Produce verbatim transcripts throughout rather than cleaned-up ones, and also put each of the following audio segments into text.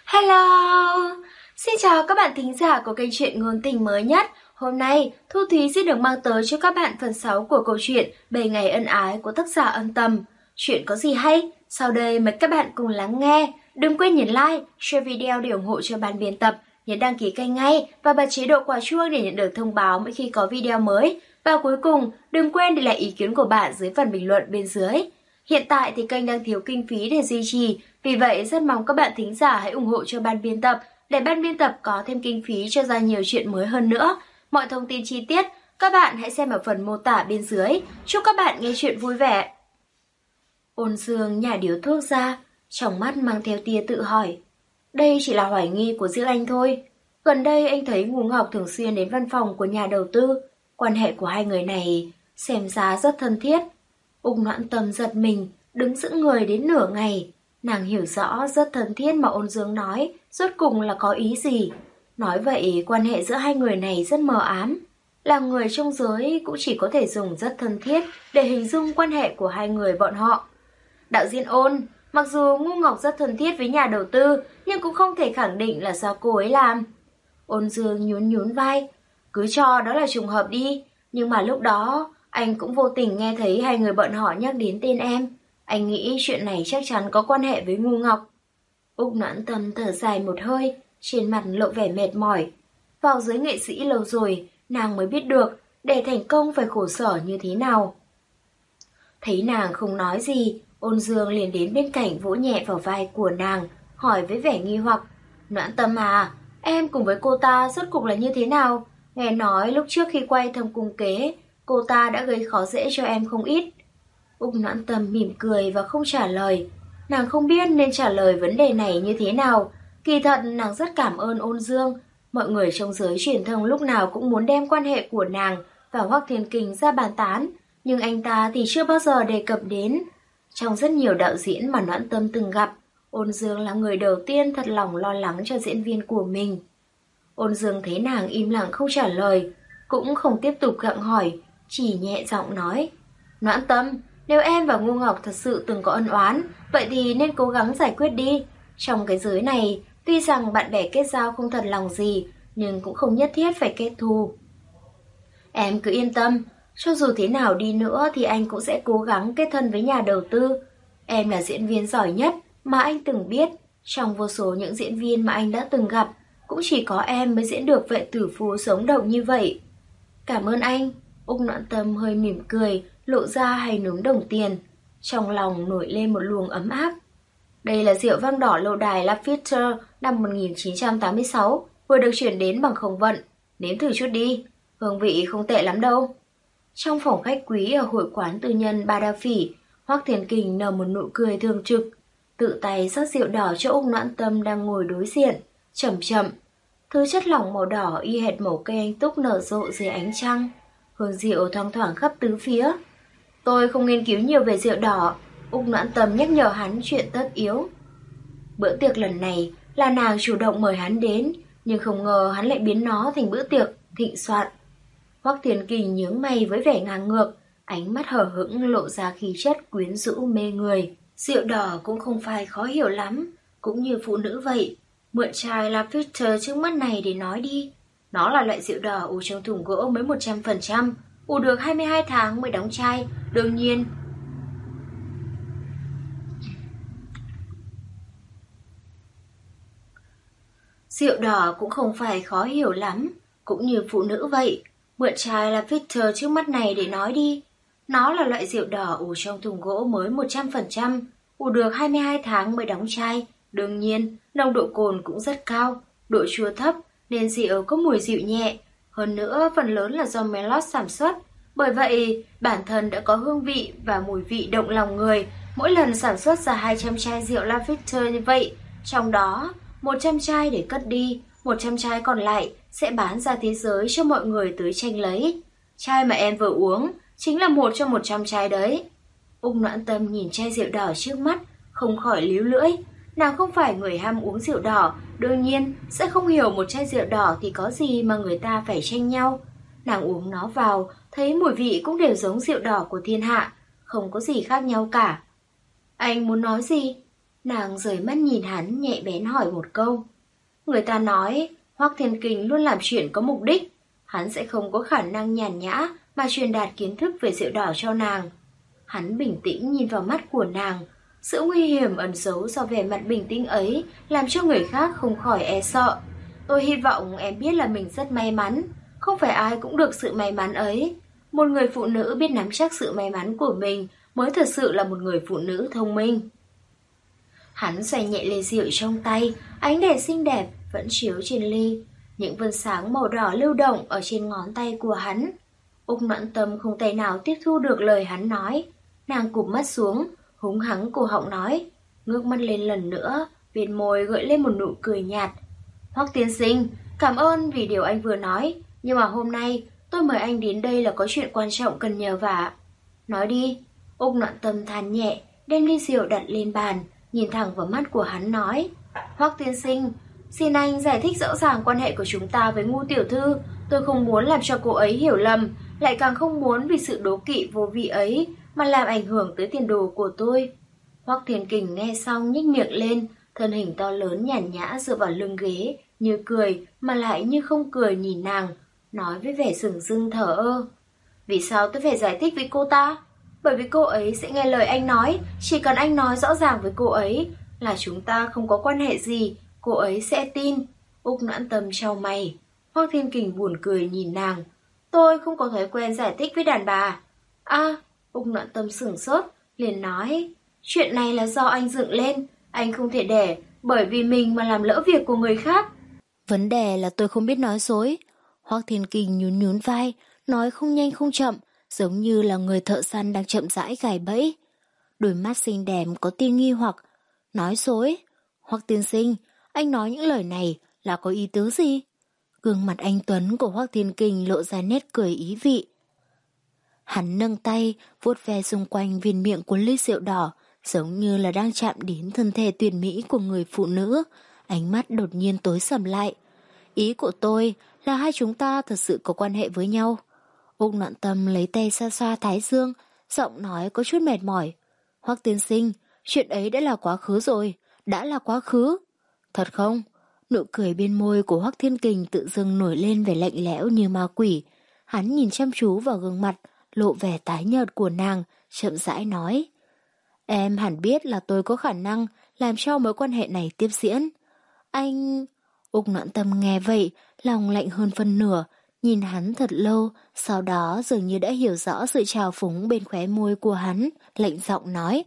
Hello! Xin chào các bạn thính giả của kênh truyện ngôn tình mới nhất. Hôm nay, Thu Thúy sẽ được mang tới cho các bạn phần sáu của câu chuyện Bề Ngày Ân Ái của tác giả Âm Tầm. Chuyện có gì hay? Sau đây mời các bạn cùng lắng nghe. Đừng quên nhấn like, share video để ủng hộ cho ban biên tập, nhấn đăng ký kênh ngay và bật chế độ quả chuông để nhận được thông báo mỗi khi có video mới. Và cuối cùng, đừng quên để lại ý kiến của bạn dưới phần bình luận bên dưới. Hiện tại thì kênh đang thiếu kinh phí để duy trì, vì vậy rất mong các bạn thính giả hãy ủng hộ cho ban biên tập để ban biên tập có thêm kinh phí cho ra nhiều chuyện mới hơn nữa. Mọi thông tin chi tiết các bạn hãy xem ở phần mô tả bên dưới. Chúc các bạn nghe chuyện vui vẻ. Ôn Dương nhả điếu thuốc ra, trong mắt mang theo tia tự hỏi. Đây chỉ là hoài nghi của riêng anh thôi. Gần đây anh thấy Ngô Ngọc thường xuyên đến văn phòng của nhà đầu tư. Quan hệ của hai người này xem ra rất thân thiết. Ung Noãn Tâm giật mình, đứng giữ người đến nửa ngày. Nàng hiểu rõ rất thân thiết mà Ôn Dương nói, rốt cùng là có ý gì. Nói vậy quan hệ giữa hai người này rất mờ ám. Là người trong giới cũng chỉ có thể dùng rất thân thiết để hình dung quan hệ của hai người bọn họ. Đạo diễn Ôn, mặc dù Ngô Ngọc rất thân thiết với nhà đầu tư, nhưng cũng không thể khẳng định là do cô ấy làm. Ôn Dương nhún nhún vai, cứ cho đó là trùng hợp đi, nhưng mà lúc đó anh cũng vô tình nghe thấy hai người bọn họ nhắc đến tên em. Anh nghĩ chuyện này chắc chắn có quan hệ với Ngô Ngọc. Úc Noãn Tâm thở dài một hơi, trên mặt lộ vẻ mệt mỏi. Vào giới nghệ sĩ lâu rồi, nàng mới biết được để thành công phải khổ sở như thế nào. Thấy nàng không nói gì, Ôn Dương liền đến bên cạnh vỗ nhẹ vào vai của nàng, hỏi với vẻ nghi hoặc. Noãn Tâm à, em cùng với cô ta rốt cuộc là như thế nào? Nghe nói lúc trước khi quay Thâm Cung Kế, cô ta đã gây khó dễ cho em không ít. Úc Noãn Tâm mỉm cười và không trả lời. Nàng không biết nên trả lời vấn đề này như thế nào. Kỳ thật nàng rất cảm ơn Ôn Dương. Mọi người trong giới truyền thông lúc nào cũng muốn đem quan hệ của nàng và Hoắc Thiên Kình ra bàn tán, nhưng anh ta thì chưa bao giờ đề cập đến. Trong rất nhiều đạo diễn mà Noãn Tâm từng gặp, Ôn Dương là người đầu tiên thật lòng lo lắng cho diễn viên của mình. Ôn Dương thấy nàng im lặng không trả lời, cũng không tiếp tục gặng hỏi, chỉ nhẹ giọng nói. Noãn Tâm, nếu em và Ngô Ngọc thật sự từng có ân oán, vậy thì nên cố gắng giải quyết đi. Trong cái giới này, tuy rằng bạn bè kết giao không thật lòng gì, nhưng cũng không nhất thiết phải kết thù. Em cứ yên tâm, cho dù thế nào đi nữa thì anh cũng sẽ cố gắng kết thân với nhà đầu tư. Em là diễn viên giỏi nhất mà anh từng biết. Trong vô số những diễn viên mà anh đã từng gặp, cũng chỉ có em mới diễn được vệ tử phu sống động như vậy. Cảm ơn anh. Úc Noãn Tâm hơi mỉm cười, lộ ra hai núm đồng tiền. Trong lòng nổi lên một luồng ấm áp. Đây là rượu vang đỏ lâu đài Lafite năm một nghìn chín trăm tám mươi sáu, vừa được chuyển đến bằng không vận. Nếm thử chút đi, hương vị không tệ lắm đâu. Trong phòng khách quý ở hội quán tư nhân Ba Đa Phỉ, Hoắc Thiên Kình nở một nụ cười thường trực, tự tay rót rượu đỏ cho Úc Noãn Tâm đang ngồi đối diện, chậm chậm. Thứ chất lỏng màu đỏ y hệt màu cây anh túc nở rộ dưới ánh trăng, hương rượu thoang thoảng khắp tứ phía. Tôi không nghiên cứu nhiều về rượu đỏ, Úc Noãn Tâm nhắc nhở hắn chuyện tất yếu. Bữa tiệc lần này là nàng chủ động mời hắn đến, nhưng không ngờ hắn lại biến nó thành bữa tiệc thịnh soạn. Hoắc Thiên Kình nhướng mày với vẻ ngang ngược, ánh mắt hở hững lộ ra khí chất quyến rũ mê người. Rượu đỏ cũng không phải khó hiểu lắm, cũng như phụ nữ vậy. Mượn chai Lafite trước mắt này để nói đi. Nó là loại rượu đỏ ủ trong thùng gỗ mới một trăm phần trăm, ủ được hai mươi hai tháng mới đóng chai. Đương nhiên, rượu đỏ cũng không phải khó hiểu lắm, cũng như phụ nữ vậy. Mượn chai Lafite trước mắt này để nói đi. Nó là loại rượu đỏ ủ trong thùng gỗ mới một trăm phần trăm, ủ được hai mươi hai tháng mới đóng chai. Đương nhiên, nồng độ cồn cũng rất cao, độ chua thấp nên rượu có mùi dịu nhẹ. Hơn nữa, phần lớn là do Melot sản xuất. Bởi vậy, bản thân đã có hương vị và mùi vị động lòng người. Mỗi lần sản xuất ra hai trăm chai rượu Lafite như vậy, trong đó một trăm chai để cất đi, một trăm chai còn lại sẽ bán ra thế giới cho mọi người tới tranh lấy. Chai mà em vừa uống chính là một trong một trăm chai đấy. Úc Noãn Tâm nhìn chai rượu đỏ trước mắt, không khỏi líu lưỡi. Nàng không phải người ham uống rượu đỏ, đương nhiên sẽ không hiểu một chai rượu đỏ thì có gì mà người ta phải tranh nhau. Nàng uống nó vào, thấy mùi vị cũng đều giống rượu đỏ của thiên hạ, không có gì khác nhau cả. Anh muốn nói gì? Nàng rời mắt nhìn hắn nhẹ bén hỏi một câu. Người ta nói Hoắc Thiên Kình luôn làm chuyện có mục đích, hắn sẽ không có khả năng nhàn nhã mà truyền đạt kiến thức về rượu đỏ cho nàng. Hắn bình tĩnh nhìn vào mắt của nàng, sự nguy hiểm ẩn giấu sau vẻ mặt bình tĩnh ấy làm cho người khác không khỏi e sợ. Tôi hy vọng em biết là mình rất may mắn, không phải ai cũng được sự may mắn ấy. Một người phụ nữ biết nắm chắc sự may mắn của mình mới thật sự là một người phụ nữ thông minh. Hắn xoay nhẹ ly rượu trong tay, ánh đèn xinh đẹp vẫn chiếu trên ly. Những vân sáng màu đỏ lưu động ở trên ngón tay của hắn. Úc Noãn Tâm không thể nào tiếp thu được lời hắn nói. Nàng cụp mắt xuống, húng hắng cổ họng nói, ngước mắt lên lần nữa, bên môi gợi lên một nụ cười nhạt. Hoắc tiên sinh, cảm ơn vì điều anh vừa nói, nhưng mà hôm nay tôi mời anh đến đây là có chuyện quan trọng cần nhờ vả. Nói đi. Úc Noãn Tâm than nhẹ, đem ly rượu đặt lên bàn, nhìn thẳng vào mắt của hắn nói, Hoắc tiên sinh, xin anh giải thích rõ ràng quan hệ của chúng ta với Ngũ tiểu thư. Tôi không muốn làm cho cô ấy hiểu lầm, lại càng không muốn vì sự đố kỵ vô vị ấy mà làm ảnh hưởng tới tiền đồ của tôi. Hoắc Thiên Kình nghe xong nhếch miệng lên, thân hình to lớn nhàn nhã dựa vào lưng ghế, như cười mà lại như không cười nhìn nàng, nói với vẻ sừng sưng thở ơ. Vì sao tôi phải giải thích với cô ta? Bởi vì cô ấy sẽ nghe lời anh nói, chỉ cần anh nói rõ ràng với cô ấy là chúng ta không có quan hệ gì, cô ấy sẽ tin. Úc Noãn Tâm chau mày. Hoắc Thiên Kình buồn cười nhìn nàng. Tôi không có thói quen giải thích với đàn bà. À, Úc Noãn Tâm sửng sốt, liền nói, chuyện này là do anh dựng lên, anh không thể để bởi vì mình mà làm lỡ việc của người khác. Vấn đề là tôi không biết nói dối. Hoắc Thiên Kình nhún nhún vai, nói không nhanh không chậm, giống như là người thợ săn đang chậm rãi gài bẫy. Đôi mắt xinh đẹp có tia nghi hoặc. Nói dối? Hoắc tiên sinh, anh nói những lời này là có ý tứ gì? Gương mặt anh tuấn của Hoắc Thiên Kình lộ ra nét cười ý vị. Hắn nâng tay, vuốt ve xung quanh viên miệng của ly rượu đỏ, giống như là đang chạm đến thân thể tuyệt mỹ của người phụ nữ. Ánh mắt đột nhiên tối sầm lại. Ý của tôi là hai chúng ta thật sự có quan hệ với nhau. Úc Noãn Tâm lấy tay xoa xoa thái dương, giọng nói có chút mệt mỏi. Hoắc tiên sinh, chuyện ấy đã là quá khứ rồi, đã là quá khứ. Thật không? Nụ cười bên môi của Hoắc Thiên Kình tự dưng nổi lên vẻ lạnh lẽo như ma quỷ. Hắn nhìn chăm chú vào gương mặt, lộ vẻ tái nhợt của nàng, chậm rãi nói. Em hẳn biết là tôi có khả năng làm cho mối quan hệ này tiếp diễn. Anh... Úc Noãn Tâm nghe vậy, lòng lạnh hơn phân nửa, nhìn hắn thật lâu, sau đó dường như đã hiểu rõ sự trào phúng bên khóe môi của hắn, lạnh giọng nói.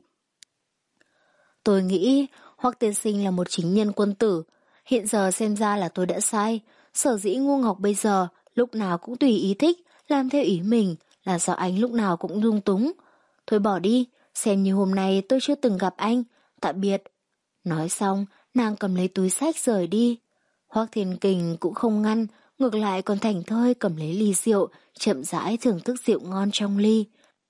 Tôi nghĩ Hoắc tiên sinh là một chính nhân quân tử, hiện giờ xem ra là tôi đã sai, sở dĩ Ngô Ngọc bây giờ lúc nào cũng tùy ý thích, làm theo ý mình là do anh lúc nào cũng lung túng. Thôi bỏ đi, xem như hôm nay tôi chưa từng gặp anh, tạm biệt. Nói xong, nàng cầm lấy túi xách rời đi. Hoắc Thiên Kình cũng không ngăn, ngược lại còn thảnh thơi cầm lấy ly rượu, chậm rãi thưởng thức rượu ngon trong ly.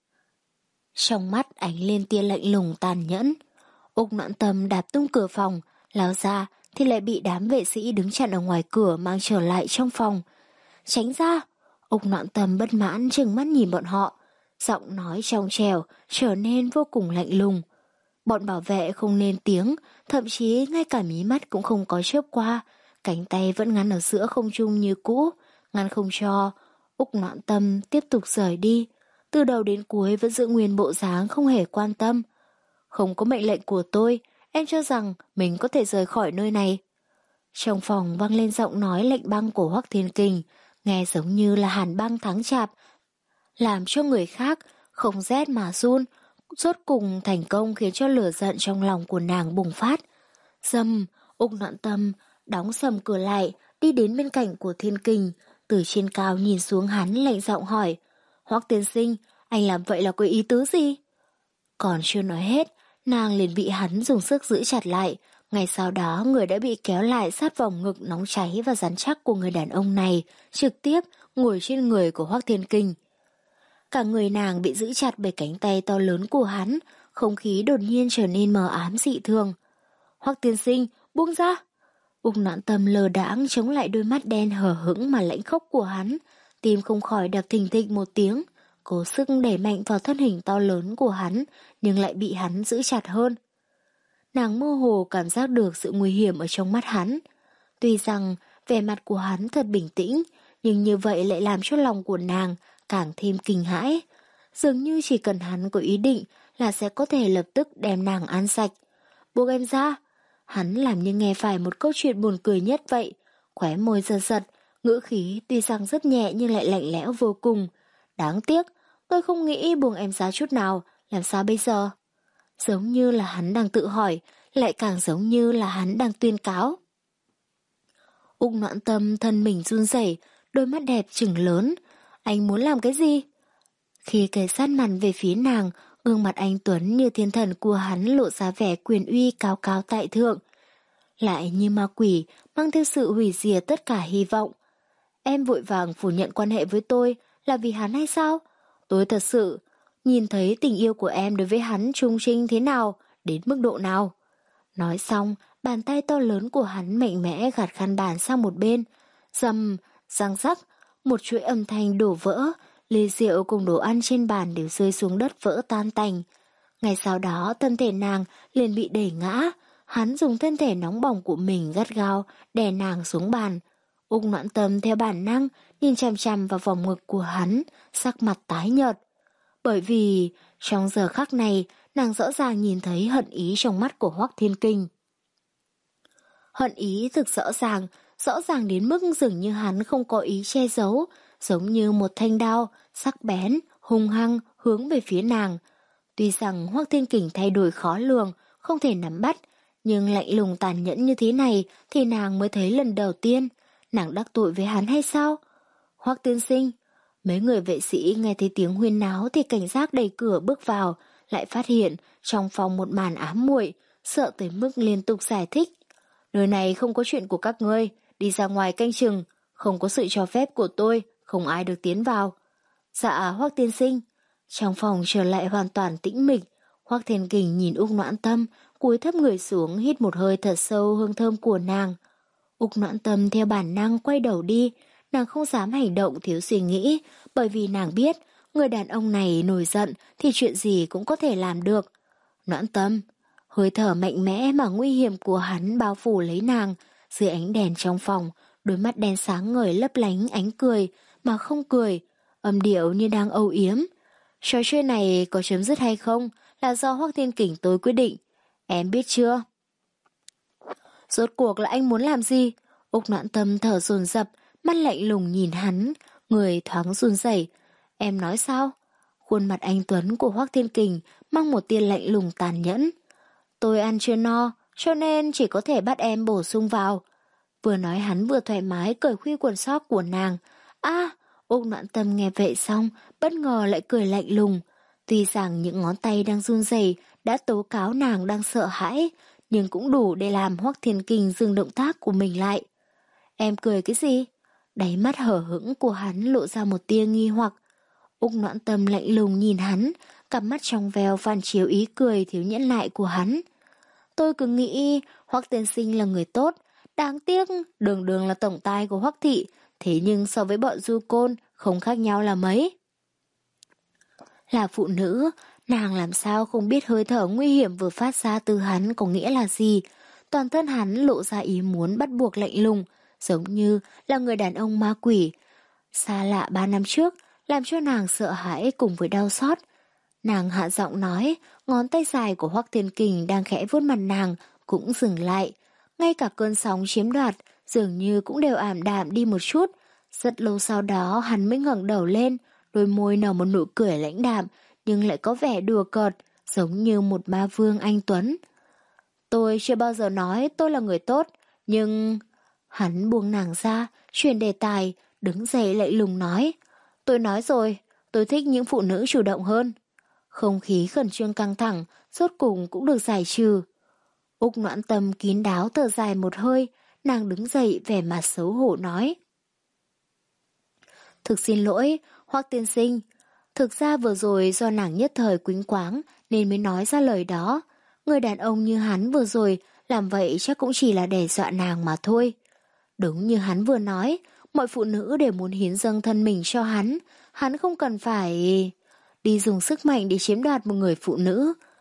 Trong mắt ánh lên tia lạnh lùng tàn nhẫn. Úc Noãn Tâm đạp tung cửa phòng, lao ra thì lại bị đám vệ sĩ đứng chặn ở ngoài cửa mang trở lại trong phòng. Tránh ra! Úc Noãn Tâm bất mãn trừng mắt nhìn bọn họ, giọng nói trong trẻo trở nên vô cùng lạnh lùng. Bọn bảo vệ không lên tiếng, thậm chí ngay cả mí mắt cũng không có chớp qua, cánh tay vẫn ngăn ở giữa không trung như cũ, ngăn không cho Úc Noãn Tâm tiếp tục rời đi. Từ đầu đến cuối vẫn giữ nguyên bộ dáng không hề quan tâm. Không có mệnh lệnh của tôi, em cho rằng mình có thể rời khỏi nơi này. Trong phòng vang lên giọng nói lạnh băng của Hoắc Thiên Kình, nghe giống như là hàn băng tháng chạp, làm cho người khác không rét mà run. Rốt cùng thành công khiến cho lửa giận trong lòng của nàng bùng phát. Dầm, Úc Noãn Tâm đóng sầm cửa lại, đi đến bên cạnh của Thiên Kình, từ trên cao nhìn xuống hắn lạnh giọng hỏi, Hoắc tiên sinh, anh làm vậy là có ý tứ gì? Còn chưa nói hết, nàng liền bị hắn dùng sức giữ chặt lại. Ngay sau đó người đã bị kéo lại sát vòng ngực nóng cháy và rắn chắc của người đàn ông này, trực tiếp ngồi trên người của Hoắc Thiên Kình. Cả người nàng bị giữ chặt bởi cánh tay to lớn của hắn, không khí đột nhiên trở nên mờ ám dị thường. Hoắc tiên sinh, buông ra! Úc Noãn Tâm lờ đãng chống lại đôi mắt đen hờ hững mà lãnh khốc của hắn, tim không khỏi đập thình thịch một tiếng, cố sức đẩy mạnh vào thân hình to lớn của hắn, nhưng lại bị hắn giữ chặt hơn. nàng mơ hồ cảm giác được sự nguy hiểm ở trong mắt hắn. Tuy rằng vẻ mặt của hắn thật bình tĩnh, nhưng như vậy lại làm cho lòng của nàng càng thêm kinh hãi. Dường như chỉ cần hắn có ý định là sẽ có thể lập tức đem nàng ăn sạch. Buông em ra! Hắn làm như nghe phải một câu chuyện buồn cười nhất vậy. Khóe môi giật giật, ngữ khí tuy rằng rất nhẹ nhưng lại lạnh lẽo vô cùng. Đáng tiếc, tôi không nghĩ buông em ra chút nào, làm sao bây giờ? Giống như là hắn đang tự hỏi, lại càng giống như là hắn đang tuyên cáo. Úc Noãn Tâm thân mình run rẩy, đôi mắt đẹp trừng lớn. Anh muốn làm cái gì? Khi kề sát mặt về phía nàng, gương mặt anh Tuấn như thiên thần của hắn lộ ra vẻ quyền uy cao cao tại thượng. Lại như ma quỷ, mang theo sự hủy diệt tất cả hy vọng. Em vội vàng phủ nhận quan hệ với tôi là vì hắn hay sao? Tôi thật sự nhìn thấy tình yêu của em đối với hắn trung trinh thế nào, đến mức độ nào. Nói xong, bàn tay to lớn của hắn mạnh mẽ gạt khăn bàn sang một bên. Rầm, răng rắc, một chuỗi âm thanh đổ vỡ, ly rượu cùng đồ ăn trên bàn đều rơi xuống đất vỡ tan tành. Ngay sau đó thân thể nàng liền bị đẩy ngã, hắn dùng thân thể nóng bỏng của mình gắt gao đè nàng xuống bàn. Úc Noãn Tâm theo bản năng nhìn chằm chằm vào vòng ngực của hắn, sắc mặt tái nhợt. Bởi vì trong giờ khắc này nàng rõ ràng nhìn thấy hận ý trong mắt của Hoắc Thiên Kình. Hận ý thực rõ ràng, rõ ràng đến mức dường như hắn không có ý che giấu, giống như một thanh đao, sắc bén, hung hăng hướng về phía nàng. Tuy rằng Hoắc Thiên Kình thay đổi khó lường, không thể nắm bắt, nhưng lạnh lùng tàn nhẫn như thế này thì nàng mới thấy lần đầu tiên. Nàng đắc tội với hắn hay sao? Hoắc tiên sinh. Mấy người vệ sĩ nghe thấy tiếng huyên náo thì cảnh giác đẩy cửa bước vào, lại phát hiện trong phòng một màn ám muội, sợ tới mức liên tục giải thích. Nơi này không có chuyện của các ngươi, đi ra ngoài canh chừng, không có sự cho phép của tôi, không ai được tiến vào. Dạ Hoắc tiên sinh. Trong phòng trở lại hoàn toàn tĩnh mịch, Hoắc Thiên Kình nhìn Úc Noãn Tâm, cúi thấp người xuống hít một hơi thật sâu hương thơm của nàng. Úc Noãn Tâm theo bản năng quay đầu đi, nàng không dám hành động thiếu suy nghĩ, bởi vì nàng biết người đàn ông này nổi giận thì chuyện gì cũng có thể làm được. Noãn Tâm, hơi thở mạnh mẽ mà nguy hiểm của hắn bao phủ lấy nàng, dưới ánh đèn trong phòng, đôi mắt đen sáng ngời lấp lánh ánh cười mà không cười, âm điệu như đang âu yếm. Trò chơi này có chấm dứt hay không là do Hoắc Thiên Kình tôi quyết định, em biết chưa? Rốt cuộc là anh muốn làm gì? Úc Noãn Tâm thở dồn dập, mắt lạnh lùng nhìn hắn, người thoáng run rẩy. Em nói sao? Khuôn mặt anh Tuấn của Hoắc Thiên Kình mang một tia lạnh lùng tàn nhẫn. Tôi ăn chưa no, cho nên chỉ có thể bắt em bổ sung vào. Vừa nói hắn vừa thoải mái cởi khuy quần sóc của nàng. À, Úc Noãn Tâm nghe vậy xong, bất ngờ lại cười lạnh lùng. Tuy rằng những ngón tay đang run rẩy đã tố cáo nàng đang sợ hãi, nhưng cũng đủ để làm Hoắc Thiên Kình dừng động tác của mình lại. Em cười cái gì? Đáy mắt hở hững của hắn lộ ra một tia nghi hoặc. Úc Noãn Tâm lạnh lùng nhìn hắn, cặp mắt trong veo phản chiếu ý cười thiếu nhẫn nại của hắn. Tôi cứ nghĩ Hoắc tiên sinh là người tốt, đáng tiếc đường đường là tổng tài của Hoắc thị, thế nhưng so với bọn du côn không khác nhau là mấy. Là phụ nữ, nàng làm sao không biết hơi thở nguy hiểm vừa phát ra từ hắn có nghĩa là gì. Toàn thân hắn lộ ra ý muốn bắt buộc lạnh lùng, giống như là người đàn ông ma quỷ. Xa lạ ba năm trước, làm cho nàng sợ hãi cùng với đau xót. Nàng hạ giọng nói, ngón tay dài của Hoắc Thiên Kình đang khẽ vuốt mặt nàng cũng dừng lại. Ngay cả cơn sóng chiếm đoạt dường như cũng đều ảm đạm đi một chút. Rất lâu sau đó hắn mới ngẩng đầu lên, đôi môi nở một nụ cười lãnh đạm nhưng lại có vẻ đùa cợt, giống như một ma vương anh tuấn. Tôi chưa bao giờ nói tôi là người tốt, nhưng... Hắn buông nàng ra, chuyển đề tài, đứng dậy lại lùng nói. Tôi nói rồi, tôi thích những phụ nữ chủ động hơn. Không khí khẩn trương căng thẳng, rốt cùng cũng được giải trừ. Úc Noãn Tâm kín đáo thở dài một hơi, nàng đứng dậy vẻ mặt xấu hổ nói. Thực xin lỗi, Hoắc tiên sinh. Thực ra vừa rồi do nàng nhất thời quýnh quáng nên mới nói ra lời đó. Người đàn ông như hắn vừa rồi làm vậy chắc cũng chỉ là đe dọa nàng mà thôi. Đúng như hắn vừa nói, mọi phụ nữ đều muốn hiến dâng thân mình cho hắn. Hắn không cần phải đi dùng sức mạnh để chiếm đoạt một người phụ nữ.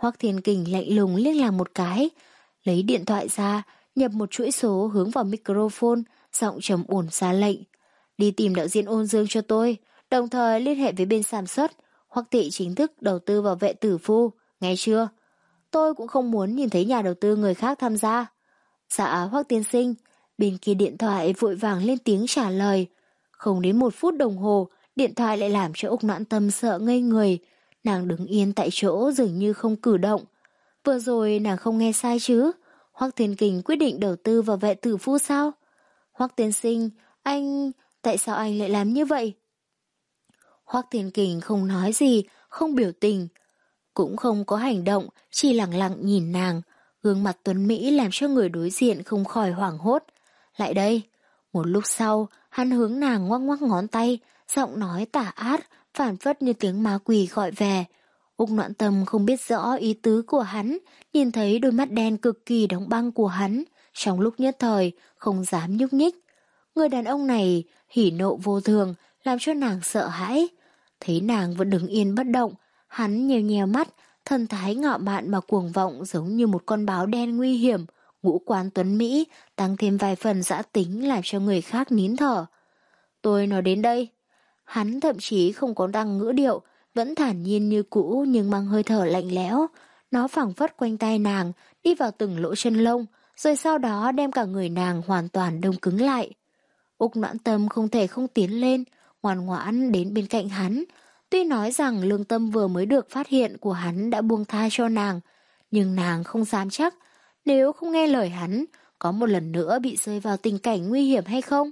Hoắc Thiên Kình lạnh lùng liếc nàng một cái, lấy điện thoại ra, nhập một chuỗi số hướng vào microphone, giọng trầm ổn ra lệnh. Đi tìm đạo diễn Ôn Dương cho tôi, đồng thời liên hệ với bên sản xuất, Hoắc thị chính thức đầu tư vào Vệ Tử Phu, nghe chưa? Tôi cũng không muốn nhìn thấy nhà đầu tư người khác tham gia. Dạ Hoắc tiên sinh, bên kia điện thoại vội vàng lên tiếng trả lời. Không đến một phút đồng hồ, điện thoại lại làm cho Úc Noãn Tâm sợ ngây người. Nàng đứng yên tại chỗ dường như không cử động. Vừa rồi nàng không nghe sai chứ? Hoắc Thiên Kình quyết định đầu tư vào Vệ Tử Phu sao? Hoắc tiên sinh, anh... tại sao anh lại làm như vậy? Hoắc Thiên Kình không nói gì, không biểu tình, cũng không có hành động, chỉ lặng lặng nhìn nàng. Gương mặt tuấn Mỹ làm cho người đối diện không khỏi hoảng hốt. Lại đây. Một lúc sau, hắn hướng nàng ngoắc ngoắc ngón tay, giọng nói tà ác, phản phất như tiếng ma quỷ gọi về. Úc Noãn Tâm không biết rõ ý tứ của hắn, nhìn thấy đôi mắt đen cực kỳ đóng băng của hắn, trong lúc nhất thời không dám nhúc nhích. Người đàn ông này hỉ nộ vô thường, làm cho nàng sợ hãi. Thấy nàng vẫn đứng yên bất động, hắn nheo nheo mắt, thần thái ngạo mạn mà cuồng vọng giống như một con báo đen nguy hiểm, ngũ quan tuấn Mỹ, tăng thêm vài phần dã tính làm cho người khác nín thở. Tôi nói đến đây. Hắn thậm chí không có đăng ngữ điệu, vẫn thản nhiên như cũ nhưng mang hơi thở lạnh lẽo. Nó phảng phất quanh tay nàng, đi vào từng lỗ chân lông, rồi sau đó đem cả người nàng hoàn toàn đông cứng lại. Úc Noãn Tâm không thể không tiến lên, ngoan ngoãn đến bên cạnh hắn. Tuy nói rằng lương tâm vừa mới được phát hiện của hắn đã buông tha cho nàng, nhưng nàng không dám chắc, nếu không nghe lời hắn, có một lần nữa bị rơi vào tình cảnh nguy hiểm hay không?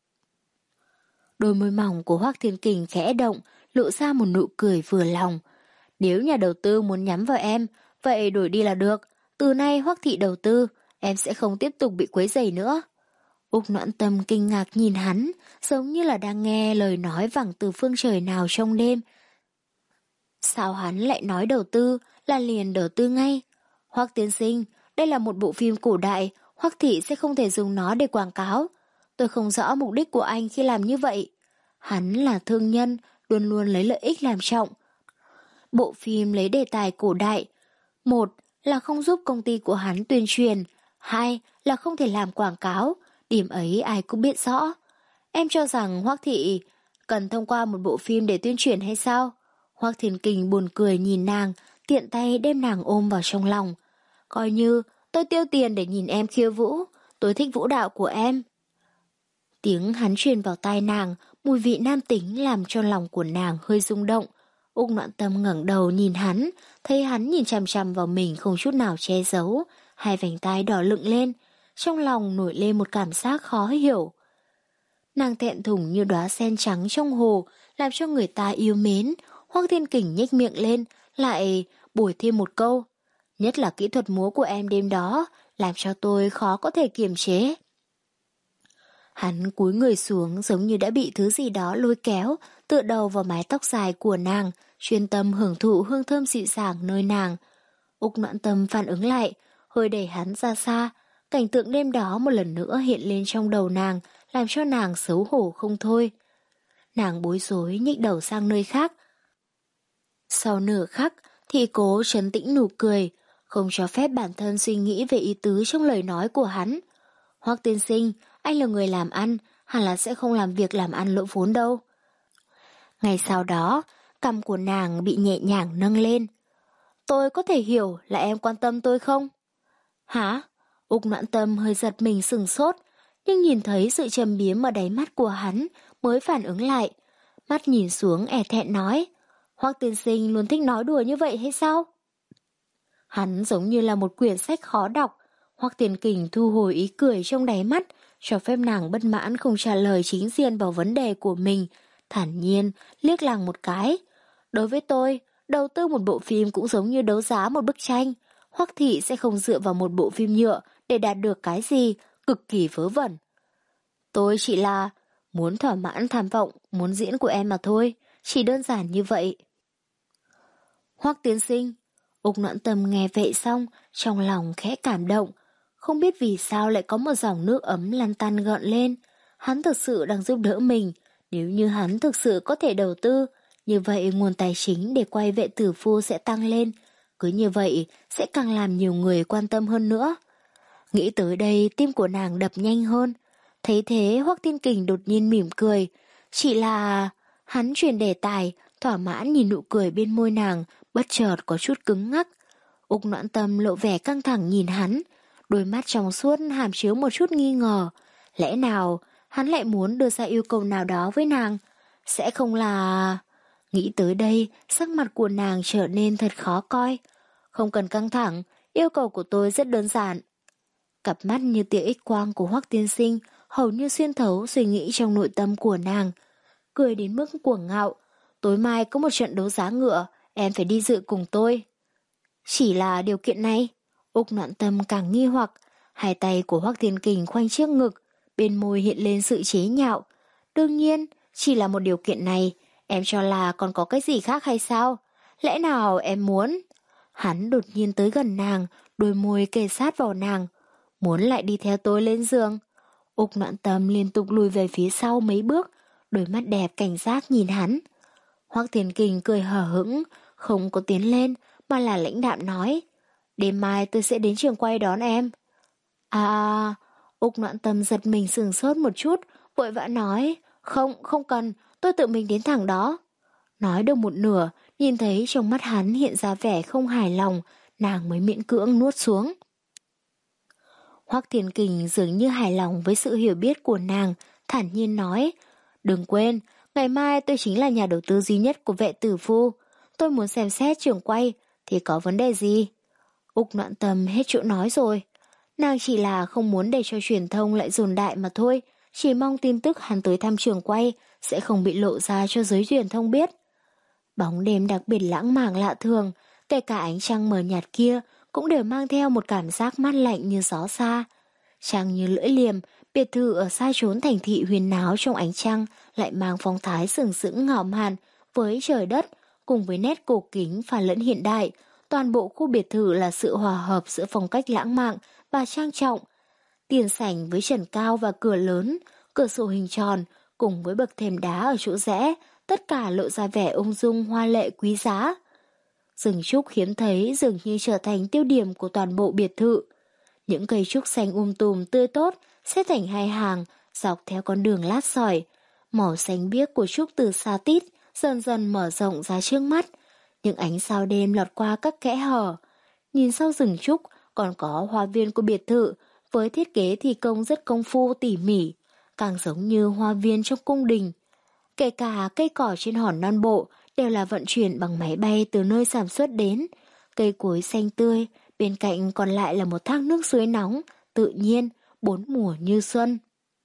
Đôi môi mỏng của Hoắc Thiên Kình khẽ động, lộ ra một nụ cười vừa lòng. Nếu nhà đầu tư muốn nhắm vào em, vậy đổi đi là được. Từ nay Hoắc thị đầu tư, em sẽ không tiếp tục bị quấy rầy nữa. Úc Noãn Tâm kinh ngạc nhìn hắn, giống như là đang nghe lời nói vẳng từ phương trời nào trong đêm. Sao hắn lại nói đầu tư, là liền đầu tư ngay? Hoắc tiên sinh, đây là một bộ phim cổ đại, Hoắc thị sẽ không thể dùng nó để quảng cáo. Tôi không rõ mục đích của anh khi làm như vậy. Hắn là thương nhân, luôn luôn lấy lợi ích làm trọng. Bộ phim lấy đề tài cổ đại. Một là không giúp công ty của hắn tuyên truyền. Hai là không thể làm quảng cáo. Điểm ấy ai cũng biết rõ. Em cho rằng Hoắc thị cần thông qua một bộ phim để tuyên truyền hay sao? Hoắc Thiên Kình buồn cười nhìn nàng, tiện tay đem nàng ôm vào trong lòng. Coi như tôi tiêu tiền để nhìn em khiêu vũ, tôi thích vũ đạo của em. Tiếng hắn truyền vào tai nàng, mùi vị nam tính làm cho lòng của nàng hơi rung động. Úc Noãn Tâm ngẩng đầu nhìn hắn, thấy hắn nhìn chằm chằm vào mình không chút nào che giấu, hai vành tai đỏ lựng lên, trong lòng nổi lên một cảm giác khó hiểu. Nàng thẹn thùng như đóa sen trắng trong hồ, làm cho người ta yêu mến. Hoắc Thiên Kình nhếch miệng lên, lại bồi thêm một câu. Nhất là kỹ thuật múa của em đêm đó, làm cho tôi khó có thể kiềm chế. Hắn cúi người xuống giống như đã bị thứ gì đó lôi kéo, tựa đầu vào mái tóc dài của nàng, chuyên tâm hưởng thụ hương thơm dịu dàng nơi nàng. Úc Noãn Tâm phản ứng lại, hơi đẩy hắn ra xa. Cảnh tượng đêm đó một lần nữa hiện lên trong đầu nàng, làm cho nàng xấu hổ không thôi. Nàng bối rối nhích đầu sang nơi khác. Sau nửa khắc thì cố trấn tĩnh nụ cười, không cho phép bản thân suy nghĩ về ý tứ trong lời nói của hắn. Hoắc tiên sinh, anh là người làm ăn, hẳn là sẽ không làm việc làm ăn lỗ vốn đâu. Ngày sau đó, cằm của nàng bị nhẹ nhàng nâng lên. Tôi có thể hiểu là em quan tâm tôi không? Hả? Úc Noãn Tâm hơi giật mình sừng sốt, nhưng nhìn thấy sự trầm biếm ở đáy mắt của hắn mới phản ứng lại. Mắt nhìn xuống e thẹn nói, Hoắc tiên sinh luôn thích nói đùa như vậy hay sao? Hắn giống như là một quyển sách khó đọc. Hoắc Thiên Kình thu hồi ý cười trong đáy mắt, cho phép nàng bất mãn không trả lời chính diện vào vấn đề của mình, thản nhiên liếc nàng một cái. Đối với tôi, đầu tư một bộ phim cũng giống như đấu giá một bức tranh. Hoắc thị sẽ không dựa vào một bộ phim nhựa để đạt được cái gì, cực kỳ vớ vẩn. Tôi chỉ là muốn thỏa mãn tham vọng, muốn diễn của em mà thôi, chỉ đơn giản như vậy. Hoắc tiên sinh, Úc Noãn Tâm nghe vậy xong, trong lòng khẽ cảm động, không biết vì sao lại có một dòng nước ấm lăn tăn gợn lên. Hắn thực sự đang giúp đỡ mình, nếu như hắn thực sự có thể đầu tư, như vậy nguồn tài chính để quay Vệ Tử Phu sẽ tăng lên. cứ như vậy sẽ càng làm nhiều người quan tâm hơn nữa. Nghĩ tới đây tim của nàng đập nhanh hơn. Thấy thế Hoắc Thiên Kình đột nhiên mỉm cười. Chỉ là... Hắn chuyển đề tài, thỏa mãn nhìn nụ cười bên môi nàng, bất chợt có chút cứng ngắc. Úc Noãn Tâm lộ vẻ căng thẳng nhìn hắn, đôi mắt trong suốt hàm chứa một chút nghi ngờ. Lẽ nào hắn lại muốn đưa ra yêu cầu nào đó với nàng? Sẽ không là... Nghĩ tới đây, sắc mặt của nàng trở nên thật khó coi. Không cần căng thẳng, yêu cầu của tôi rất đơn giản. Cặp mắt như tia X quang của Hoắc tiên sinh hầu như xuyên thấu suy nghĩ trong nội tâm của nàng. Cười đến mức cuồng ngạo. Tối mai có một trận đấu giá ngựa, em phải đi dự cùng tôi. Chỉ là điều kiện này. Úc Noãn Tâm càng nghi hoặc. Hai tay của Hoắc Thiên Kình khoanh trước ngực, bên môi hiện lên sự chế nhạo. Đương nhiên, chỉ là một điều kiện này. Em cho là còn có cái gì khác hay sao? Lẽ nào em muốn? Hắn đột nhiên tới gần nàng, đôi môi kề sát vào nàng. Muốn lại đi theo tôi lên giường? Úc Noãn Tâm liên tục lùi về phía sau mấy bước, đôi mắt đẹp cảnh giác nhìn hắn. Hoắc Thiên Kình cười hờ hững, không có tiến lên, mà là lãnh đạm nói. Đêm mai tôi sẽ đến trường quay đón em. À, Úc Noãn Tâm giật mình sừng sốt một chút, vội vã nói. Không, không cần, tôi tự mình đến thẳng đó. Nói được một nửa, nhìn thấy trong mắt hắn hiện ra vẻ không hài lòng, nàng mới miễn cưỡng nuốt xuống. Hoắc Thiên Kình dường như hài lòng với sự hiểu biết của nàng, thản nhiên nói. Đừng quên, ngày mai tôi chính là nhà đầu tư duy nhất của Vệ Tử Phu. Tôi muốn xem xét trường quay, thì có vấn đề gì? Úc Noãn Tâm hết chỗ nói rồi. Nàng chỉ là không muốn để cho truyền thông lại dồn đại mà thôi, chỉ mong tin tức hắn tới thăm trường quay sẽ không bị lộ ra cho giới truyền thông biết. Bóng đêm đặc biệt lãng mạn lạ thường, kể cả ánh trăng mờ nhạt kia cũng đều mang theo một cảm giác mát lạnh như gió xa. Trăng như lưỡi liềm, biệt thự ở xa chốn thành thị huyền náo trong ánh trăng lại mang phong thái sừng sững ngạo mạn với trời đất, cùng với nét cổ kính pha lẫn hiện đại. Toàn bộ khu biệt thự là sự hòa hợp giữa phong cách lãng mạn và trang trọng. Tiền sảnh với trần cao và cửa lớn, cửa sổ hình tròn cùng với bậc thềm đá ở chỗ rẽ, tất cả lộ ra vẻ ung dung hoa lệ quý giá. Rừng trúc hiếm thấy dường như trở thành tiêu điểm của toàn bộ biệt thự. Những cây trúc xanh um tùm tươi tốt xếp thành hai hàng dọc theo con đường lát sỏi. Màu xanh biếc của trúc từ xa tít dần dần mở rộng ra trước mắt. Những ánh sao đêm lọt qua các kẽ hở. Nhìn sau rừng trúc còn có hoa viên của biệt thự với thiết kế thi công rất công phu tỉ mỉ, càng giống như hoa viên trong cung đình. Kể cả cây cỏ trên hòn non bộ đều là vận chuyển bằng máy bay từ nơi sản xuất đến. Cây cối xanh tươi, bên cạnh còn lại là một thác nước suối nóng, tự nhiên, bốn mùa như xuân.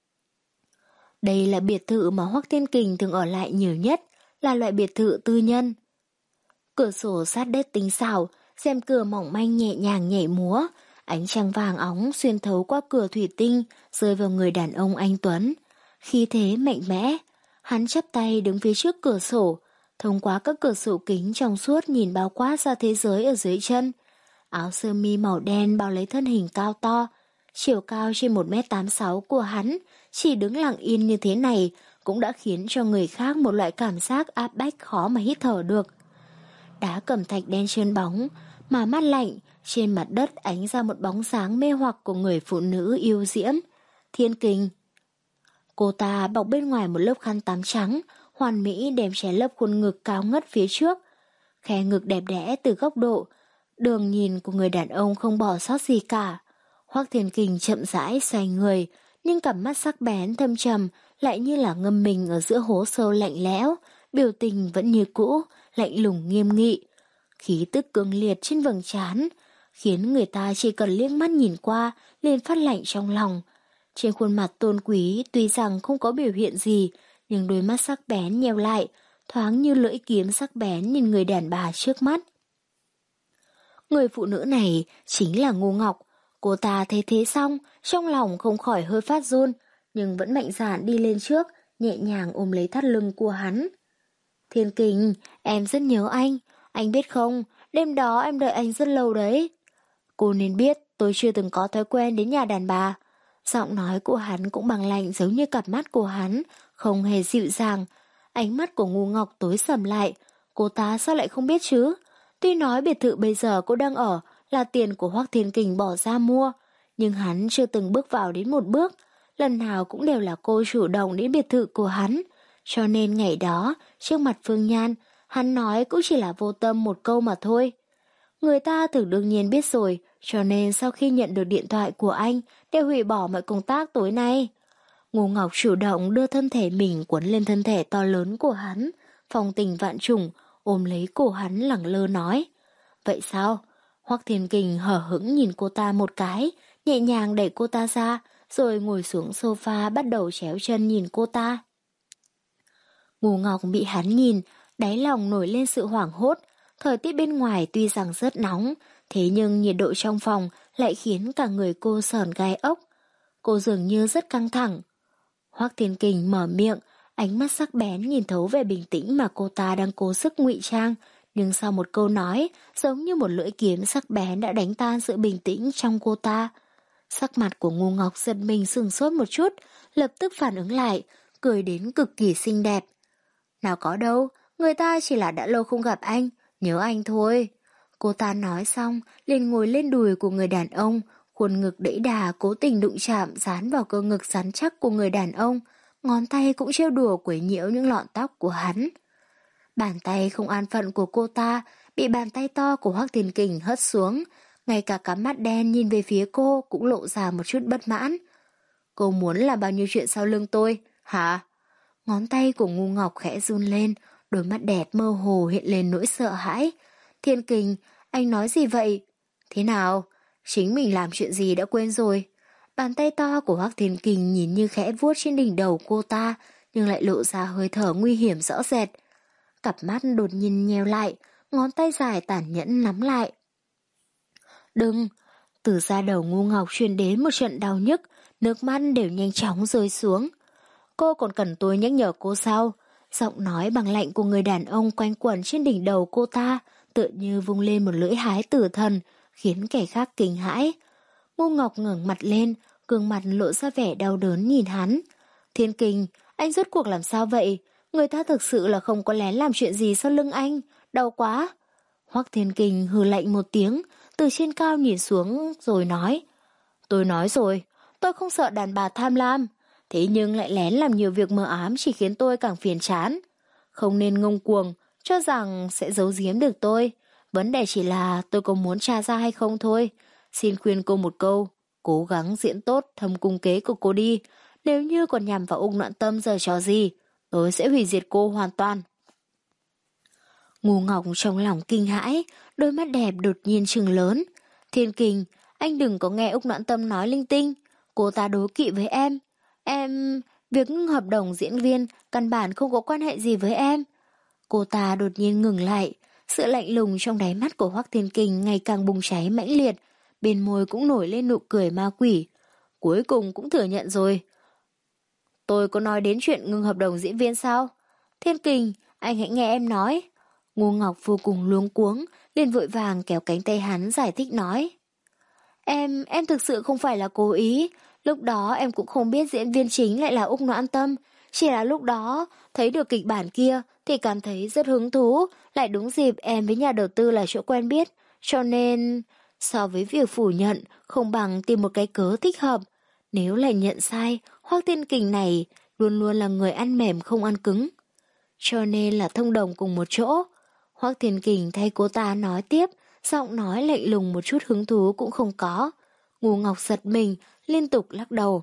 Đây là biệt thự mà Hoắc Thiên Kình thường ở lại nhiều nhất, là loại biệt thự tư nhân. Cửa sổ sát đất tinh xảo, rèm cửa mỏng manh nhẹ nhàng nhảy múa, ánh trăng vàng óng xuyên thấu qua cửa thủy tinh rơi vào người đàn ông anh tuấn. Khí thế mạnh mẽ, hắn chắp tay đứng phía trước cửa sổ, thông qua các cửa sổ kính trong suốt nhìn bao quát ra thế giới ở dưới chân. Áo sơ mi màu đen bao lấy thân hình cao to, chiều cao trên một mét tám mươi sáu của hắn, chỉ đứng lặng yên như thế này cũng đã khiến cho người khác một loại cảm giác áp bách khó mà hít thở được. Đá cẩm thạch đen trơn bóng, mà mát lạnh, trên mặt đất ánh ra một bóng sáng mê hoặc của người phụ nữ yêu diễm, Thiên Kình. Cô ta bọc bên ngoài một lớp khăn tắm trắng, hoàn mỹ đem che lấp khuôn ngực cao ngất phía trước. Khe ngực đẹp đẽ từ góc độ, đường nhìn của người đàn ông không bỏ sót gì cả. Hoắc Thiên Kình chậm rãi xoay người, nhưng cặp mắt sắc bén thâm trầm lại như là ngâm mình ở giữa hố sâu lạnh lẽo, biểu tình vẫn như cũ, lạnh lùng nghiêm nghị. Khí tức cương liệt trên vầng trán, khiến người ta chỉ cần liếc mắt nhìn qua liền phát lạnh trong lòng. Trên khuôn mặt tôn quý tuy rằng không có biểu hiện gì, nhưng đôi mắt sắc bén nheo lại, thoáng như lưỡi kiếm sắc bén nhìn người đàn bà trước mắt. Người phụ nữ này chính là Ngô Ngọc. Cô ta thấy thế xong, trong lòng không khỏi hơi phát run, nhưng vẫn mạnh dạn đi lên trước, nhẹ nhàng ôm lấy thắt lưng của hắn. Thiên Kình, em rất nhớ anh, anh biết không, đêm đó em đợi anh rất lâu đấy. Cô nên biết tôi chưa từng có thói quen đến nhà đàn bà. Giọng nói của hắn cũng bằng lạnh giống như cặp mắt của hắn, không hề dịu dàng. Ánh mắt của Ngô Ngọc tối sầm lại, cô ta sao lại không biết chứ? Tuy nói biệt thự bây giờ cô đang ở là tiền của Hoắc Thiên Kình bỏ ra mua, nhưng hắn chưa từng bước vào đến một bước, lần nào cũng đều là cô chủ động đến biệt thự của hắn. Cho nên ngày đó, trước mặt Phương Nhan, hắn nói cũng chỉ là vô tâm một câu mà thôi. Người ta tưởng đương nhiên biết rồi, cho nên sau khi nhận được điện thoại của anh, đều hủy bỏ mọi công tác tối nay. Ngô Ngọc chủ động đưa thân thể mình quấn lên thân thể to lớn của hắn, phong tình vạn trùng, ôm lấy cổ hắn lẳng lơ nói. Vậy sao? Hoắc Thiên Kình hở hững nhìn cô ta một cái, nhẹ nhàng đẩy cô ta ra, rồi ngồi xuống sofa bắt đầu chéo chân nhìn cô ta. Ngô Ngọc bị hắn nhìn, đáy lòng nổi lên sự hoảng hốt. Thời tiết bên ngoài tuy rằng rất nóng, thế nhưng nhiệt độ trong phòng lại khiến cả người cô sởn gai ốc. Cô dường như rất căng thẳng. Hoắc Thiên Kình mở miệng, ánh mắt sắc bén nhìn thấu về bình tĩnh mà cô ta đang cố sức ngụy trang, nhưng sau một câu nói, giống như một lưỡi kiếm sắc bén đã đánh tan sự bình tĩnh trong cô ta. Sắc mặt của Ngô Ngọc giật mình sừng sốt một chút, lập tức phản ứng lại, cười đến cực kỳ xinh đẹp. Nào có đâu, người ta chỉ là đã lâu không gặp anh, nhớ anh thôi. Cô ta nói xong, liền ngồi lên đùi của người đàn ông, khuôn ngực đẫy đà cố tình đụng chạm dán vào cơ ngực rắn chắc của người đàn ông, ngón tay cũng trêu đùa quấy nhiễu những lọn tóc của hắn. Bàn tay không an phận của cô ta bị bàn tay to của Hoắc Thiên Kình hất xuống, ngay cả cặp mắt đen nhìn về phía cô cũng lộ ra một chút bất mãn. Cô muốn làm bao nhiêu chuyện sau lưng tôi, hả? Ngón tay của Ngô Ngọc khẽ run lên, đôi mắt đẹp mơ hồ hiện lên nỗi sợ hãi. Thiên Kình, anh nói gì vậy? Thế nào? Chính mình làm chuyện gì đã quên rồi? Bàn tay to của Hoắc Thiên Kình nhìn như khẽ vuốt trên đỉnh đầu cô ta, nhưng lại lộ ra hơi thở nguy hiểm rõ rệt. Cặp mắt đột nhiên nheo lại, ngón tay dài tàn nhẫn nắm lại. Đừng! Từ da đầu Ngô Ngọc truyền đến một trận đau nhức, nước mắt đều nhanh chóng rơi xuống. Cô còn cần tôi nhắc nhở cô sao? Giọng nói bằng lạnh của người đàn ông quanh quẩn trên đỉnh đầu cô ta, tựa như vung lên một lưỡi hái tử thần, khiến kẻ khác kinh hãi. Ngô Ngọc ngẩng mặt lên, gương mặt lộ ra vẻ đau đớn nhìn hắn. Thiên Kình, anh rốt cuộc làm sao vậy? Người ta thực sự là không có lén làm chuyện gì sau lưng anh, đau quá. Hoắc Thiên Kình hừ lạnh một tiếng, từ trên cao nhìn xuống rồi nói. Tôi nói rồi, tôi không sợ đàn bà tham lam, thế nhưng lại lén làm nhiều việc mờ ám chỉ khiến tôi càng phiền chán. Không nên ngông cuồng, cho rằng sẽ giấu giếm được tôi. Vấn đề chỉ là tôi có muốn tra ra hay không thôi. Xin khuyên cô một câu, cố gắng diễn tốt thâm cung kế của cô đi. Nếu như còn nhằm vào Ung Noãn Tâm giở trò gì, tôi sẽ hủy diệt cô hoàn toàn. Ngô Ngọc trong lòng kinh hãi, đôi mắt đẹp đột nhiên trừng lớn. Thiên Kình, anh đừng có nghe Ung Noãn Tâm nói linh tinh. Cô ta đố kỵ với em. Em... Việc ngưng hợp đồng diễn viên căn bản không có quan hệ gì với em. Cô ta đột nhiên ngừng lại. Sự lạnh lùng trong đáy mắt của Hoắc Thiên Kình ngày càng bùng cháy mãnh liệt. Bên môi cũng nổi lên nụ cười ma quỷ. Cuối cùng cũng thừa nhận rồi. Tôi có nói đến chuyện ngưng hợp đồng diễn viên sao? Thiên Kình, anh hãy nghe em nói. Ngô Ngọc vô cùng luống cuống, liền vội vàng kéo cánh tay hắn giải thích nói. Em, em thực sự không phải là cố ý. Lúc đó em cũng không biết diễn viên chính lại là Ung Noãn Tâm. Chỉ là lúc đó thấy được kịch bản kia thì cảm thấy rất hứng thú. Lại đúng dịp em với nhà đầu tư là chỗ quen biết. Cho nên so với việc phủ nhận không bằng tìm một cái cớ thích hợp. Nếu lại nhận sai, Hoắc Thiên Kình này luôn luôn là người ăn mềm không ăn cứng. Cho nên là thông đồng cùng một chỗ. Hoắc Thiên Kình thay cô ta nói tiếp, giọng nói lạnh lùng một chút hứng thú cũng không có. Ngô Ngọc giật mình, liên tục lắc đầu.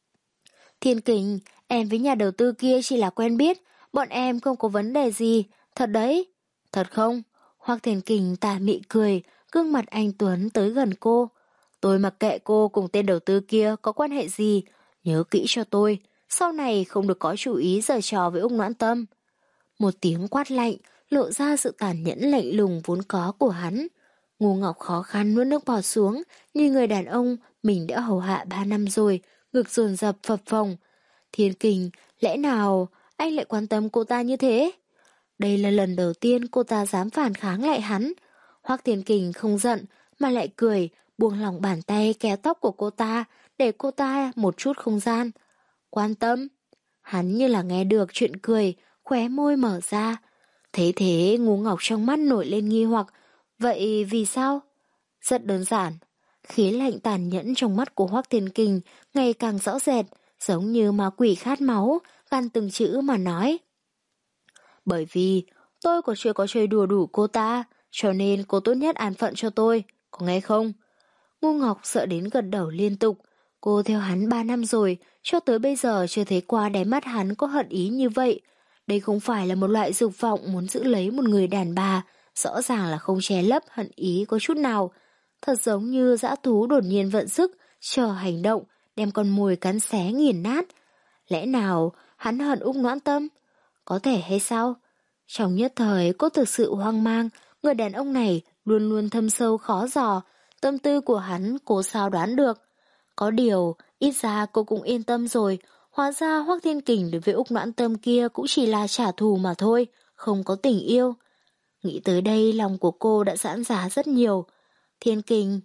Thiên Kình, em với nhà đầu tư kia chỉ là quen biết, bọn em không có vấn đề gì, thật đấy. Thật không? Hoắc Thiên Kình tà mị cười, gương mặt anh Tuấn tới gần cô. Tôi mặc kệ cô cùng tên đầu tư kia có quan hệ gì, nhớ kỹ cho tôi, sau này không được có chủ ý giở trò với Ung Noãn Tâm. Một tiếng quát lạnh, lộ ra sự tàn nhẫn lạnh lùng vốn có của hắn. Ngô Ngọc khó khăn nuốt nước bọt xuống, như người đàn ông mình đã hầu hạ ba năm rồi, ngực dồn dập phập phồng. Thiên Kình, lẽ nào anh lại quan tâm cô ta như thế? Đây là lần đầu tiên cô ta dám phản kháng lại hắn. Hoắc Thiên Kình không giận, mà lại cười, buông lỏng bàn tay kéo tóc của cô ta, để cô ta một chút không gian. Quan tâm? Hắn như là nghe được chuyện cười, khóe môi mở ra. Thế thế Ngô Ngọc trong mắt nổi lên nghi hoặc, Vậy vì sao? Rất đơn giản. Khí lạnh tàn nhẫn trong mắt của Hoắc Thiên Kình ngày càng rõ rệt, giống như ma quỷ khát máu, gằn từng chữ mà nói. Bởi vì tôi còn chưa có chơi đùa đủ cô ta, cho nên cô tốt nhất an phận cho tôi, có nghe không? Ngô Ngọc sợ đến gật đầu liên tục. Cô theo hắn ba năm rồi, cho tới bây giờ chưa thấy qua đáy mắt hắn có hận ý như vậy. Đây không phải là một loại dục vọng muốn giữ lấy một người đàn bà, rõ ràng là không che lấp hận ý có chút nào. Thật giống như dã thú đột nhiên vận sức, chờ hành động, đem con mồi cắn xé nghiền nát. Lẽ nào hắn hận Úc Noãn Tâm? Có thể hay sao? Trong nhất thời cô thực sự hoang mang, người đàn ông này luôn luôn thâm sâu khó dò, tâm tư của hắn cô sao đoán được. Có điều, ít ra cô cũng yên tâm rồi, hóa ra Hoắc Thiên Kình đối với Úc Noãn Tâm kia cũng chỉ là trả thù mà thôi, không có tình yêu. Nghĩ tới đây lòng của cô đã giãn ra rất nhiều. Thiên Kình.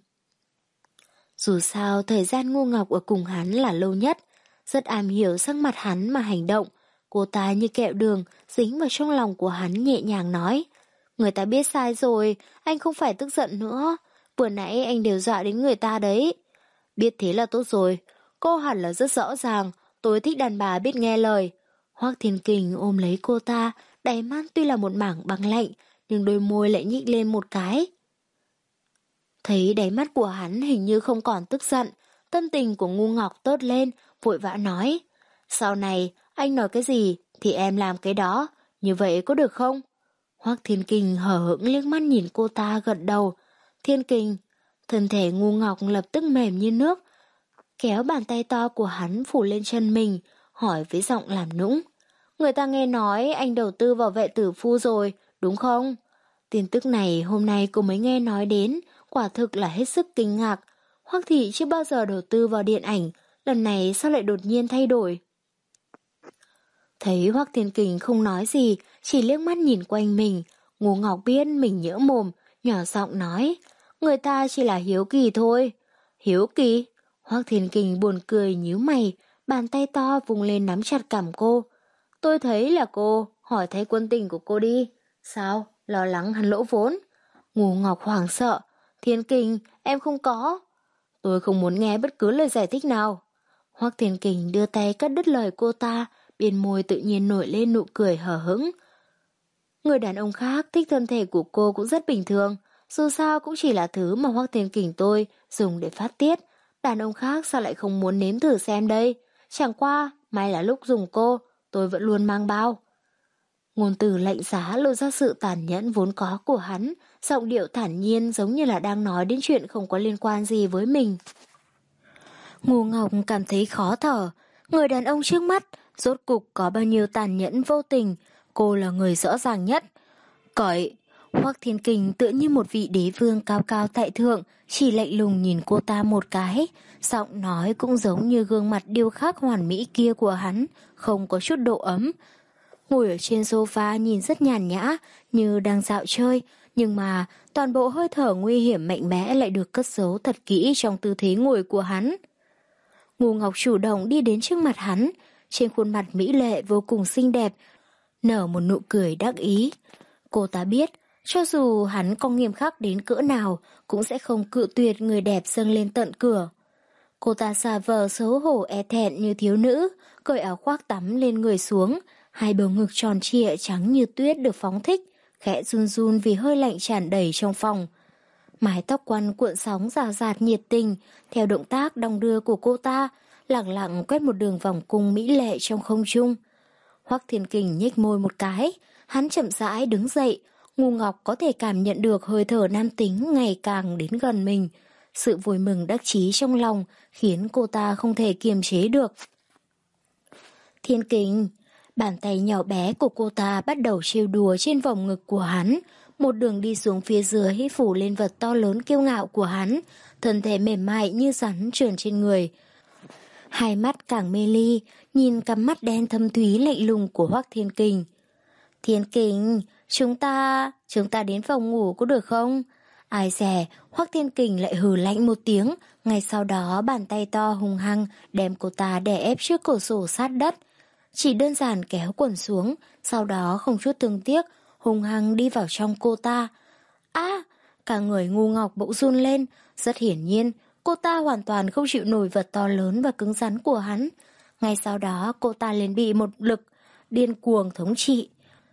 Dù sao thời gian Ngô Ngọc ở cùng hắn là lâu nhất, rất am hiểu sắc mặt hắn mà hành động. Cô ta như kẹo đường dính vào trong lòng của hắn nhẹ nhàng nói. Người ta biết sai rồi, anh không phải tức giận nữa. Vừa nãy anh đều dọa đến người ta đấy. Biết thế là tốt rồi, cô hẳn là rất rõ ràng, tôi thích đàn bà biết nghe lời. Hoắc Thiên Kình ôm lấy cô ta, đáy mắt tuy là một mảng băng lạnh, nhưng đôi môi lại nhích lên một cái. Thấy đáy mắt của hắn hình như không còn tức giận, tâm tình của Ngu Ngọc tốt lên, vội vã nói. Sau này, anh nói cái gì thì em làm cái đó, như vậy có được không? Hoắc Thiên Kình hờ hững liếc mắt nhìn cô ta gật đầu. Thiên Kình, thân thể Ngu Ngọc lập tức mềm như nước, kéo bàn tay to của hắn phủ lên chân mình, hỏi với giọng làm nũng. Người ta nghe nói anh đầu tư vào vệ tử phu rồi, đúng không? Tin tức này hôm nay cô mới nghe nói đến, quả thực là hết sức kinh ngạc. Hoắc thị chưa bao giờ đầu tư vào điện ảnh, lần này sao lại đột nhiên thay đổi? Thấy Hoắc Thiên Kình không nói gì, chỉ liếc mắt nhìn quanh mình, Ngô Ngọc biết mình nhỡ mồm, nhỏ giọng nói, người ta chỉ là hiếu kỳ thôi. Hiếu kỳ? Hoắc Thiên Kình buồn cười nhíu mày, bàn tay to vùng lên nắm chặt cằm cô. Tôi thấy là cô, hỏi thấy quân tình của cô đi. Sao? Lo lắng hắn lỗ vốn? Ngô Ngọc hoảng sợ. Thiên Kình, em không có. Tôi không muốn nghe bất cứ lời giải thích nào. Hoắc Thiên Kình đưa tay cắt đứt lời cô ta, bên môi tự nhiên nổi lên nụ cười hờ hững. Người đàn ông khác thích thân thể của cô cũng rất bình thường, dù sao cũng chỉ là thứ mà Hoắc Thiên Kình tôi dùng để phát tiết. Đàn ông khác sao lại không muốn nếm thử xem đây? Chẳng qua, may là lúc dùng cô, tôi vẫn luôn mang bao. Ngôn từ lạnh giá lộ ra sự tàn nhẫn vốn có của hắn, giọng điệu thản nhiên giống như là đang nói đến chuyện không có liên quan gì với mình. Ngô Ngọc cảm thấy khó thở, người đàn ông trước mắt rốt cục có bao nhiêu tàn nhẫn vô tình, cô là người rõ ràng nhất. Cởi, Hoắc Thiên Kình tựa như một vị đế vương cao cao tại thượng, chỉ lạnh lùng nhìn cô ta một cái, giọng nói cũng giống như gương mặt điêu khắc hoàn mỹ kia của hắn, không có chút độ ấm. Ngồi ở trên sofa nhìn rất nhàn nhã, như đang dạo chơi, nhưng mà toàn bộ hơi thở nguy hiểm mạnh mẽ lại được cất giấu thật kỹ trong tư thế ngồi của hắn. Ngô Ngọc chủ động đi đến trước mặt hắn, trên khuôn mặt mỹ lệ vô cùng xinh đẹp, nở một nụ cười đắc ý. Cô ta biết, cho dù hắn có nghiêm khắc đến cỡ nào, cũng sẽ không cự tuyệt người đẹp dâng lên tận cửa. Cô ta xà vờ xấu hổ e thẹn như thiếu nữ, cởi áo khoác tắm lên người xuống, hai bầu ngực tròn trịa trắng như tuyết được phóng thích, khẽ run run vì hơi lạnh tràn đầy trong phòng. Mái tóc quăn cuộn sóng rào rạt nhiệt tình, theo động tác đong đưa của cô ta, lẳng lặng quét một đường vòng cung mỹ lệ trong không trung. Hoắc Thiên Kình nhếch môi một cái, hắn chậm rãi đứng dậy, Ngô Ngọc có thể cảm nhận được hơi thở nam tính ngày càng đến gần mình. Sự vui mừng đắc chí trong lòng khiến cô ta không thể kiềm chế được. Thiên Kình, bàn tay nhỏ bé của cô ta bắt đầu trêu đùa trên vòng ngực của hắn, một đường đi xuống phía dưới phủ lên vật to lớn kiêu ngạo của hắn, thân thể mềm mại như rắn trườn trên người. Hai mắt càng mê ly, nhìn cặp mắt đen thâm thúy lạnh lùng của Hoắc Thiên Kình. Thiên Kình, chúng ta, chúng ta đến phòng ngủ có được không? Ai dè, Hoắc Thiên Kình lại hừ lạnh một tiếng, ngay sau đó bàn tay to hung hăng đem cô ta đè ép trước cửa sổ sát đất. Chỉ đơn giản kéo quần xuống, sau đó không chút thương tiếc, hung hăng đi vào trong cô ta. À, Cả người ngu ngọc bỗng run lên, rất hiển nhiên, cô ta hoàn toàn không chịu nổi vật to lớn và cứng rắn của hắn. Ngay sau đó cô ta liền bị một lực điên cuồng thống trị.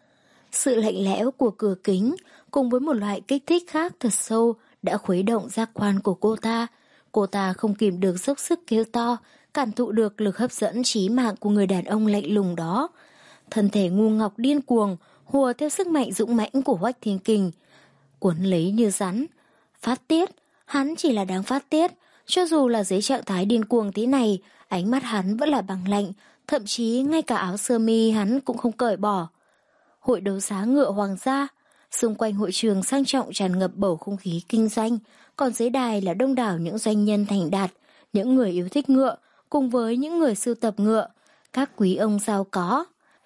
Sự lạnh lẽo của cửa kính cùng với một loại kích thích khác thật sâu đã khuấy động giác quan của cô ta. Cô ta không kìm được dốc sức kêu to, cảm thụ được lực hấp dẫn chí mạng của người đàn ông lạnh lùng đó. Thân thể ngu ngọc điên cuồng, hùa theo sức mạnh dũng mãnh của Hoắc Thiên Kình, cuốn lấy như rắn. Phát tiết, hắn chỉ là đang phát tiết, cho dù là dưới trạng thái điên cuồng thế này, ánh mắt hắn vẫn là bằng lạnh, thậm chí ngay cả áo sơ mi hắn cũng không cởi bỏ. Hội đấu giá ngựa hoàng gia, xung quanh hội trường sang trọng tràn ngập bầu không khí kinh doanh, còn dưới đài là đông đảo những doanh nhân thành đạt, những người yêu thích ngựa, cùng với những người sưu tập ngựa, các quý ông giàu có.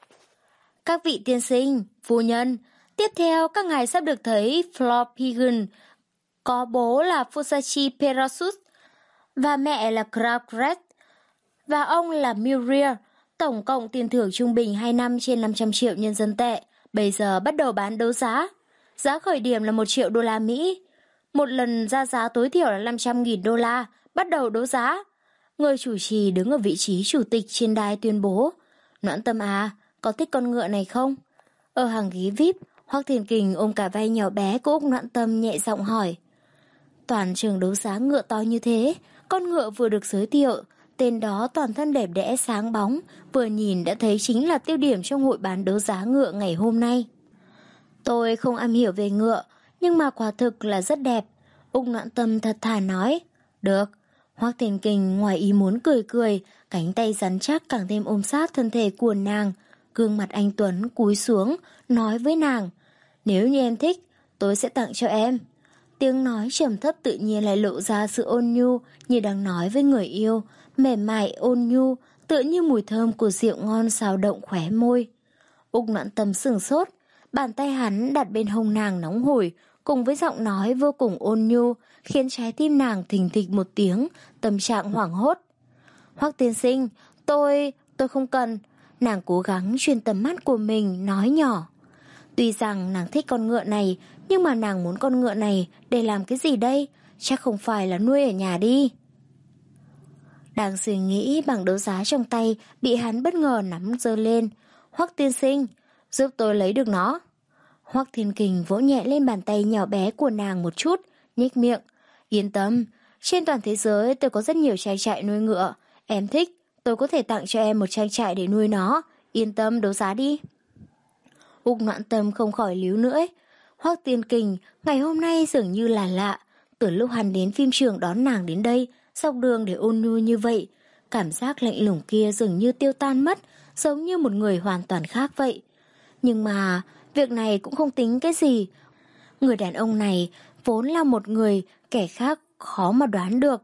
Các vị tiên sinh, phu nhân, tiếp theo các ngài sắp được thấy Flor Pigeon, có bố là Fusashi Pegasus và mẹ là Crowcrest và ông là Muriel. Tổng cộng tiền thưởng trung bình hai năm trên năm trăm triệu nhân dân tệ. Bây giờ bắt đầu bán đấu giá. Giá khởi điểm là một triệu đô la Mỹ. Một lần ra giá tối thiểu là năm trăm nghìn đô la. Bắt đầu đấu giá. Người chủ trì đứng ở vị trí chủ tịch trên đài tuyên bố. Noãn Tâm à, có thích con ngựa này không? Ở hàng ghế vi ai pi, Hoắc Thiên Kình ôm cả vai nhỏ bé của Úc Noãn Tâm nhẹ giọng hỏi. Toàn trường đấu giá ngựa to như thế, con ngựa vừa được giới thiệu, tên đó toàn thân đẹp đẽ sáng bóng, vừa nhìn đã thấy chính là tiêu điểm trong hội bán đấu giá ngựa ngày hôm nay. Tôi không am hiểu về ngựa, nhưng mà quả thực là rất đẹp. Úc Noãn Tâm thật thà nói. Được. Hoắc Thiên Kình ngoài ý muốn cười cười, cánh tay rắn chắc càng thêm ôm sát thân thể của nàng. Gương mặt anh Tuấn cúi xuống, nói với nàng. Nếu như em thích, tôi sẽ tặng cho em. Tiếng nói trầm thấp tự nhiên lại lộ ra sự ôn nhu như đang nói với người yêu, mềm mại ôn nhu, tựa như mùi thơm của rượu ngon xào động khóe môi. Úc Noãn Tâm sửng sốt, bàn tay hắn đặt bên hông nàng nóng hổi, cùng với giọng nói vô cùng ôn nhu, khiến trái tim nàng thình thịch một tiếng, tâm trạng hoảng hốt. Hoắc tiên sinh, tôi, tôi không cần. Nàng cố gắng truyền tầm mắt của mình, nói nhỏ. Tuy rằng nàng thích con ngựa này, nhưng mà nàng muốn con ngựa này để làm cái gì đây? Chắc không phải là nuôi ở nhà đi. Đang suy nghĩ, bảng đấu giá trong tay bị hắn bất ngờ nắm giơ lên. Hoắc tiên sinh, giúp tôi lấy được nó. Hoắc Thiên Kình vỗ nhẹ lên bàn tay nhỏ bé của nàng một chút, nhếch miệng. Yên tâm, trên toàn thế giới tôi có rất nhiều trang trại nuôi ngựa. Em thích, tôi có thể tặng cho em một trang trại để nuôi nó. Yên tâm, đấu giá đi. Úc Noãn Tâm không khỏi líu nữa. Hoắc Thiên Kình ngày hôm nay dường như là lạ. Từ lúc hắn đến phim trường đón nàng đến đây, dọc đường để ôn nhu như vậy, cảm giác lạnh lùng kia dường như tiêu tan mất, giống như một người hoàn toàn khác vậy. Nhưng mà việc này cũng không tính cái gì. Người đàn ông này vốn là một người kẻ khác khó mà đoán được.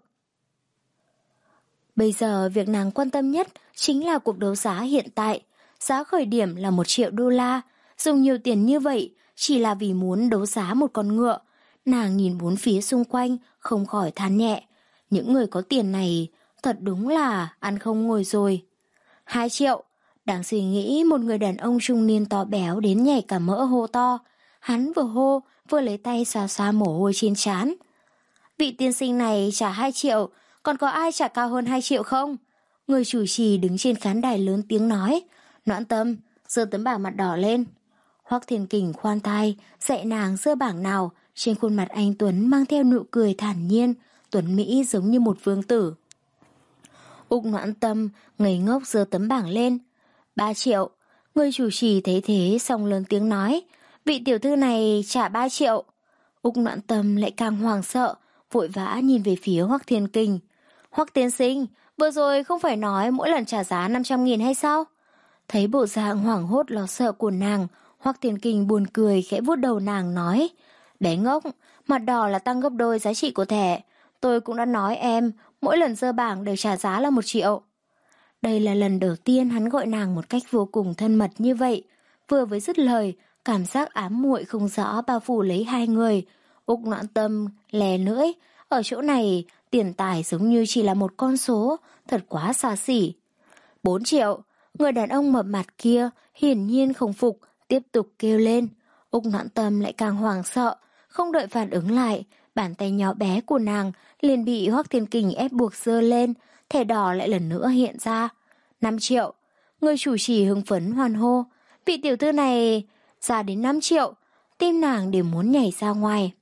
Bây giờ việc nàng quan tâm nhất chính là cuộc đấu giá hiện tại. Giá khởi điểm là một triệu đô la. Dùng nhiều tiền như vậy chỉ là vì muốn đấu giá một con ngựa. Nàng nhìn bốn phía xung quanh, không khỏi than nhẹ. Những người có tiền này thật đúng là ăn không ngồi rồi. Hai triệu. Đang suy nghĩ, một người đàn ông trung niên to béo đến nhảy cả mỡ hô to. Hắn vừa hô, vừa lấy tay xoa xoa mồ hôi trên trán. Vị tiên sinh này trả hai triệu, còn có ai trả cao hơn hai triệu không? Người chủ trì đứng trên khán đài lớn tiếng nói. Noãn Tâm, giơ tấm bảng mặt đỏ lên. Hoắc Thiên Kình khoan thai, dạy nàng giơ bảng nào. Trên khuôn mặt anh Tuấn mang theo nụ cười thản nhiên, Tuấn Mỹ giống như một vương tử. Úc Noãn Tâm ngây ngốc giơ tấm bảng lên. Ba triệu. Người chủ trì thấy thế xong lớn tiếng nói. Vị tiểu thư này trả ba triệu. Úc Noãn Tâm lại càng hoảng sợ, vội vã nhìn về phía Hoắc Thiên Kình. Hoắc tiên sinh, vừa rồi không phải nói mỗi lần trả giá năm trăm nghìn hay sao? Thấy bộ dạng hoảng hốt lo sợ của nàng, Hoắc Thiên Kình buồn cười khẽ vuốt đầu nàng nói. Bé ngốc, mặt đỏ là tăng gấp đôi giá trị của thẻ. Tôi cũng đã nói em, mỗi lần giơ bảng đều trả giá là một triệu. Đây là lần đầu tiên hắn gọi nàng một cách vô cùng thân mật như vậy. Vừa với dứt lời, cảm giác ám muội không rõ bao phủ lấy hai người. Úc Noãn Tâm lè lưỡi, ở chỗ này tiền tài giống như chỉ là một con số, thật quá xa xỉ. Bốn triệu, người đàn ông mập mặt kia hiển nhiên không phục, tiếp tục kêu lên. Úc Noãn Tâm lại càng hoảng sợ, Không đợi phản ứng lại, bàn tay nhỏ bé của nàng liền bị Hoắc Thiên Kình ép buộc giơ lên, thẻ đỏ lại lần nữa hiện ra. năm triệu. Người chủ trì hưng phấn hoan hô. Vị tiểu thư này ra đến năm triệu. Tim nàng đều muốn nhảy ra ngoài.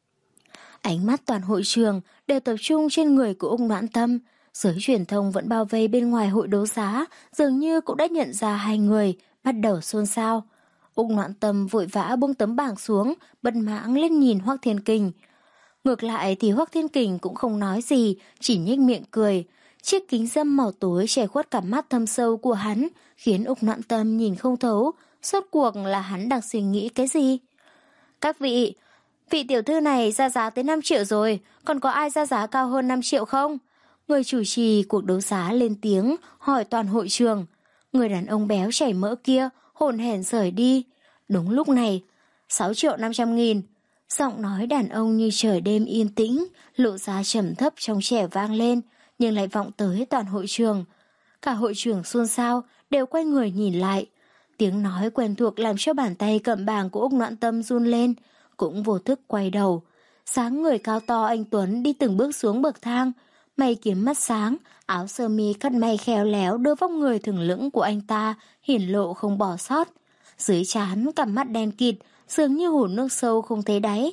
Ánh mắt toàn hội trường đều tập trung trên người của Úc Noãn Tâm. Giới truyền thông vẫn bao vây bên ngoài hội đấu giá, dường như cũng đã nhận ra hai người, bắt đầu xôn xao. Úc Noãn Tâm vội vã buông tấm bảng xuống, bất mãn lên nhìn Hoắc Thiên Kình. Ngược lại thì Hoắc Thiên Kình cũng không nói gì, chỉ nhếch miệng cười. Chiếc kính râm màu tối che khuất cặp mắt thâm sâu của hắn, khiến Úc Noãn Tâm nhìn không thấu. Rốt cuộc là hắn đang suy nghĩ cái gì? Các vị, vị tiểu thư này ra giá tới năm triệu rồi, còn có ai ra giá cao hơn năm triệu không? Người chủ trì cuộc đấu giá lên tiếng, hỏi toàn hội trường. Người đàn ông béo chảy mỡ kia, hồn hển rời đi. Đúng lúc này, sáu triệu năm trăm nghìn. Giọng nói đàn ông như trời đêm yên tĩnh, lộ ra trầm thấp trong trẻo vang lên, nhưng lại vọng tới toàn hội trường. Cả hội trường xôn xao, đều quay người nhìn lại. Tiếng nói quen thuộc làm cho bàn tay cầm bảng của Úc Noãn Tâm run lên, cũng vô thức quay đầu. Sáng người cao to anh Tuấn đi từng bước xuống bậc thang, mày kiếm mắt sáng, áo sơ mi cắt may khéo léo đưa vóc người thừng lững của anh ta hiển lộ không bỏ sót. Dưới trán cặp mắt đen kịt, dường như hồ nước sâu không thấy đáy.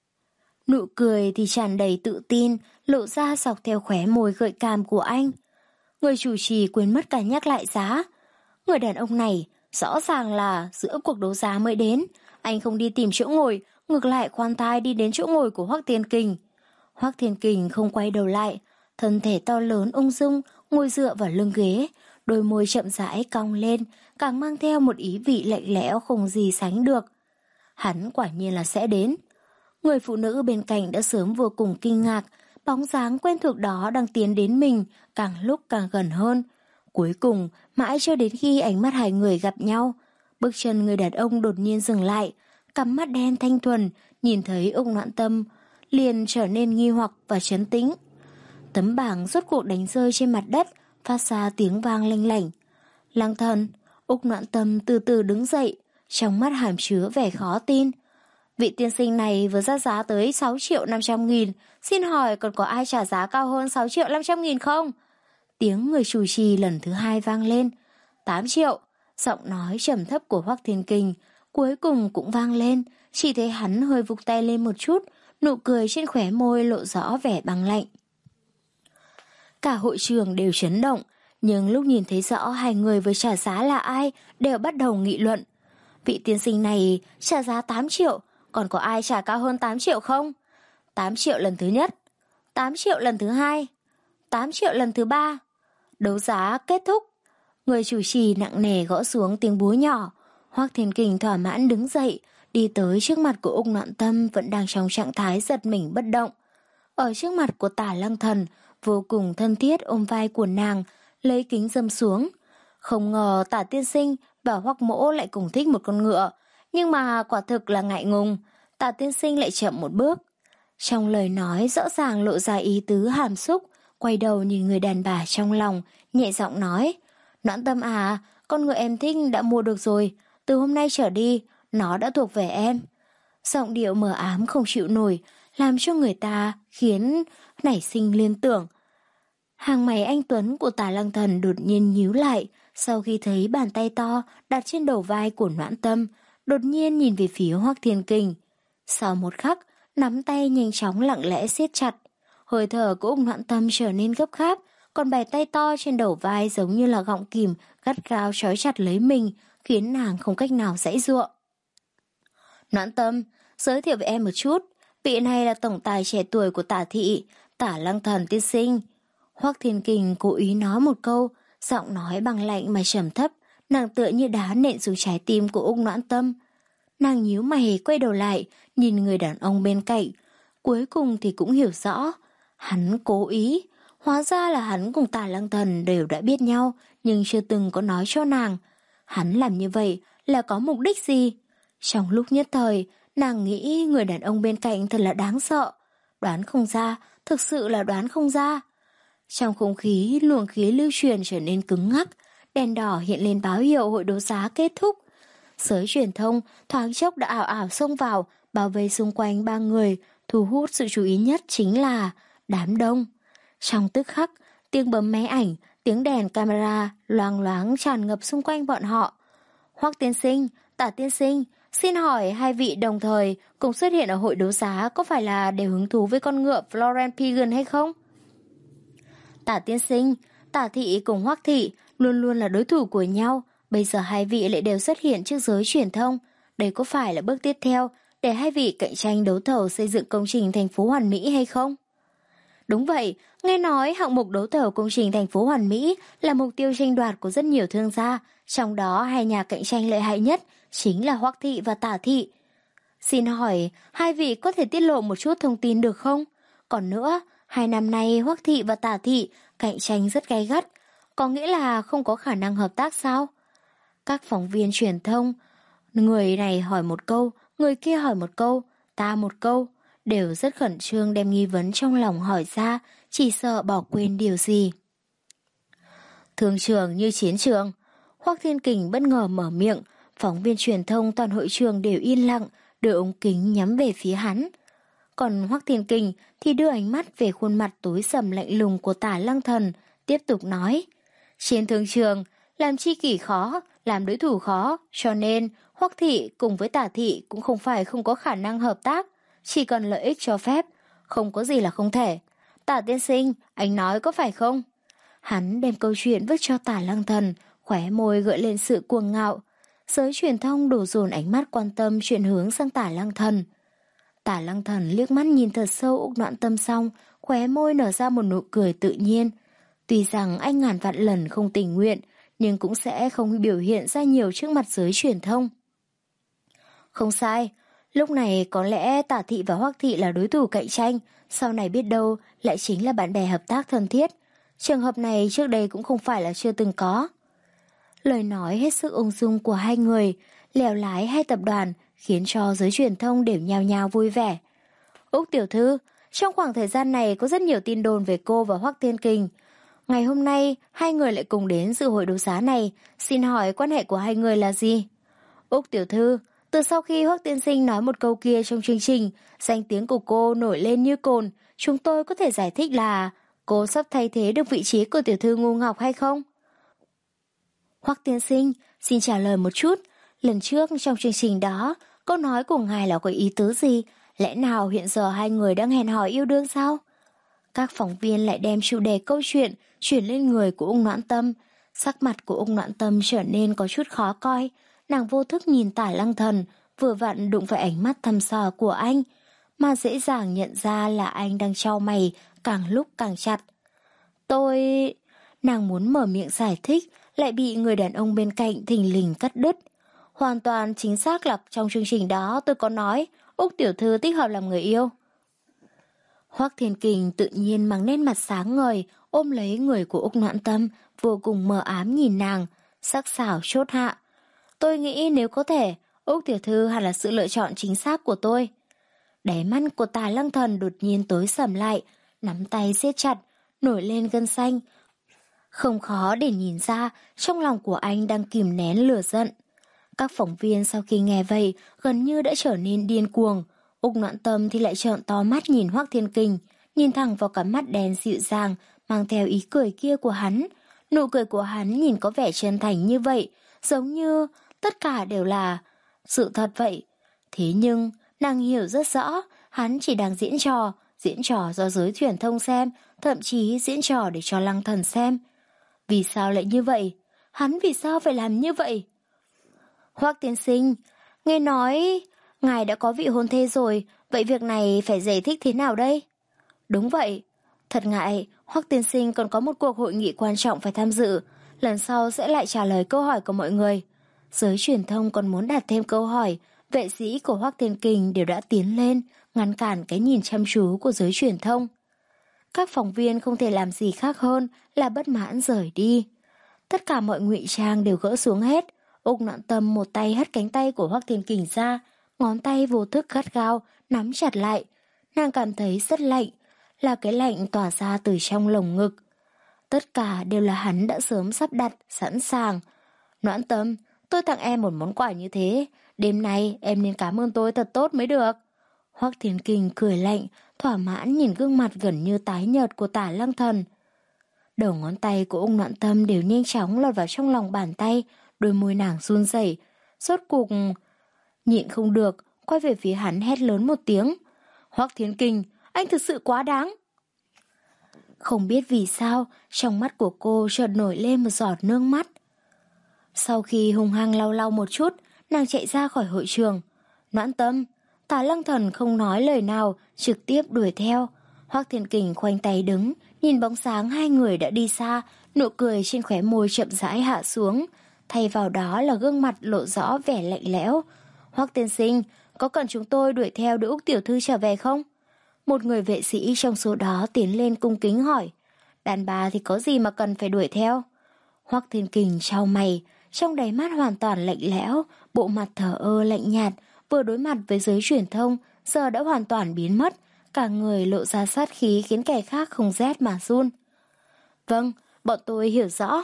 Nụ cười thì tràn đầy tự tin, lộ ra dọc theo khóe môi gợi cảm của anh. Người chủ trì quên mất cả nhắc lại giá. Người đàn ông này rõ ràng là giữa cuộc đấu giá mới đến, anh không đi tìm chỗ ngồi, ngược lại khoan thai đi đến chỗ ngồi của Hoắc Thiên Kình. Hoắc Thiên Kình không quay đầu lại, thân thể to lớn ung dung ngồi dựa vào lưng ghế, đôi môi chậm rãi cong lên, càng mang theo một ý vị lạnh lẽo không gì sánh được. Hắn quả nhiên là sẽ đến. Người phụ nữ bên cạnh đã sớm vô cùng kinh ngạc, bóng dáng quen thuộc đó đang tiến đến mình, càng lúc càng gần hơn. Cuối cùng, mãi cho đến khi ánh mắt hai người gặp nhau, bước chân người đàn ông đột nhiên dừng lại, cặp mắt đen thanh thuần, nhìn thấy Úc Noãn Tâm, liền trở nên nghi hoặc và trấn tĩnh. Tấm bảng rốt cuộc đánh rơi trên mặt đất, phát ra tiếng vang lanh lảnh. Lăng thần, Úc Noãn Tâm từ từ đứng dậy, trong mắt hàm chứa vẻ khó tin. Vị tiên sinh này vừa ra giá tới sáu triệu năm trăm nghìn, xin hỏi còn có ai trả giá cao hơn sáu triệu năm trăm nghìn không? Tiếng người chủ trì lần thứ hai vang lên. tám triệu, giọng nói trầm thấp của Hoắc Thiên Kình cuối cùng cũng vang lên, chỉ thấy hắn hơi vụt tay lên một chút, nụ cười trên khóe môi lộ rõ vẻ băng lạnh. Cả hội trường đều chấn động, nhưng lúc nhìn thấy rõ hai người vừa trả giá là ai, đều bắt đầu nghị luận. Vị tiên sinh này trả giá tám triệu, còn có ai trả cao hơn tám triệu không? tám triệu lần thứ nhất, tám triệu lần thứ hai, tám triệu lần thứ ba. Đấu giá kết thúc. Người chủ trì nặng nề gõ xuống tiếng búa nhỏ. Hoắc Thiên Kình thỏa mãn đứng dậy, đi tới trước mặt của Úc Noãn Tâm vẫn đang trong trạng thái giật mình bất động. Ở trước mặt của Tả Lăng Thần, vô cùng thân thiết ôm vai của nàng, lấy kính dâm xuống. Không ngờ Tả tiên sinh và Hoắc mỗ lại cùng thích một con ngựa, nhưng mà quả thực là ngại ngùng, Tả tiên sinh lại chậm một bước. Trong lời nói rõ ràng lộ ra ý tứ hàm xúc, quay đầu nhìn người đàn bà trong lòng, nhẹ giọng nói: Noãn Tâm à, con ngựa em thích đã mua được rồi, từ hôm nay trở đi, nó đã thuộc về em. Giọng điệu mờ ám không chịu nổi, làm cho người ta khiến nảy sinh liên tưởng. Hàng mày anh Tuấn của Tả Lăng Thần đột nhiên nhíu lại, sau khi thấy bàn tay to đặt trên đầu vai của Noãn Tâm, đột nhiên nhìn về phía Hoắc Thiên Kình. Sau một khắc, nắm tay nhanh chóng lặng lẽ siết chặt. Hơi thở của Úc Noãn Tâm trở nên gấp gáp, còn bàn tay to trên đầu vai giống như là gọng kìm gắt gao trói chặt lấy mình, khiến nàng không cách nào giãy giụa. Noãn Tâm, giới thiệu với em một chút, vị này là tổng tài trẻ tuổi của Tả thị, Tả Lăng Thần tiên sinh. Hoắc Thiên Kình cố ý nói một câu, giọng nói bằng lạnh mà trầm thấp, nàng tựa như đá nện xuống trái tim của Úc Noãn Tâm. Nàng nhíu mày quay đầu lại, nhìn người đàn ông bên cạnh, cuối cùng thì cũng hiểu rõ, hắn cố ý. Hóa ra là hắn cùng Tả Lăng Thần đều đã biết nhau, nhưng chưa từng có nói cho nàng. Hắn làm như vậy là có mục đích gì? Trong lúc nhất thời, nàng nghĩ người đàn ông bên cạnh thật là đáng sợ. Đoán không ra, thực sự là đoán không ra. Trong không khí, luồng khí lưu truyền trở nên cứng ngắc, đèn đỏ hiện lên báo hiệu hội đấu giá kết thúc. Giới truyền thông thoáng chốc đã ảo ảo xông vào, bao vây xung quanh ba người, thu hút sự chú ý nhất chính là đám đông. Trong tức khắc, tiếng bấm máy ảnh, tiếng đèn camera loang loáng tràn ngập xung quanh bọn họ. Hoắc tiên sinh, Tả tiên sinh, xin hỏi hai vị đồng thời cùng xuất hiện ở hội đấu giá có phải là đều hứng thú với con ngựa Florence Pigeon hay không? Tả tiên sinh, Tả thị cùng Hoắc thị luôn luôn là đối thủ của nhau, bây giờ hai vị lại đều xuất hiện trước giới truyền thông. Đây có phải là bước tiếp theo để hai vị cạnh tranh đấu thầu xây dựng công trình thành phố Hoàn Mỹ hay không? Đúng vậy, nghe nói hạng mục đấu thầu công trình thành phố Hoàn Mỹ là mục tiêu tranh đoạt của rất nhiều thương gia, trong đó hai nhà cạnh tranh lợi hại nhất chính là Hoắc thị và Tả thị. Xin hỏi, hai vị có thể tiết lộ một chút thông tin được không? Còn nữa, hai năm nay Hoắc thị và Tả thị cạnh tranh rất gay gắt, có nghĩa là không có khả năng hợp tác sao? Các phóng viên truyền thông, người này hỏi một câu, người kia hỏi một câu, ta một câu, đều rất khẩn trương đem nghi vấn trong lòng hỏi ra, chỉ sợ bỏ quên điều gì. Thương trường như chiến trường. Hoắc Thiên Kình bất ngờ mở miệng, phóng viên truyền thông toàn hội trường đều yên lặng, đưa ống kính nhắm về phía hắn. Còn Hoắc Thiên Kình thì đưa ánh mắt về khuôn mặt tối sầm lạnh lùng của Tả Lăng Thần, tiếp tục nói: trên thương trường, làm chi kỷ khó, làm đối thủ khó, cho nên Hoắc thị cùng với Tả thị cũng không phải không có khả năng hợp tác, chỉ cần lợi ích cho phép, không có gì là không thể. Tả tiên sinh, anh nói có phải không? Hắn đem câu chuyện vứt cho Tả Lăng Thần, khóe môi gợi lên sự cuồng ngạo. Giới truyền thông đổ dồn ánh mắt quan tâm chuyển hướng sang Tả Lăng Thần. Tả Lăng Thần liếc mắt nhìn thật sâu Úc Noãn Tâm xong, khóe môi nở ra một nụ cười tự nhiên. Tuy rằng anh ngàn vạn lần không tình nguyện, nhưng cũng sẽ không biểu hiện ra nhiều trước mặt giới truyền thông. Không sai, lúc này có lẽ Tả thị và Hoắc thị là đối thủ cạnh tranh, sau này biết đâu lại chính là bạn bè hợp tác thân thiết. Trường hợp này trước đây cũng không phải là chưa từng có. Lời nói hết sức ung dung của hai người, lèo lái hai tập đoàn khiến cho giới truyền thông đều nhao nhao vui vẻ. Úc tiểu thư, trong khoảng thời gian này có rất nhiều tin đồn về cô và Hoắc Thiên Kình. Ngày hôm nay, hai người lại cùng đến dự hội đấu giá này, xin hỏi quan hệ của hai người là gì? Úc tiểu thư, từ sau khi Hoắc tiên sinh nói một câu kia trong chương trình, danh tiếng của cô nổi lên như cồn, chúng tôi có thể giải thích là cô sắp thay thế được vị trí của tiểu thư Ngô Ngọc hay không? Hoắc tiên sinh, xin trả lời một chút. Lần trước trong chương trình đó, câu nói của ngài là có ý tứ gì? Lẽ nào hiện giờ hai người đang hẹn hò yêu đương sao? Các phóng viên lại đem chủ đề câu chuyện chuyển lên người của Ung Noãn Tâm. Sắc mặt của Ung Noãn Tâm trở nên có chút khó coi. Nàng vô thức nhìn Tả Lăng Thần, vừa vặn đụng phải ánh mắt thăm dò của anh, mà dễ dàng nhận ra là anh đang chau mày càng lúc càng chặt. Tôi... Nàng muốn mở miệng giải thích, lại bị người đàn ông bên cạnh thình lình cắt đứt. Hoàn toàn chính xác là trong chương trình đó tôi có nói Úc tiểu thư thích hợp làm người yêu. Hoắc Thiên Kình tự nhiên mang nét mặt sáng ngời, ôm lấy người của Úc Noãn Tâm, vô cùng mờ ám nhìn nàng, sắc sảo chốt hạ. Tôi nghĩ nếu có thể, Úc tiểu thư hẳn là sự lựa chọn chính xác của tôi. Đáy mắt của Tả Lăng Thần đột nhiên tối sầm lại, nắm tay siết chặt, nổi lên gân xanh. Không khó để nhìn ra trong lòng của anh đang kìm nén lửa giận. Các phóng viên sau khi nghe vậy gần như đã trở nên điên cuồng. Úc Noãn Tâm thì lại trợn to mắt nhìn Hoắc Thiên Kình, nhìn thẳng vào cái mắt đen dịu dàng mang theo ý cười kia của hắn. Nụ cười của hắn nhìn có vẻ chân thành như vậy, giống như tất cả đều là sự thật vậy. Thế nhưng nàng hiểu rất rõ hắn chỉ đang diễn trò, diễn trò do giới truyền thông xem, thậm chí diễn trò để cho Lăng Thần xem. Vì sao lại như vậy? Hắn vì sao phải làm như vậy? Hoắc tiên sinh, nghe nói ngài đã có vị hôn thê rồi, vậy việc này phải giải thích thế nào đây? Đúng vậy, thật ngại, Hoắc tiên sinh còn có một cuộc hội nghị quan trọng phải tham dự, lần sau sẽ lại trả lời câu hỏi của mọi người. Giới truyền thông còn muốn đặt thêm câu hỏi, vệ sĩ của Hoắc Thiên Kình đều đã tiến lên, ngăn cản cái nhìn chăm chú của giới truyền thông. Các phóng viên không thể làm gì khác hơn là bất mãn rời đi. Tất cả mọi ngụy trang đều gỡ xuống hết. Úc Noãn Tâm một tay hất cánh tay của Hoắc Thiên Kình ra, ngón tay vô thức gắt gao, nắm chặt lại. Nàng cảm thấy rất lạnh, là cái lạnh tỏa ra từ trong lồng ngực. Tất cả đều là hắn đã sớm sắp đặt, sẵn sàng. Noãn Tâm, tôi tặng em một món quà như thế, đêm nay em nên cảm ơn tôi thật tốt mới được. Hoắc Thiên Kình cười lạnh, thỏa mãn nhìn gương mặt gần như tái nhợt của Tả Lăng Thần. Đầu ngón tay của Ung Noãn Tâm đều nhanh chóng lọt vào trong lòng bàn tay, đôi môi nàng run rẩy, rốt cuộc nhịn không được, quay về phía hắn hét lớn một tiếng. Hoắc Thiên Kình, anh thực sự quá đáng. Không biết vì sao, trong mắt của cô chợt nổi lên một giọt nước mắt. Sau khi hung hăng lau lau một chút, nàng chạy ra khỏi hội trường. Noãn Tâm, Tả Lăng Thần không nói lời nào, trực tiếp đuổi theo. Hoắc Thiên Kình khoanh tay đứng, nhìn bóng sáng hai người đã đi xa, nụ cười trên khóe môi chậm rãi hạ xuống, thay vào đó là gương mặt lộ rõ vẻ lạnh lẽo. Hoắc tiên sinh, có cần chúng tôi đuổi theo đưa Úc tiểu thư trở về không? Một người vệ sĩ trong số đó tiến lên cung kính hỏi. Đàn bà thì có gì mà cần phải đuổi theo? Hoắc Thiên Kình chau mày, trong đáy mắt hoàn toàn lạnh lẽo, bộ mặt thờ ơ lạnh nhạt, vừa đối mặt với giới truyền thông, giờ đã hoàn toàn biến mất, cả người lộ ra sát khí khiến kẻ khác không rét mà run. Vâng, bọn tôi hiểu rõ.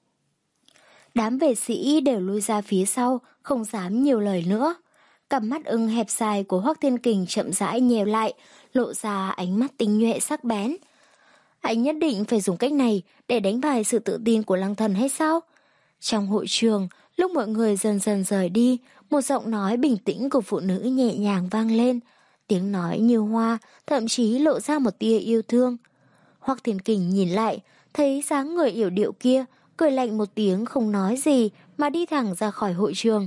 Đám vệ sĩ đều lui ra phía sau, không dám nhiều lời nữa. Cặp mắt ưng hẹp dài của Hoắc Thiên Kình chậm rãi nhèo lại, lộ ra ánh mắt tinh nhuệ sắc bén. Anh nhất định phải dùng cách này để đánh bại sự tự tin của Lăng Thần hay sao? Trong hội trường, lúc mọi người dần dần rời đi, một giọng nói bình tĩnh của phụ nữ nhẹ nhàng vang lên. Tiếng nói như hoa, thậm chí lộ ra một tia yêu thương. Hoắc Thiên Kình nhìn lại, thấy dáng người yểu điệu kia, cười lạnh một tiếng không nói gì mà đi thẳng ra khỏi hội trường.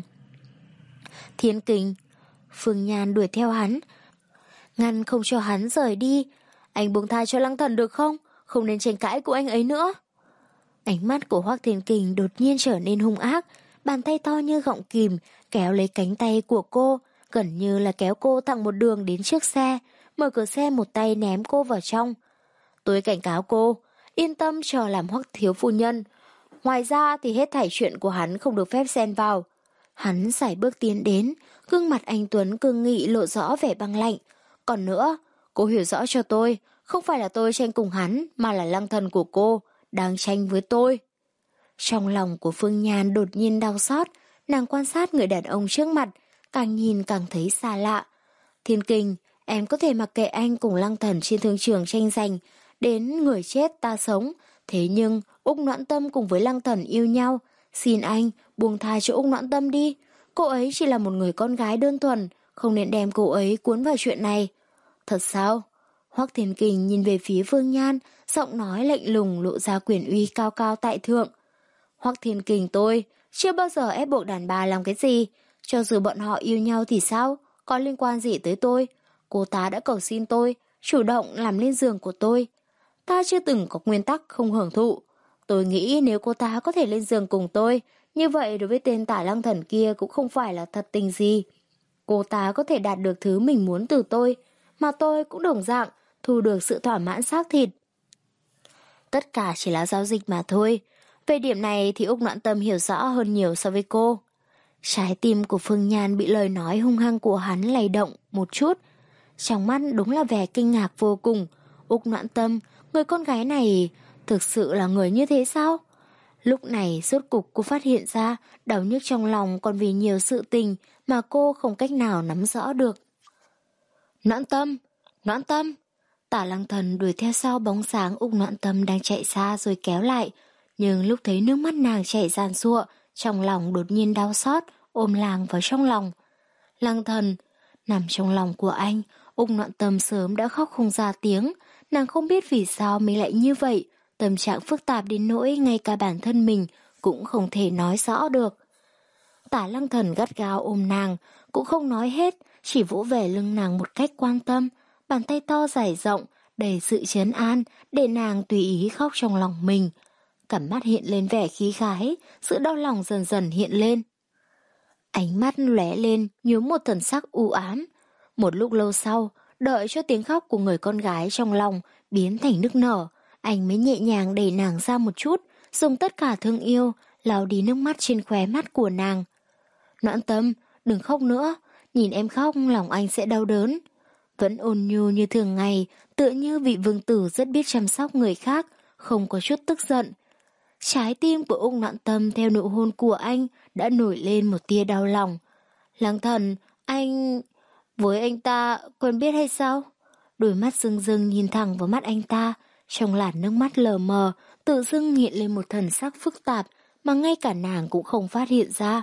Thiên Kình, Phương Nhan đuổi theo hắn, ngăn không cho hắn rời đi. Anh buông tha cho Lăng Thần được không? Không nên tranh cãi của anh ấy nữa. Ánh mắt của Hoắc Thiên Kình đột nhiên trở nên hung ác, bàn tay to như gọng kìm kéo lấy cánh tay của cô, gần như là kéo cô thẳng một đường đến trước xe, mở cửa xe một tay ném cô vào trong. Tôi cảnh cáo cô, yên tâm cho làm Hoắc thiếu phu nhân. Ngoài ra thì hết thảy chuyện của hắn không được phép xen vào. Hắn sải bước tiến đến, gương mặt anh tuấn cương nghị lộ rõ vẻ băng lạnh. Còn nữa, cô hiểu rõ cho tôi, không phải là tôi tranh cùng hắn, mà là Lăng Thần của cô đang tranh với tôi. Trong lòng của Phương Nhan đột nhiên đau xót, nàng quan sát người đàn ông trước mặt, càng nhìn càng thấy xa lạ. Thiên Kình, em có thể mặc kệ anh cùng Lăng Thần trên thương trường tranh giành, đến người chết ta sống, thế nhưng Úc Noãn Tâm cùng với Lăng Thần yêu nhau, xin anh buông tha cho Úc Noãn Tâm đi. Cô ấy chỉ là một người con gái đơn thuần, không nên đem cô ấy cuốn vào chuyện này. Thật sao? Hoắc Thiên Kình nhìn về phía Phương Nhan, giọng nói lạnh lùng lộ ra quyền uy cao cao tại thượng. Hoắc Thiên Kình tôi chưa bao giờ ép buộc đàn bà làm cái gì, cho dù bọn họ yêu nhau thì sao, có liên quan gì tới tôi? Cô ta đã cầu xin tôi, chủ động làm lên giường của tôi. Ta chưa từng có nguyên tắc không hưởng thụ. Tôi nghĩ nếu cô ta có thể lên giường cùng tôi, như vậy đối với tên Tả Lăng Thần kia cũng không phải là thật tình gì. Cô ta có thể đạt được thứ mình muốn từ tôi, mà tôi cũng đồng dạng thu được sự thỏa mãn xác thịt. Tất cả chỉ là giao dịch mà thôi. Về điểm này thì Úc Noãn Tâm hiểu rõ hơn nhiều so với cô. Trái tim của Phương Nhan bị lời nói hung hăng của hắn lay động một chút. Trong mắt đúng là vẻ kinh ngạc vô cùng. Úc Noãn Tâm, người con gái này thực sự là người như thế sao? Lúc này rốt cục cô phát hiện ra đau nhức trong lòng còn vì nhiều sự tình mà cô không cách nào nắm rõ được. Noãn Tâm, Noãn Tâm. Tả Lăng Thần đuổi theo sau bóng sáng Úc Noãn Tâm đang chạy xa rồi kéo lại. Nhưng lúc thấy nước mắt nàng chảy giàn giụa, trong lòng đột nhiên đau xót, ôm nàng vào trong lòng. Lăng Thần, nằm trong lòng của anh, Úc Noãn Tâm sớm đã khóc không ra tiếng. Nàng không biết vì sao mình lại như vậy, tâm trạng phức tạp đến nỗi ngay cả bản thân mình cũng không thể nói rõ được. Tả Lăng Thần gắt gao ôm nàng, cũng không nói hết, chỉ vỗ về lưng nàng một cách quan tâm, bàn tay to dày rộng, đầy sự trấn an, để nàng tùy ý khóc trong lòng mình. Cặp mắt hiện lên vẻ khí khái, sự đau lòng dần dần hiện lên. Ánh mắt lóe lên, nhuốm một thần sắc u ám. Một lúc lâu sau, đợi cho tiếng khóc của người con gái trong lòng biến thành nức nở, anh mới nhẹ nhàng đẩy nàng ra một chút, dùng tất cả thương yêu, lau đi nước mắt trên khóe mắt của nàng. Noãn Tâm, đừng khóc nữa, nhìn em khóc lòng anh sẽ đau đớn. Vẫn ôn nhu như thường ngày, tựa như vị vương tử rất biết chăm sóc người khác, không có chút tức giận. Trái tim của Úc Noãn Tâm theo nụ hôn của anh đã nổi lên một tia đau lòng. Lăng Thần, anh... với anh ta quen biết hay sao? Đôi mắt rưng rưng nhìn thẳng vào mắt anh ta, trong làn nước mắt lờ mờ, tự dưng hiện lên một thần sắc phức tạp mà ngay cả nàng cũng không phát hiện ra.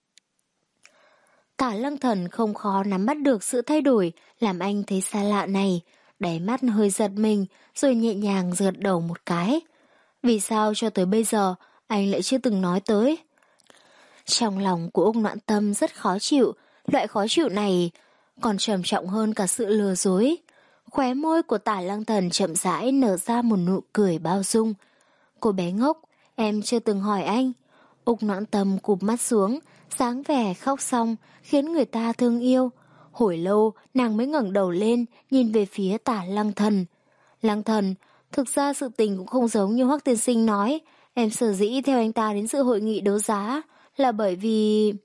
Tả Lăng Thần không khó nắm bắt được sự thay đổi làm anh thấy xa lạ này, đáy mắt hơi giật mình rồi nhẹ nhàng gật đầu một cái. Vì sao cho tới bây giờ anh lại chưa từng nói tới? Trong lòng của Úc Noãn Tâm rất khó chịu, loại khó chịu này còn trầm trọng hơn cả sự lừa dối. Khóe môi của Tả Lăng Thần chậm rãi nở ra một nụ cười bao dung. Cô bé ngốc, em chưa từng hỏi anh. Úc Noãn Tâm cụp mắt xuống, dáng vẻ khóc xong khiến người ta thương yêu. Hồi lâu nàng mới ngẩng đầu lên nhìn về phía Tả Lăng Thần. Lăng Thần, thực ra sự tình cũng không giống như Hoắc tiên sinh nói. Em sở dĩ theo anh ta đến sự hội nghị đấu giá là bởi vì...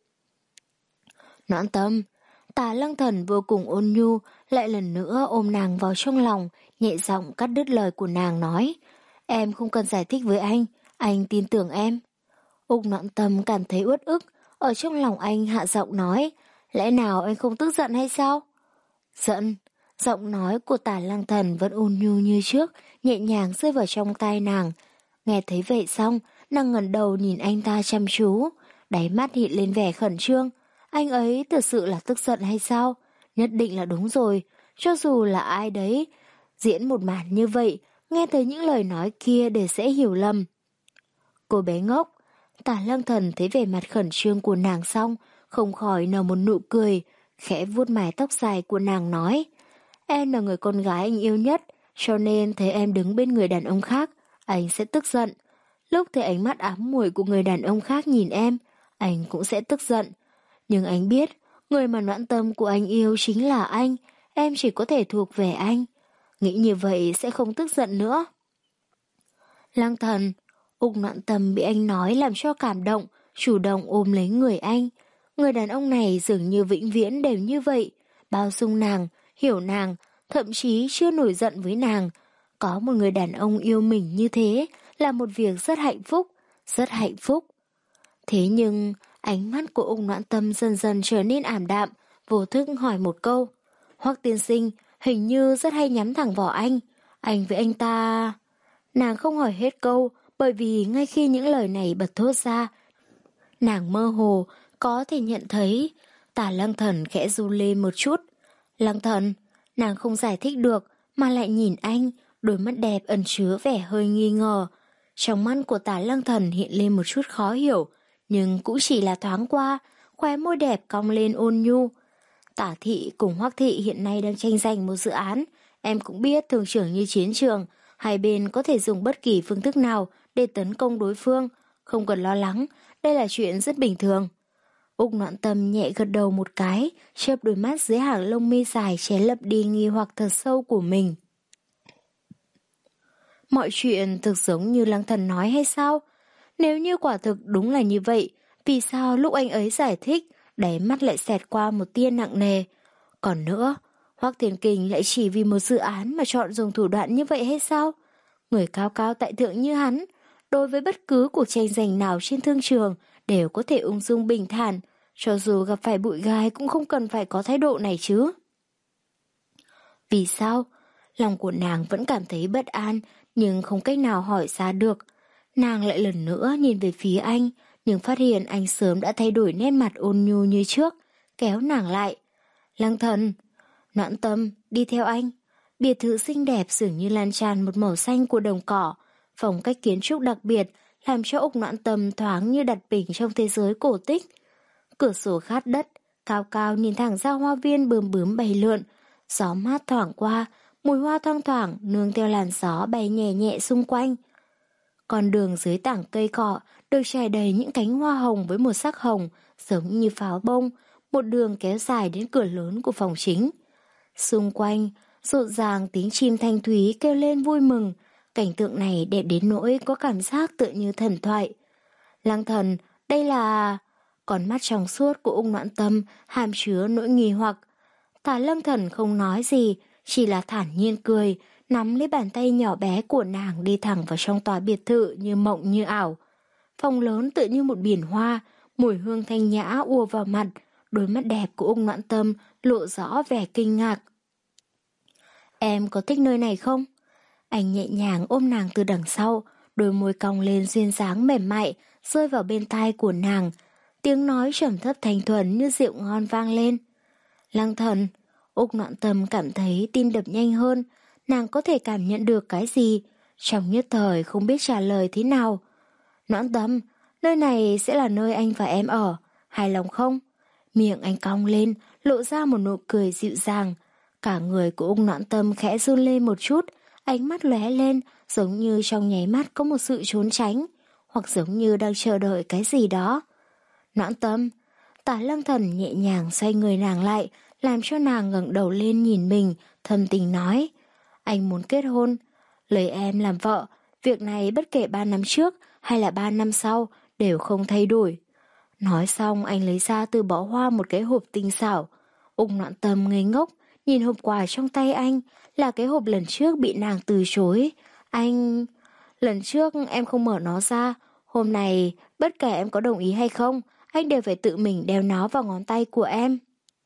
Noãn Tâm, Tả Lăng Thần vô cùng ôn nhu, lại lần nữa ôm nàng vào trong lòng, nhẹ giọng cắt đứt lời của nàng nói. Em không cần giải thích với anh, anh tin tưởng em. Úc Noãn Tâm cảm thấy uất ức, ở trong lòng anh hạ giọng nói, lẽ nào anh không tức giận hay sao? Giận, giọng nói của Tả Lăng Thần vẫn ôn nhu như trước, nhẹ nhàng rơi vào trong tai nàng. Nghe thấy vậy xong, nàng ngẩng đầu nhìn anh ta chăm chú, đáy mắt hiện lên vẻ khẩn trương. Anh ấy thực sự là tức giận hay sao? Nhất định là đúng rồi, cho dù là ai đấy, diễn một màn như vậy, nghe thấy những lời nói kia để sẽ hiểu lầm. Cô bé ngốc, Tả Lăng Thần thấy vẻ mặt khẩn trương của nàng xong, không khỏi nở một nụ cười, khẽ vuốt mái tóc dài của nàng nói. Em là người con gái anh yêu nhất, cho nên thấy em đứng bên người đàn ông khác, anh sẽ tức giận. Lúc thấy ánh mắt ám muội của người đàn ông khác nhìn em, anh cũng sẽ tức giận. Nhưng anh biết, người mà Noãn Tâm của anh yêu chính là anh, em chỉ có thể thuộc về anh. Nghĩ như vậy sẽ không tức giận nữa. Lăng Thần, Úc Noãn Tâm bị anh nói làm cho cảm động, chủ động ôm lấy người anh. Người đàn ông này dường như vĩnh viễn đều như vậy, bao dung nàng, hiểu nàng, thậm chí chưa nổi giận với nàng. Có một người đàn ông yêu mình như thế là một việc rất hạnh phúc, rất hạnh phúc. Thế nhưng, ánh mắt của Úc Noãn Tâm dần dần trở nên ảm đạm, vô thức hỏi một câu. Hoắc tiên sinh hình như rất hay nhắm thẳng vào anh, anh với anh ta... Nàng không hỏi hết câu, bởi vì ngay khi những lời này bật thốt ra, nàng mơ hồ có thể nhận thấy Tả Lăng Thần khẽ run lên một chút. Lăng Thần, nàng không giải thích được mà lại nhìn anh, đôi mắt đẹp ẩn chứa vẻ hơi nghi ngờ. Trong mắt của Tả Lăng Thần hiện lên một chút khó hiểu, nhưng cũng chỉ là thoáng qua, khóe môi đẹp cong lên ôn nhu. Tả thị cùng Hoắc thị hiện nay đang tranh giành một dự án, em cũng biết thường trưởng như chiến trường, hai bên có thể dùng bất kỳ phương thức nào để tấn công đối phương, không cần lo lắng, đây là chuyện rất bình thường. Úc Noãn Tâm nhẹ gật đầu một cái, chớp đôi mắt dưới hàng lông mi dài che lấp đi nghi hoặc thật sâu của mình. Mọi chuyện thực giống như Lăng Thần nói hay sao? Nếu như quả thực đúng là như vậy, vì sao lúc anh ấy giải thích, đáy mắt lại xẹt qua một tia nặng nề? Còn nữa, Hoắc Thiên Kình lại chỉ vì một dự án mà chọn dùng thủ đoạn như vậy hay sao? Người cao cao tại thượng như hắn, đối với bất cứ cuộc tranh giành nào trên thương trường đều có thể ung dung bình thản, cho dù gặp phải bụi gai cũng không cần phải có thái độ này chứ. Vì sao? Lòng của nàng vẫn cảm thấy bất an, nhưng không cách nào hỏi ra được. Nàng lại lần nữa nhìn về phía anh, nhưng phát hiện anh sớm đã thay đổi nét mặt ôn nhu như trước, kéo nàng lại. Lăng Thần, Noãn Tâm, đi theo anh. Biệt thự xinh đẹp dường như lan tràn một màu xanh của đồng cỏ, phong cách kiến trúc đặc biệt, làm cho Úc Noãn Tâm thoáng như đặt mình trong thế giới cổ tích. Cửa sổ khát đất, cao cao nhìn thẳng ra hoa viên bướm bướm bay lượn, gió mát thoảng qua, mùi hoa thoang thoảng nương theo làn gió bay nhẹ nhẹ xung quanh. Con đường dưới tảng cây cọ được trải đầy những cánh hoa hồng với một sắc hồng giống như pháo bông, một đường kéo dài đến cửa lớn của phòng chính. Xung quanh, rộn ràng tiếng chim thanh thúy kêu lên vui mừng, cảnh tượng này đẹp đến nỗi có cảm giác tựa như thần thoại. Lăng Thần, đây là... Con mắt trong suốt của Úc Noãn Tâm hàm chứa nỗi nghi hoặc. Tả Lăng Thần không nói gì, chỉ là thản nhiên cười, nắm lấy bàn tay nhỏ bé của nàng đi thẳng vào trong tòa biệt thự như mộng như ảo. Phòng lớn tựa như một biển hoa, mùi hương thanh nhã ùa vào mặt, đôi mắt đẹp của Úc Noãn Tâm lộ rõ vẻ kinh ngạc. Em có thích nơi này không? Anh nhẹ nhàng ôm nàng từ đằng sau, đôi môi cong lên duyên dáng mềm mại, rơi vào bên tai của nàng. Tiếng nói trầm thấp thanh thuần như rượu ngon vang lên. Lăng Thần. Úc Noãn Tâm cảm thấy tim đập nhanh hơn, nàng có thể cảm nhận được cái gì, trong nhất thời không biết trả lời thế nào. Noãn Tâm, nơi này sẽ là nơi anh và em ở, hài lòng không? Miệng anh cong lên, lộ ra một nụ cười dịu dàng. Cả người của Úc Noãn Tâm khẽ run lên một chút, ánh mắt lóe lên, giống như trong nháy mắt có một sự trốn tránh, hoặc giống như đang chờ đợi cái gì đó. Noãn Tâm. Tả Lăng Thần nhẹ nhàng xoay người nàng lại, làm cho nàng ngẩng đầu lên nhìn mình, thâm tình nói. Anh muốn kết hôn. Lấy em làm vợ, việc này bất kể ba năm trước hay là ba năm sau đều không thay đổi. Nói xong anh lấy ra từ bó hoa một cái hộp tinh xảo. Úc Noãn Tâm ngây ngốc, nhìn hộp quà trong tay anh, là cái hộp lần trước bị nàng từ chối. Anh... Lần trước em không mở nó ra, hôm nay bất kể em có đồng ý hay không, anh đều phải tự mình đeo nó vào ngón tay của em.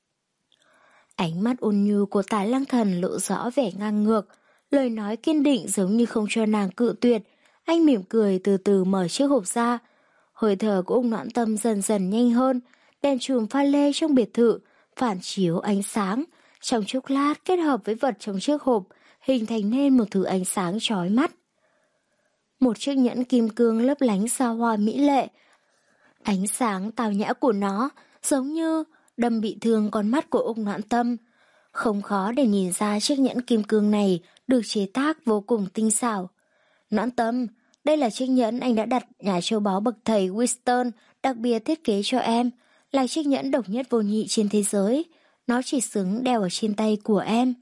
Ánh mắt ôn nhu của Tả Lăng Thần lộ rõ vẻ ngang ngược, lời nói kiên định giống như không cho nàng cự tuyệt. Anh mỉm cười từ từ mở chiếc hộp ra. Hơi thở của Úc Noãn Tâm dần dần nhanh hơn, đèn chùm pha lê trong biệt thự phản chiếu ánh sáng, trong chốc lát kết hợp với vật trong chiếc hộp, hình thành nên một thứ ánh sáng chói mắt. Một chiếc nhẫn kim cương lấp lánh xa hoa mỹ lệ. Ánh sáng tào nhã của nó giống như đâm bị thương con mắt của Úc Noãn Tâm. Không khó để nhìn ra chiếc nhẫn kim cương này được chế tác vô cùng tinh xảo. Noãn Tâm, đây là chiếc nhẫn anh đã đặt nhà châu báu bậc thầy Winston đặc biệt thiết kế cho em, là chiếc nhẫn độc nhất vô nhị trên thế giới. Nó chỉ xứng đeo ở trên tay của em.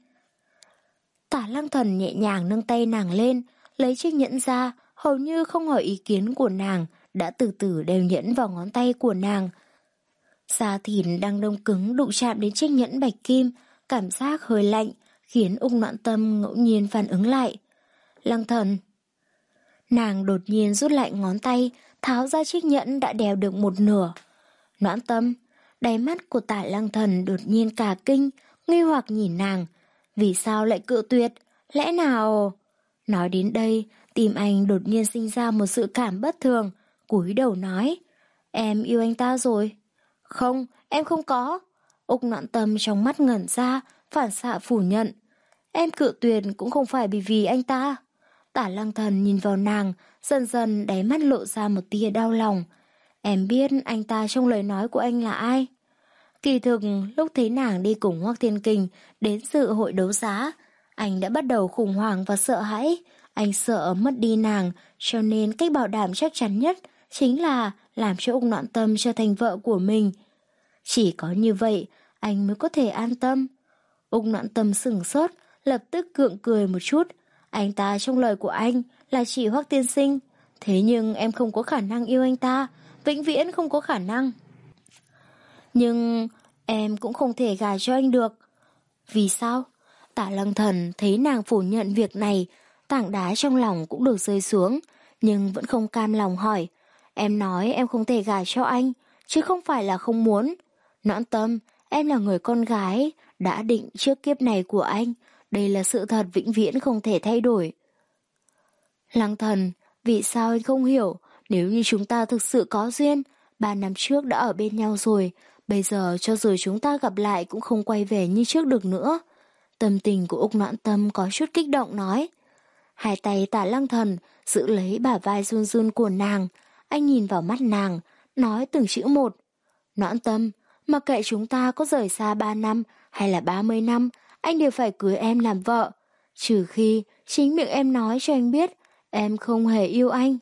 Tả Lăng Thần nhẹ nhàng nâng tay nàng lên, lấy chiếc nhẫn ra, hầu như không hỏi ý kiến của nàng, đã từ từ đeo nhẫn vào ngón tay của nàng. Da thịt đang đông cứng đụng chạm đến chiếc nhẫn bạch kim, cảm giác hơi lạnh, khiến Úc Noãn Tâm ngẫu nhiên phản ứng lại. Lăng Thần. Nàng đột nhiên rút lại ngón tay, tháo ra chiếc nhẫn đã đeo được một nửa. Noãn Tâm. Đáy mắt của Tả Lăng Thần đột nhiên cả kinh, nghi hoặc nhìn nàng. Vì sao lại cự tuyệt? Lẽ nào... Nói đến đây, tim anh đột nhiên sinh ra một sự cảm bất thường, cúi đầu nói. Em yêu anh ta rồi. Không, em không có. Úc Noãn Tâm trong mắt ngẩn ra, phản xạ phủ nhận. Em cự tuyệt cũng không phải bởi vì anh ta. Tả Lăng Thần nhìn vào nàng, dần dần đáy mắt lộ ra một tia đau lòng. Em biết anh ta trong lời nói của anh là ai? Kỳ thực, lúc thấy nàng đi cùng Hoắc Thiên Kình đến dự hội đấu giá, anh đã bắt đầu khủng hoảng và sợ hãi. Anh sợ mất đi nàng, cho nên cách bảo đảm chắc chắn nhất chính là làm cho Úc Noãn Tâm trở thành vợ của mình. Chỉ có như vậy, anh mới có thể an tâm. Úc Noãn Tâm sửng sốt, lập tức gượng cười một chút. Anh ta trong lời của anh là chỉ Hoắc tiên sinh. Thế nhưng em không có khả năng yêu anh ta, vĩnh viễn không có khả năng. Nhưng em cũng không thể gả cho anh được. Vì sao? Tả Lăng Thần thấy nàng phủ nhận việc này, tảng đá trong lòng cũng được rơi xuống, nhưng vẫn không cam lòng hỏi. Em nói em không thể gả cho anh, chứ không phải là không muốn. Noãn Tâm, em là người con gái đã định trước kiếp này của anh, đây là sự thật vĩnh viễn không thể thay đổi. Lăng Thần, vì sao anh không hiểu? Nếu như chúng ta thực sự có duyên, ba năm trước đã ở bên nhau rồi, bây giờ cho dù chúng ta gặp lại cũng không quay về như trước được nữa. Tâm tình của Úc Noãn Tâm có chút kích động nói. Hai tay Tả Lăng Thần giữ lấy bả vai run run của nàng, anh nhìn vào mắt nàng, nói từng chữ một. Noãn Tâm, mặc kệ chúng ta có rời xa ba năm hay là ba mươi năm, anh đều phải cưới em làm vợ, trừ khi chính miệng em nói cho anh biết em không hề yêu anh.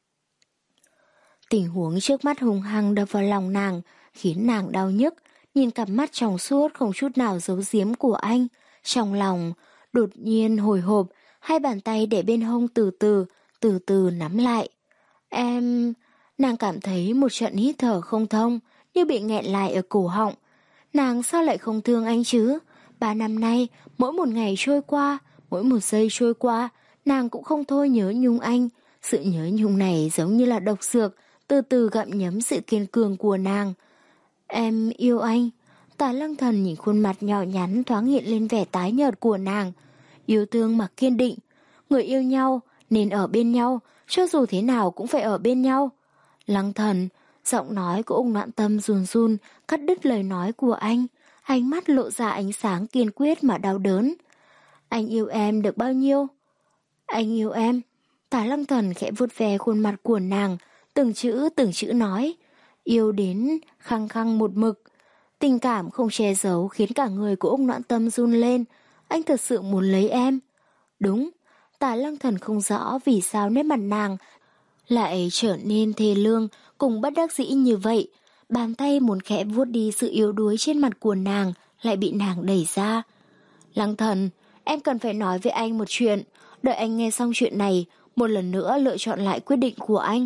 Tình huống trước mắt hùng hăng đập vào lòng nàng, khiến nàng đau nhức, nhìn cặp mắt trong suốt không chút nào giấu giếm của anh. Trong lòng, đột nhiên hồi hộp, hai bàn tay để bên hông từ từ, từ từ nắm lại. Em... Nàng cảm thấy một trận hít thở không thông, như bị nghẹn lại ở cổ họng. Nàng sao lại không thương anh chứ? Ba năm nay, mỗi một ngày trôi qua, Mỗi một giây trôi qua, nàng cũng không thôi nhớ nhung anh. Sự nhớ nhung này giống như là độc dược, từ từ gặm nhấm sự kiên cường của nàng. Em yêu anh. Tả Lăng Thần nhìn khuôn mặt nhỏ nhắn thoáng hiện lên vẻ tái nhợt của nàng. Yêu thương mà kiên định. Người yêu nhau nên ở bên nhau, cho dù thế nào cũng phải ở bên nhau. Lăng Thần, giọng nói của Ung Noãn Tâm run run, cắt đứt lời nói của anh. Ánh mắt lộ ra ánh sáng kiên quyết mà đau đớn. Anh yêu em được bao nhiêu? Anh yêu em. Tả Lăng Thần khẽ vuốt ve khuôn mặt của nàng, từng chữ từng chữ nói. Yêu đến khăng khăng một mực. Tình cảm không che giấu khiến cả người của Ung Noãn Tâm run lên. Anh thật sự muốn lấy em. Đúng, Tả Lăng Thần không rõ vì sao nét mặt nàng lại trở nên thê lương cùng bất đắc dĩ như vậy. Bàn tay muốn khẽ vuốt đi sự yếu đuối trên mặt của nàng lại bị nàng đẩy ra. Lăng Thần, em cần phải nói với anh một chuyện. Đợi anh nghe xong chuyện này, một lần nữa lựa chọn lại quyết định của anh.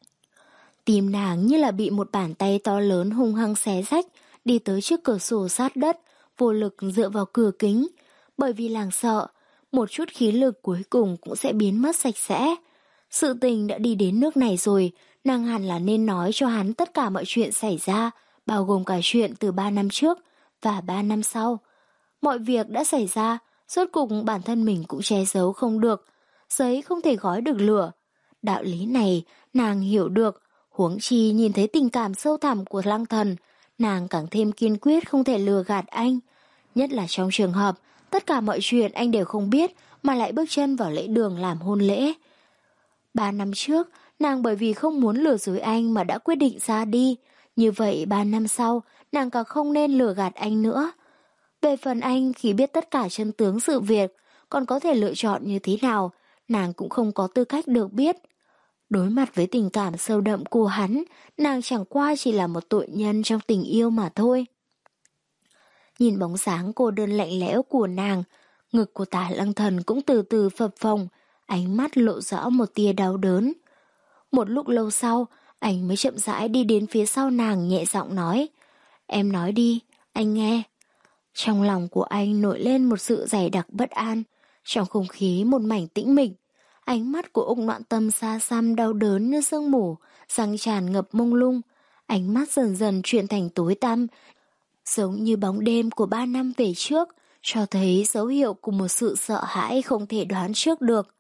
Tim nàng như là bị một bàn tay to lớn hung hăng xé rách, đi tới trước cửa sổ sát đất, vô lực dựa vào cửa kính. Bởi vì nàng sợ, một chút khí lực cuối cùng cũng sẽ biến mất sạch sẽ. Sự tình đã đi đến nước này rồi, nàng hẳn là nên nói cho hắn tất cả mọi chuyện xảy ra, bao gồm cả chuyện từ ba năm trước và ba năm sau. Mọi việc đã xảy ra, rốt cục bản thân mình cũng che giấu không được. Giấy không thể gói được lửa. Đạo lý này nàng hiểu được, huống chi nhìn thấy tình cảm sâu thẳm của Lăng Thần, nàng càng thêm kiên quyết không thể lừa gạt anh. Nhất là trong trường hợp tất cả mọi chuyện anh đều không biết mà lại bước chân vào lễ đường làm hôn lễ. Ba năm trước, nàng bởi vì không muốn lừa dối anh mà đã quyết định ra đi. Như vậy ba năm sau, nàng càng không nên lừa gạt anh nữa. Về phần anh khi biết tất cả chân tướng sự việc, còn có thể lựa chọn như thế nào, nàng cũng không có tư cách được biết. Đối mặt với tình cảm sâu đậm của hắn, nàng chẳng qua chỉ là một tội nhân trong tình yêu mà thôi. Nhìn bóng dáng cô đơn lạnh lẽo của nàng, ngực của Tả Lăng Thần cũng từ từ phập phồng, ánh mắt lộ rõ một tia đau đớn. Một lúc lâu sau, anh mới chậm rãi đi đến phía sau nàng nhẹ giọng nói, em nói đi, anh nghe. Trong lòng của anh nổi lên một sự dày đặc bất an, trong không khí một mảnh tĩnh mịch. Ánh mắt của Ung Noãn Tâm xa xăm đau đớn như sương mù, răng tràn ngập mông lung. Ánh mắt dần dần chuyển thành tối tăm, giống như bóng đêm của ba năm về trước, cho thấy dấu hiệu của một sự sợ hãi không thể đoán trước được.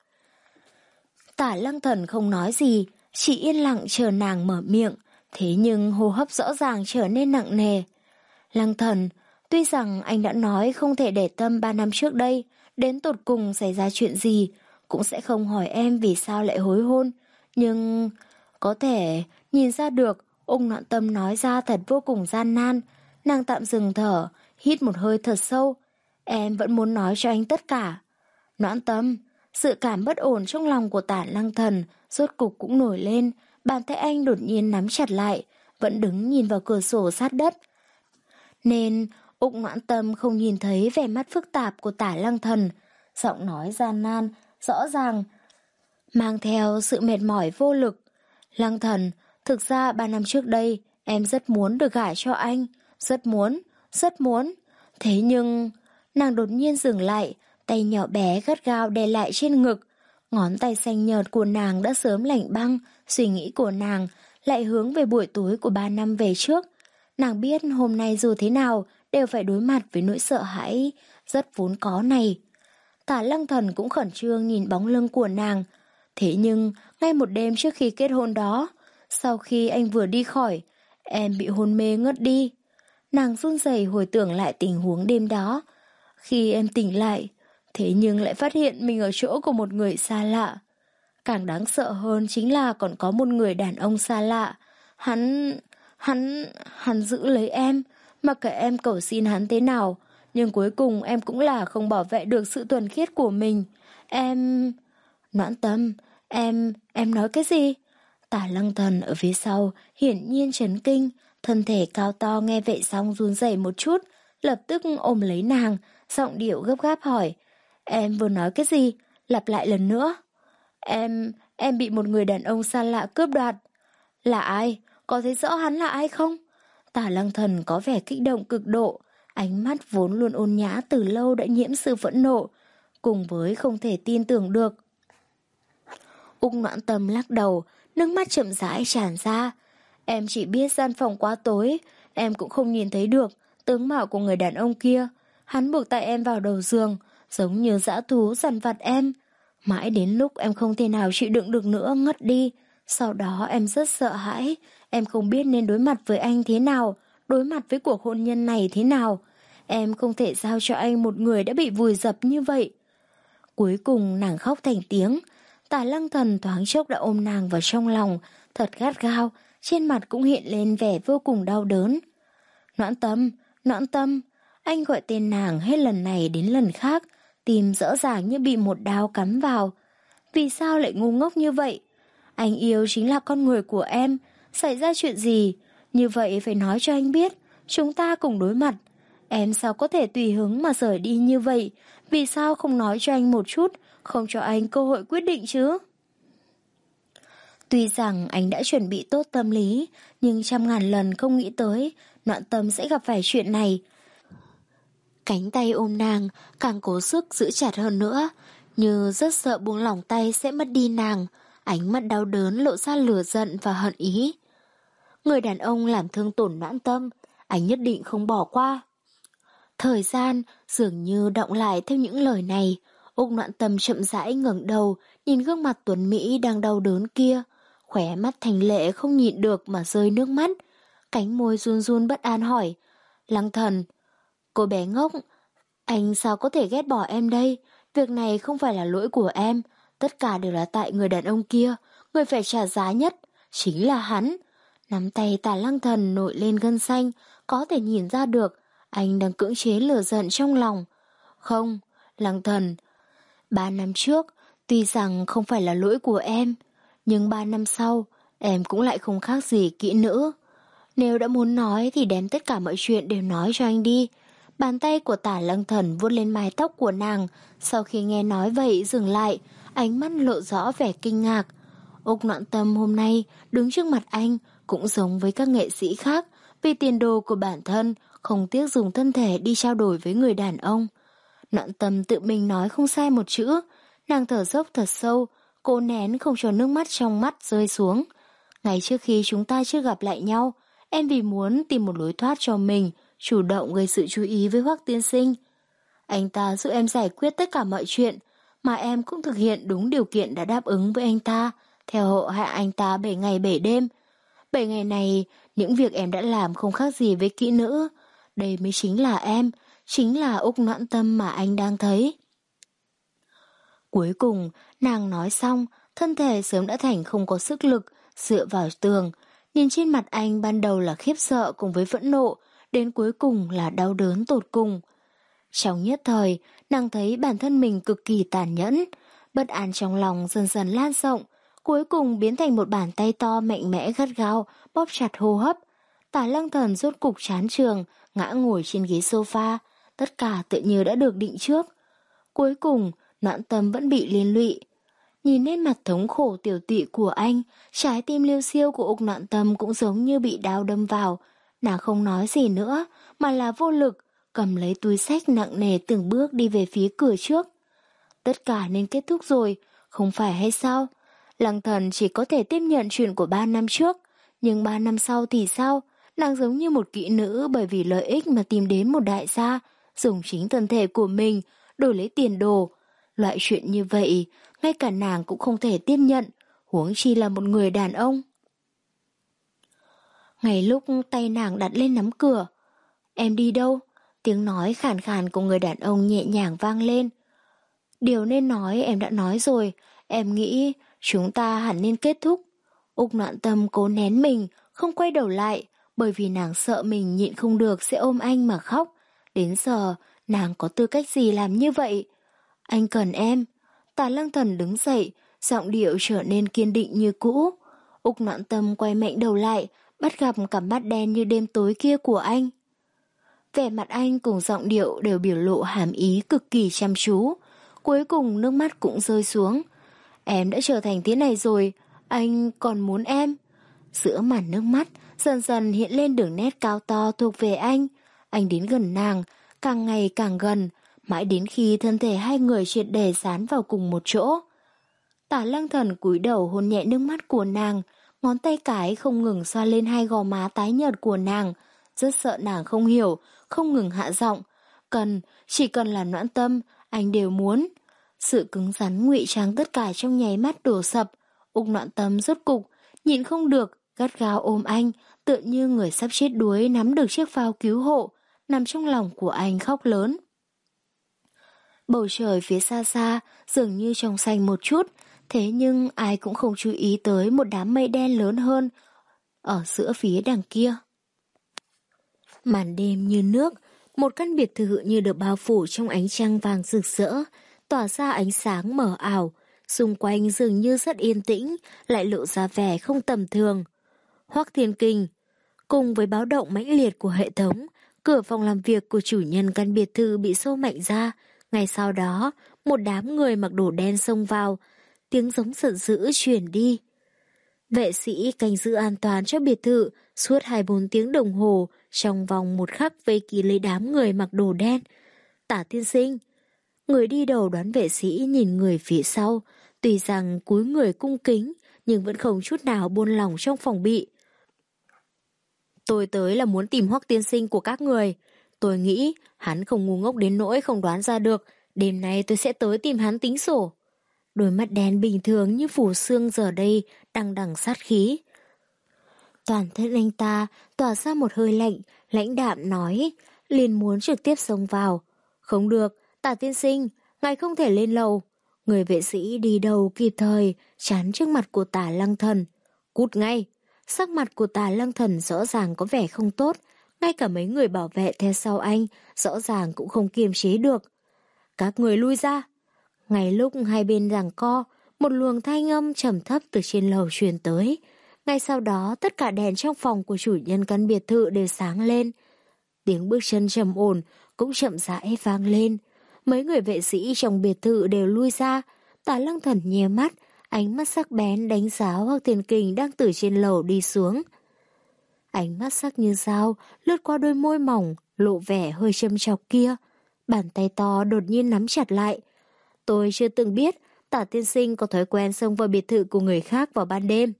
Tả Lăng Thần không nói gì, chỉ yên lặng chờ nàng mở miệng, thế nhưng hô hấp rõ ràng trở nên nặng nề. Lăng Thần, tuy rằng anh đã nói không thể để tâm ba năm trước đây, đến tột cùng xảy ra chuyện gì, cũng sẽ không hỏi em vì sao lại hối hôn, nhưng có thể nhìn ra được Ung Noãn Tâm nói ra thật vô cùng gian nan. Nàng tạm dừng thở, hít một hơi thật sâu. Em vẫn muốn nói cho anh tất cả. Noãn Tâm, sự cảm bất ổn trong lòng của Tả Lăng Thần rốt cục cũng nổi lên, bàn tay anh đột nhiên nắm chặt lại, vẫn đứng nhìn vào cửa sổ sát đất. Nên Ung Noãn Tâm không nhìn thấy vẻ mắt phức tạp của Tả Lăng Thần, giọng nói gian nan, rõ ràng, mang theo sự mệt mỏi vô lực. Lăng Thần, thực ra ba năm trước đây, em rất muốn được gả cho anh, rất muốn, rất muốn. Thế nhưng, nàng đột nhiên dừng lại, tay nhỏ bé gắt gao đè lại trên ngực. Ngón tay xanh nhợt của nàng đã sớm lạnh băng, suy nghĩ của nàng lại hướng về buổi tối của ba năm về trước. Nàng biết hôm nay dù thế nào đều phải đối mặt với nỗi sợ hãi rất vốn có này. Tả Lăng Thần cũng khẩn trương nhìn bóng lưng của nàng. Thế nhưng, ngay một đêm trước khi kết hôn đó, sau khi anh vừa đi khỏi, em bị hôn mê ngất đi. Nàng run rẩy hồi tưởng lại tình huống đêm đó. Khi em tỉnh lại, thế nhưng lại phát hiện mình ở chỗ của một người xa lạ. Càng đáng sợ hơn chính là còn có một người đàn ông xa lạ. Hắn... hắn... hắn giữ lấy em, mặc kệ em cầu xin hắn thế nào. Nhưng cuối cùng em cũng là không bảo vệ được sự thuần khiết của mình. Em... Noãn Tâm, em... em nói cái gì? Tả Lăng Thần ở phía sau hiển nhiên chấn kinh, thân thể cao to nghe vậy xong run rẩy một chút, lập tức ôm lấy nàng, giọng điệu gấp gáp hỏi, em vừa nói cái gì? Lặp lại lần nữa. Em... em bị một người đàn ông xa lạ cướp đoạt. Là ai? Có thấy rõ hắn là ai không? Tả Lăng Thần có vẻ kích động cực độ, ánh mắt vốn luôn ôn nhã từ lâu đã nhiễm sự phẫn nộ. cùng với không thể tin tưởng được. Úc Noãn Tâm lắc đầu, nước mắt chậm rãi tràn ra. Em chỉ biết gian phòng quá tối, em cũng không nhìn thấy được tướng mạo của người đàn ông kia. Hắn buộc tay em vào đầu giường, giống như dã thú dằn vặt em. Mãi đến lúc em không thể nào chịu đựng được nữa ngất đi. Sau đó em rất sợ hãi, em không biết nên đối mặt với anh thế nào, đối mặt với cuộc hôn nhân này thế nào. Em không thể giao cho anh một người đã bị vùi dập như vậy. Cuối cùng nàng khóc thành tiếng. Tả Lăng Thần thoáng chốc đã ôm nàng vào trong lòng, thật gắt gao, trên mặt cũng hiện lên vẻ vô cùng đau đớn. Noãn Tâm, Noãn Tâm, anh gọi tên nàng hết lần này đến lần khác, tim rõ ràng như bị một đao cắm vào. Vì sao lại ngu ngốc như vậy? Anh yêu chính là con người của em, xảy ra chuyện gì? Như vậy phải nói cho anh biết, chúng ta cùng đối mặt. Em sao có thể tùy hứng mà rời đi như vậy? Vì sao không nói cho anh một chút, không cho anh cơ hội quyết định chứ? Tuy rằng anh đã chuẩn bị tốt tâm lý, nhưng trăm ngàn lần không nghĩ tới Noãn Tâm sẽ gặp phải chuyện này. Cánh tay ôm nàng càng cố sức giữ chặt hơn nữa, như rất sợ buông lỏng tay sẽ mất đi nàng. Ánh mắt đau đớn lộ ra lửa giận và hận ý. Người đàn ông làm thương tổn Noãn Tâm, anh nhất định không bỏ qua. Thời gian dường như đọng lại theo những lời này. Úc Noãn Tâm chậm rãi ngẩng đầu, nhìn gương mặt tuấn Mỹ đang đau đớn kia, khóe mắt thành lệ không nhịn được mà rơi nước mắt. Cánh môi run run bất an hỏi, Lăng Thần, cô bé ngốc, anh sao có thể ghét bỏ em đây? Việc này không phải là lỗi của em, tất cả đều là tại người đàn ông kia, người phải trả giá nhất, chính là hắn. Nắm tay Tả Lăng Thần nổi lên gân xanh, có thể nhìn ra được, anh đang cưỡng chế lửa giận trong lòng. Không, Lăng Thần, ba năm trước, tuy rằng không phải là lỗi của em, nhưng ba năm sau, em cũng lại không khác gì kỹ nữ. Nếu đã muốn nói thì đem tất cả mọi chuyện đều nói cho anh đi. Bàn tay của Tả Lăng Thần vuốt lên mái tóc của nàng, sau khi nghe nói vậy dừng lại, ánh mắt lộ rõ vẻ kinh ngạc. Úc Noãn Tâm hôm nay đứng trước mặt anh cũng giống với các nghệ sĩ khác, vì tiền đồ của bản thân không tiếc dùng thân thể đi trao đổi với người đàn ông. Noãn Tâm tự mình nói không sai một chữ, nàng thở dốc thật sâu, cố nén không cho nước mắt trong mắt rơi xuống. Ngày trước khi chúng ta chưa gặp lại nhau, em vì muốn tìm một lối thoát cho mình, chủ động gây sự chú ý với Hoắc tiên sinh. Anh ta giúp em giải quyết tất cả mọi chuyện, mà em cũng thực hiện đúng điều kiện đã đáp ứng với anh ta, theo hộ hạ anh ta bảy ngày bảy đêm. Bảy ngày này, những việc em đã làm không khác gì với kỹ nữ. Đây mới chính là em, chính là Úc Noãn Tâm mà anh đang thấy. Cuối cùng, nàng nói xong, thân thể sớm đã thành không có sức lực, dựa vào tường. Nhìn trên mặt anh ban đầu là khiếp sợ cùng với phẫn nộ, đến cuối cùng là đau đớn tột cùng. Trong nhất thời, nàng thấy bản thân mình cực kỳ tàn nhẫn, bất an trong lòng dần dần lan rộng, cuối cùng biến thành một bàn tay to mạnh mẽ gắt gao, bóp chặt hô hấp. Tả Lăng Thần rốt cục chán trường, ngã ngồi trên ghế sofa, tất cả tự như đã được định trước. Cuối cùng, Noãn Tâm vẫn bị liên lụy. Nhìn lên mặt thống khổ tiểu tụy của anh, trái tim liêu xiêu của Úc Noãn Tâm cũng giống như bị đao đâm vào. Nàng không nói gì nữa, mà là vô lực, cầm lấy túi xách nặng nề từng bước đi về phía cửa trước. Tất cả nên kết thúc rồi, không phải hay sao? Lăng Thần chỉ có thể tiếp nhận chuyện của ba năm trước, nhưng ba năm sau thì sao? Nàng giống như một kỹ nữ bởi vì lợi ích mà tìm đến một đại gia, dùng chính thân thể của mình, đổi lấy tiền đồ. Loại chuyện như vậy, ngay cả nàng cũng không thể tiếp nhận, huống chi là một người đàn ông. Ngay lúc tay nàng đặt lên nắm cửa, em đi đâu? Tiếng nói khàn khàn của người đàn ông nhẹ nhàng vang lên. Điều nên nói em đã nói rồi, em nghĩ chúng ta hẳn nên kết thúc. Úc Noãn Tâm cố nén mình, không quay đầu lại, bởi vì nàng sợ mình nhịn không được sẽ ôm anh mà khóc. Đến giờ, nàng có tư cách gì làm như vậy? Anh cần em. Tả Lăng Thần đứng dậy, giọng điệu trở nên kiên định như cũ. Úc Noãn Tâm quay mạnh đầu lại, bắt gặp cặp mắt đen như đêm tối kia của anh. Vẻ mặt anh cùng giọng điệu đều biểu lộ hàm ý cực kỳ chăm chú. Cuối cùng nước mắt cũng rơi xuống. Em đã trở thành thế này rồi, anh còn muốn em. Giữa màn nước mắt, dần dần hiện lên đường nét cao to thuộc về anh. Anh đến gần nàng, càng ngày càng gần, mãi đến khi thân thể hai người triệt để dán vào cùng một chỗ. Tả Lăng Thần cúi đầu hôn nhẹ nước mắt của nàng, ngón tay cái không ngừng xoa lên hai gò má tái nhợt của nàng, rất sợ nàng không hiểu, không ngừng hạ giọng, cần, chỉ cần là Noãn Tâm, anh đều muốn. Sự cứng rắn ngụy trang tất cả trong nháy mắt đổ sập, Úc Noãn Tâm rốt cục, nhịn không được, gắt gao ôm anh, tựa như người sắp chết đuối nắm được chiếc phao cứu hộ, nằm trong lòng của anh khóc lớn. Bầu trời phía xa xa dường như trong xanh một chút, thế nhưng ai cũng không chú ý tới một đám mây đen lớn hơn ở giữa phía đằng kia. Màn đêm như nước, một căn biệt thự như được bao phủ trong ánh trăng vàng rực rỡ, tỏa ra ánh sáng mờ ảo, xung quanh dường như rất yên tĩnh, lại lộ ra vẻ không tầm thường. Hoắc Thiên Kình, cùng với báo động mãnh liệt của hệ thống, cửa phòng làm việc của chủ nhân căn biệt thự bị xô mạnh ra. Ngay sau đó, một đám người mặc đồ đen xông vào, tiếng giống giận dữ truyền đi. Vệ sĩ canh giữ an toàn cho biệt thự suốt hai mươi bốn tiếng đồng hồ, trong vòng một khắc vây kín lấy đám người mặc đồ đen. Tả tiên sinh, người đi đầu đoán vệ sĩ nhìn người phía sau, tuy rằng cúi người cung kính, nhưng vẫn không chút nào buông lỏng trong phòng bị. Tôi tới là muốn tìm Hoắc tiên sinh của các người. Tôi nghĩ hắn không ngu ngốc đến nỗi không đoán ra được, đêm nay tôi sẽ tới tìm hắn tính sổ. Đôi mắt đen bình thường như phủ xương giờ đây đằng đằng sát khí. Toàn thân anh ta tỏa ra một hơi lạnh, lãnh đạm nói, liền muốn trực tiếp xông vào. Không được, Tả tiên sinh, ngài không thể lên lầu. Người vệ sĩ đi đầu kịp thời, chắn trước mặt của Tả Lăng Thần. Cút ngay! Sắc mặt của Tả Lăng Thần rõ ràng có vẻ không tốt, ngay cả mấy người bảo vệ theo sau anh rõ ràng cũng không kiềm chế được. Các người lui ra! Ngay lúc hai bên giằng co, một luồng thanh âm trầm thấp từ trên lầu truyền tới. Ngay sau đó tất cả đèn trong phòng của chủ nhân căn biệt thự đều sáng lên. Tiếng bước chân trầm ổn cũng chậm rãi vang lên. Mấy người vệ sĩ trong biệt thự đều lui ra. Tả Lăng Thần nheo mắt, ánh mắt sắc bén đánh giá Hoắc Thiên Kình đang từ trên lầu đi xuống. Ánh mắt sắc như dao lướt qua đôi môi mỏng, lộ vẻ hơi châm chọc kia. Bàn tay to đột nhiên nắm chặt lại. Tôi chưa từng biết Tả tiên sinh có thói quen xông vào biệt thự của người khác vào ban đêm.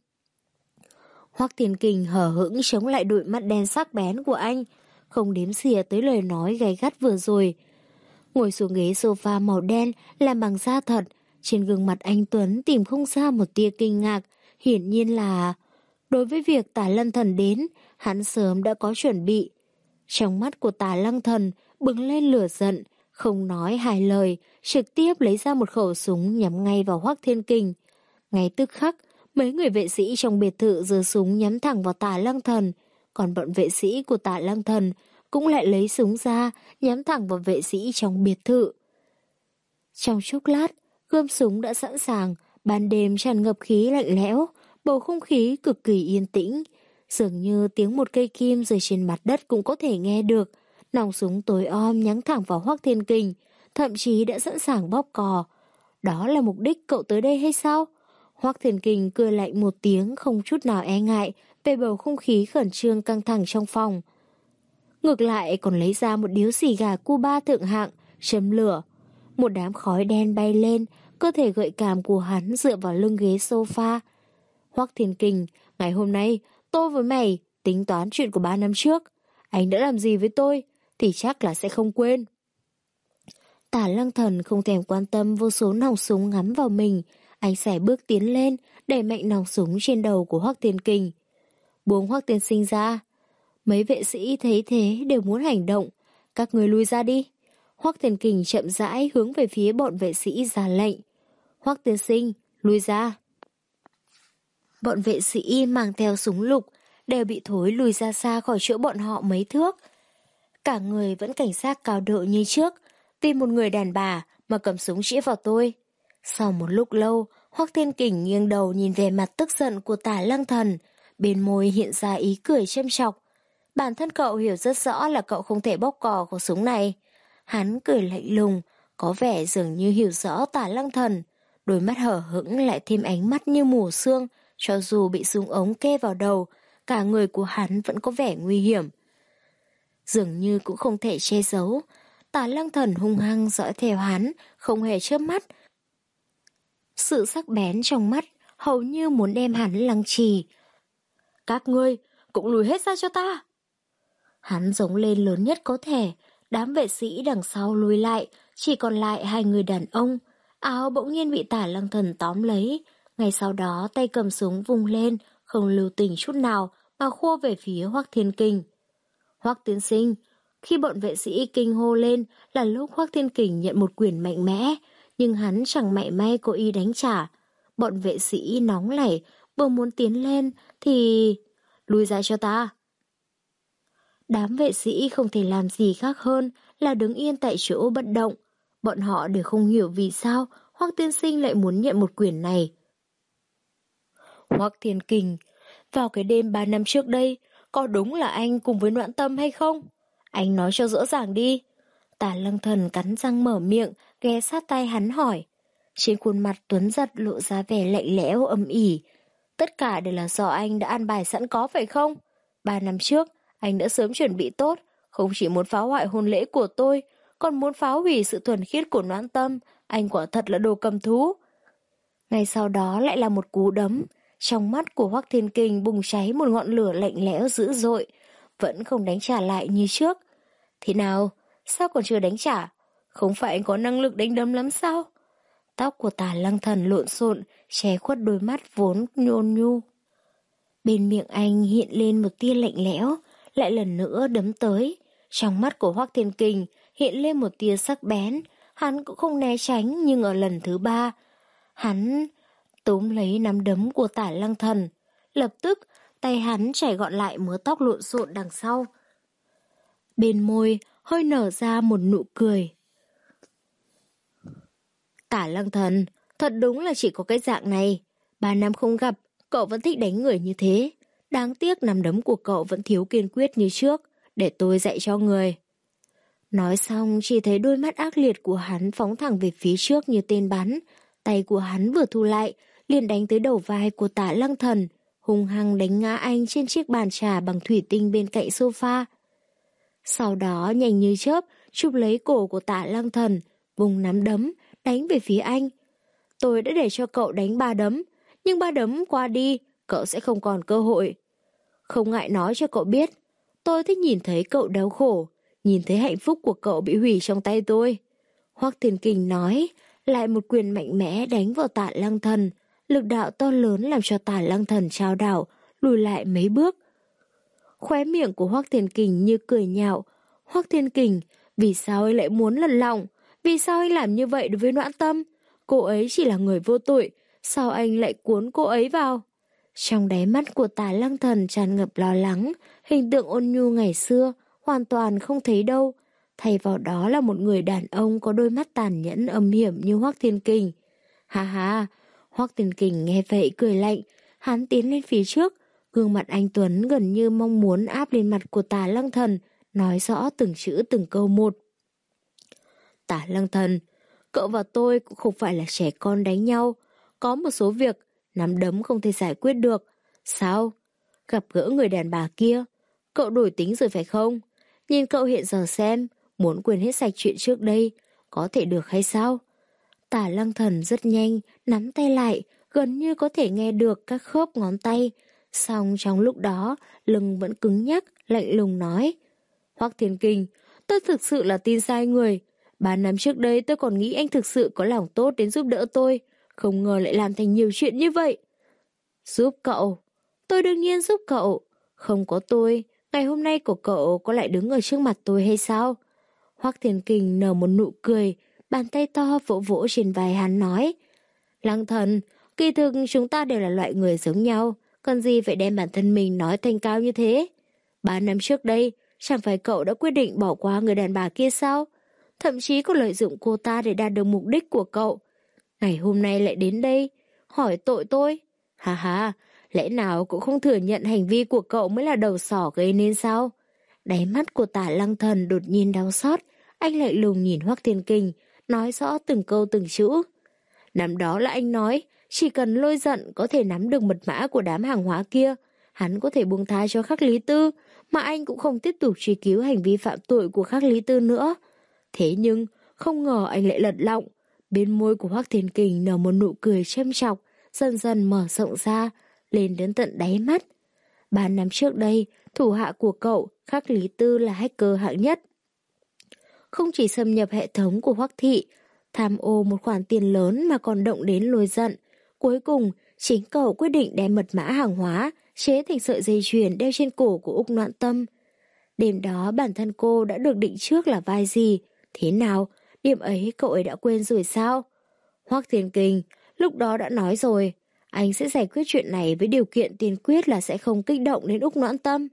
Hoắc Thiên Kình hờ hững chống lại đôi mắt đen sắc bén của anh, không đếm xỉa tới lời nói gay gắt vừa rồi. Ngồi xuống ghế sofa màu đen làm bằng da thật, trên gương mặt anh Tuấn tìm không ra một tia kinh ngạc, hiển nhiên là đối với việc Tả Lăng Thần đến, hắn sớm đã có chuẩn bị. Trong mắt của Tả Lăng Thần bừng lên lửa giận, không nói hai lời, trực tiếp lấy ra một khẩu súng nhắm ngay vào Hoắc Thiên Kình. Ngay tức khắc, mấy người vệ sĩ trong biệt thự giơ súng nhắm thẳng vào Tả Lăng Thần, còn bọn vệ sĩ của Tả Lăng Thần cũng lại lấy súng ra nhắm thẳng vào vệ sĩ trong biệt thự. Trong chốc lát, gươm súng đã sẵn sàng, ban đêm tràn ngập khí lạnh lẽo, bầu không khí cực kỳ yên tĩnh, dường như tiếng một cây kim rơi trên mặt đất cũng có thể nghe được. Nòng súng tối om nhắm thẳng vào Hoắc Thiên Kình, thậm chí đã sẵn sàng bóp cò. Đó là mục đích cậu tới đây hay sao? Hoắc Thiên Kình cười lạnh một tiếng không chút nào e ngại về bầu không khí khẩn trương căng thẳng trong phòng. Ngược lại còn lấy ra một điếu xì gà Cuba thượng hạng, châm lửa. Một đám khói đen bay lên, cơ thể gợi cảm của hắn dựa vào lưng ghế sofa. Hoắc Thiên Kình, ngày hôm nay tôi với mày tính toán chuyện của ba năm trước. Anh đã làm gì với tôi thì chắc là sẽ không quên. Tả Lăng Thần không thèm quan tâm vô số nòng súng ngắm vào mình. Anh xẻ bước tiến lên, đẩy mạnh nòng súng trên đầu của Hoắc Thiên Kình. Buông Hoắc tiên sinh ra. Mấy vệ sĩ thấy thế đều muốn hành động. Các người lui ra đi. Hoắc Thiên Kình chậm rãi hướng về phía bọn vệ sĩ ra lệnh. Hoắc tiên sinh, lui ra. Bọn vệ sĩ mang theo súng lục đều bị thối lùi ra xa khỏi chỗ bọn họ mấy thước. Cả người vẫn cảnh giác cao độ như trước, vì một người đàn bà mà cầm súng chĩa vào tôi. Sau một lúc lâu, Hoắc Thiên Kình nghiêng đầu nhìn về mặt tức giận của Tả Lăng Thần, bên môi hiện ra ý cười châm chọc. Bản thân cậu hiểu rất rõ là cậu không thể bóp cò khẩu súng này. Hắn cười lạnh lùng, có vẻ dường như hiểu rõ Tả Lăng Thần, đôi mắt hở hững lại thêm ánh mắt như mù sương, cho dù bị súng ống kê vào đầu, cả người của hắn vẫn có vẻ nguy hiểm. Dường như cũng không thể che giấu, Tả Lăng Thần hung hăng dõi theo hắn, không hề chớp mắt. Sự sắc bén trong mắt hầu như muốn đem hắn lăng trì. Các ngươi cũng lùi hết ra cho ta. Hắn giống lên lớn nhất có thể, đám vệ sĩ đằng sau lùi lại, chỉ còn lại hai người đàn ông. Áo bỗng nhiên bị Tả Lăng Thần tóm lấy, ngay sau đó tay cầm súng vung lên, không lưu tình chút nào mà khua về phía Hoắc Thiên Kình. Hoắc tiên sinh, khi bọn vệ sĩ kinh hô lên là lúc Hoắc Thiên Kình nhận một quyền mạnh mẽ, nhưng hắn chẳng mảy may cố ý đánh trả. Bọn vệ sĩ nóng nảy, vừa muốn tiến lên thì... Lùi ra cho ta. Đám vệ sĩ không thể làm gì khác hơn là đứng yên tại chỗ bất động. Bọn họ đều không hiểu vì sao Hoắc tiên sinh lại muốn nhận một quyền này. Hoắc Thiên Kình, vào cái đêm ba năm trước đây, có đúng là anh cùng với Noãn Tâm hay không? Anh nói cho rõ ràng đi. Tả Lăng Thần cắn răng mở miệng, ghé sát tay hắn hỏi. Trên khuôn mặt Tuấn Giật lộ ra vẻ lạnh lẽo âm ỉ. Tất cả đều là do anh đã an bài sẵn có phải không? Ba năm trước, anh đã sớm chuẩn bị tốt, không chỉ muốn phá hoại hôn lễ của tôi, còn muốn phá hủy sự thuần khiết của Noãn Tâm. Anh quả thật là đồ cầm thú. Ngay sau đó lại là một cú đấm. Trong mắt của Hoắc Thiên Kình bùng cháy một ngọn lửa lạnh lẽo dữ dội, vẫn không đánh trả lại như trước. Thế nào? Sao còn chưa đánh trả? Không phải anh có năng lực đánh đấm lắm sao? Tóc của Tả Lăng Thần lộn xộn, che khuất đôi mắt vốn nhôn nhu. Bên miệng anh hiện lên một tia lạnh lẽo, lại lần nữa đấm tới. Trong mắt của Hoắc Thiên Kình hiện lên một tia sắc bén, hắn cũng không né tránh, nhưng ở lần thứ ba, hắn túm lấy nắm đấm của Tả Lăng Thần. Lập tức, tay hắn chảy gọn lại mớ tóc lộn xộn đằng sau. Bên môi hơi nở ra một nụ cười. Tả Lăng Thần, thật đúng là chỉ có cái dạng này. Ba năm không gặp, cậu vẫn thích đánh người như thế. Đáng tiếc nắm đấm của cậu vẫn thiếu kiên quyết như trước, để tôi dạy cho người. Nói xong, chỉ thấy đôi mắt ác liệt của hắn phóng thẳng về phía trước như tên bắn. Tay của hắn vừa thu lại, liền đánh tới đầu vai của Tả Lăng Thần, hung hăng đánh ngã anh trên chiếc bàn trà bằng thủy tinh bên cạnh sofa. Sau đó nhanh như chớp chụp lấy cổ của Tả Lăng Thần, vùng nắm đấm đánh về phía anh. Tôi đã để cho cậu đánh ba đấm, nhưng ba đấm qua đi cậu sẽ không còn cơ hội. Không ngại nói cho cậu biết, tôi thích nhìn thấy cậu đau khổ, nhìn thấy hạnh phúc của cậu bị hủy trong tay tôi. Hoắc Thiên Kình nói, lại một quyền mạnh mẽ đánh vào Tả Lăng Thần, lực đạo to lớn làm cho Tả Lăng Thần chao đảo, lùi lại mấy bước. Khóe miệng của Hoắc Thiên Kình như cười nhạo. Hoắc Thiên Kình, vì sao anh lại muốn lật lọng? Vì sao anh làm như vậy đối với Noãn Tâm? Cô ấy chỉ là người vô tội, sao anh lại cuốn cô ấy vào? Trong đáy mắt của Tả Lăng Thần tràn ngập lo lắng, hình tượng ôn nhu ngày xưa hoàn toàn không thấy đâu. Thay vào đó là một người đàn ông có đôi mắt tàn nhẫn âm hiểm như Hoắc Thiên Kình. Ha ha, Hoắc Thiên Kình nghe vậy cười lạnh, hắn tiến lên phía trước, gương mặt anh Tuấn gần như mong muốn áp lên mặt của Tả Lăng Thần, nói rõ từng chữ từng câu một. Tả Lăng Thần, cậu và tôi cũng không phải là trẻ con đánh nhau, có một số việc nắm đấm không thể giải quyết được. Sao? Gặp gỡ người đàn bà kia, cậu đổi tính rồi phải không? Nhìn cậu hiện giờ xem, muốn quên hết sạch chuyện trước đây, có thể được hay sao? Tả Lăng Thần rất nhanh, nắm tay lại, gần như có thể nghe được các khớp ngón tay. Xong trong lúc đó, lưng vẫn cứng nhắc, lạnh lùng nói. Hoắc Thiên Kình, tôi thực sự là tin sai người. Ba năm trước đây tôi còn nghĩ anh thực sự có lòng tốt đến giúp đỡ tôi, không ngờ lại làm thành nhiều chuyện như vậy. Giúp cậu? Tôi đương nhiên giúp cậu. Không có tôi, ngày hôm nay của cậu có lại đứng ở trước mặt tôi hay sao? Hoắc Thiên Kình nở một nụ cười, bàn tay to vỗ vỗ trên vai hắn nói. Lăng Thần, kỳ thực chúng ta đều là loại người giống nhau, cần gì phải đem bản thân mình nói thanh cao như thế? Ba năm trước đây, chẳng phải cậu đã quyết định bỏ qua người đàn bà kia sao? Thậm chí còn lợi dụng cô ta để đạt được mục đích của cậu. Ngày hôm nay lại đến đây, hỏi tội tôi. Hà hà, lẽ nào cũng không thừa nhận hành vi của cậu mới là đầu sỏ gây nên sao? Đáy mắt của Tả Lăng Thần đột nhiên đau xót, anh lại lùng nhìn Hoắc Thiên Kình, nói rõ từng câu từng chữ. Năm đó là anh nói, chỉ cần lôi giận có thể nắm được mật mã của đám hàng hóa kia, hắn có thể buông tha cho Khắc Lý Tư, mà anh cũng không tiếp tục truy cứu hành vi phạm tội của Khắc Lý Tư nữa. Thế nhưng, không ngờ anh lại lật lọng. Bên môi của Hoắc Thiên Kình nở một nụ cười châm chọc, dần dần mở rộng ra, lên đến tận đáy mắt. Ba năm trước đây, thủ hạ của cậu, Khắc Lý Tư là hacker hạng nhất. Không chỉ xâm nhập hệ thống của Hoắc thị, tham ô một khoản tiền lớn mà còn động đến Lôi Giận. Cuối cùng, chính cậu quyết định đem mật mã hàng hóa chế thành sợi dây chuyền đeo trên cổ của Úc Noãn Tâm. Đêm đó bản thân cô đã được định trước là vai gì, thế nào, điểm ấy cậu ấy đã quên rồi sao? Hoắc Thiên Kình lúc đó đã nói rồi, anh sẽ giải quyết chuyện này với điều kiện tiên quyết là sẽ không kích động đến Úc Noãn Tâm.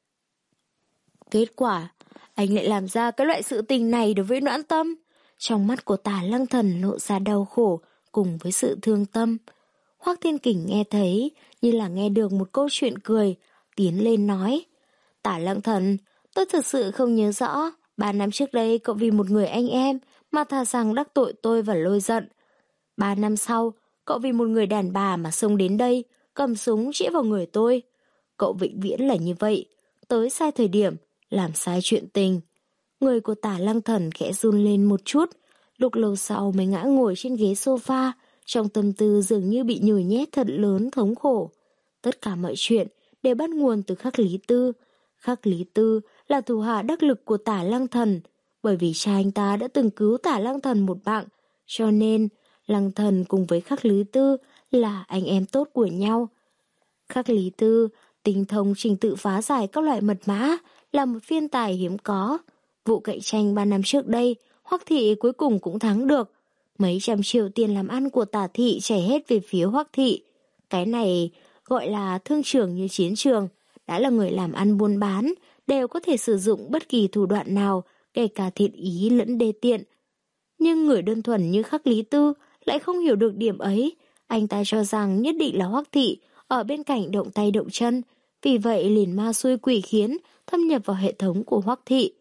Kết quả, anh lại làm ra cái loại sự tình này đối với Noãn Tâm. Trong mắt của Tả Lăng Thần lộ ra đau khổ cùng với sự thương tâm. Hoắc Thiên Kình nghe thấy như là nghe được một câu chuyện cười, tiến lên nói: Tả Lăng Thần, tôi thực sự không nhớ rõ, ba năm trước đây cậu vì một người anh em mà thà rằng đắc tội tôi và Lôi Giận. Ba năm sau, cậu vì một người đàn bà mà xông đến đây, cầm súng chĩa vào người tôi. Cậu vĩnh viễn là như vậy, tới sai thời điểm, làm sai chuyện tình. Người của Tả Lăng Thần khẽ run lên một chút, lúc lâu sau mới ngã ngồi trên ghế sofa, trong tâm tư dường như bị nhồi nhét thật lớn thống khổ. Tất cả mọi chuyện đều bắt nguồn từ Khắc Lý Tư. Khắc Lý Tư là thủ hạ đắc lực của Tả Lăng Thần, bởi vì cha anh ta đã từng cứu Tả Lăng Thần một mạng, cho nên Lăng Thần cùng với Khắc Lý Tư là anh em tốt của nhau. Khắc Lý Tư tinh thông trình tự phá giải các loại mật mã, là một phiên tài hiếm có. Vụ cạnh tranh ba năm trước đây, Hoắc thị cuối cùng cũng thắng được. Mấy trăm triệu tiền làm ăn của Tả thị chảy hết về phía Hoắc thị. Cái này gọi là thương trường như chiến trường, đã là người làm ăn buôn bán, đều có thể sử dụng bất kỳ thủ đoạn nào, kể cả thiện ý lẫn đê tiện. Nhưng người đơn thuần như Khắc Lý Tư lại không hiểu được điểm ấy. Anh ta cho rằng nhất định là Hoắc thị ở bên cạnh động tay động chân, vì vậy liền ma xui quỷ khiến thâm nhập vào hệ thống của Hoắc thị.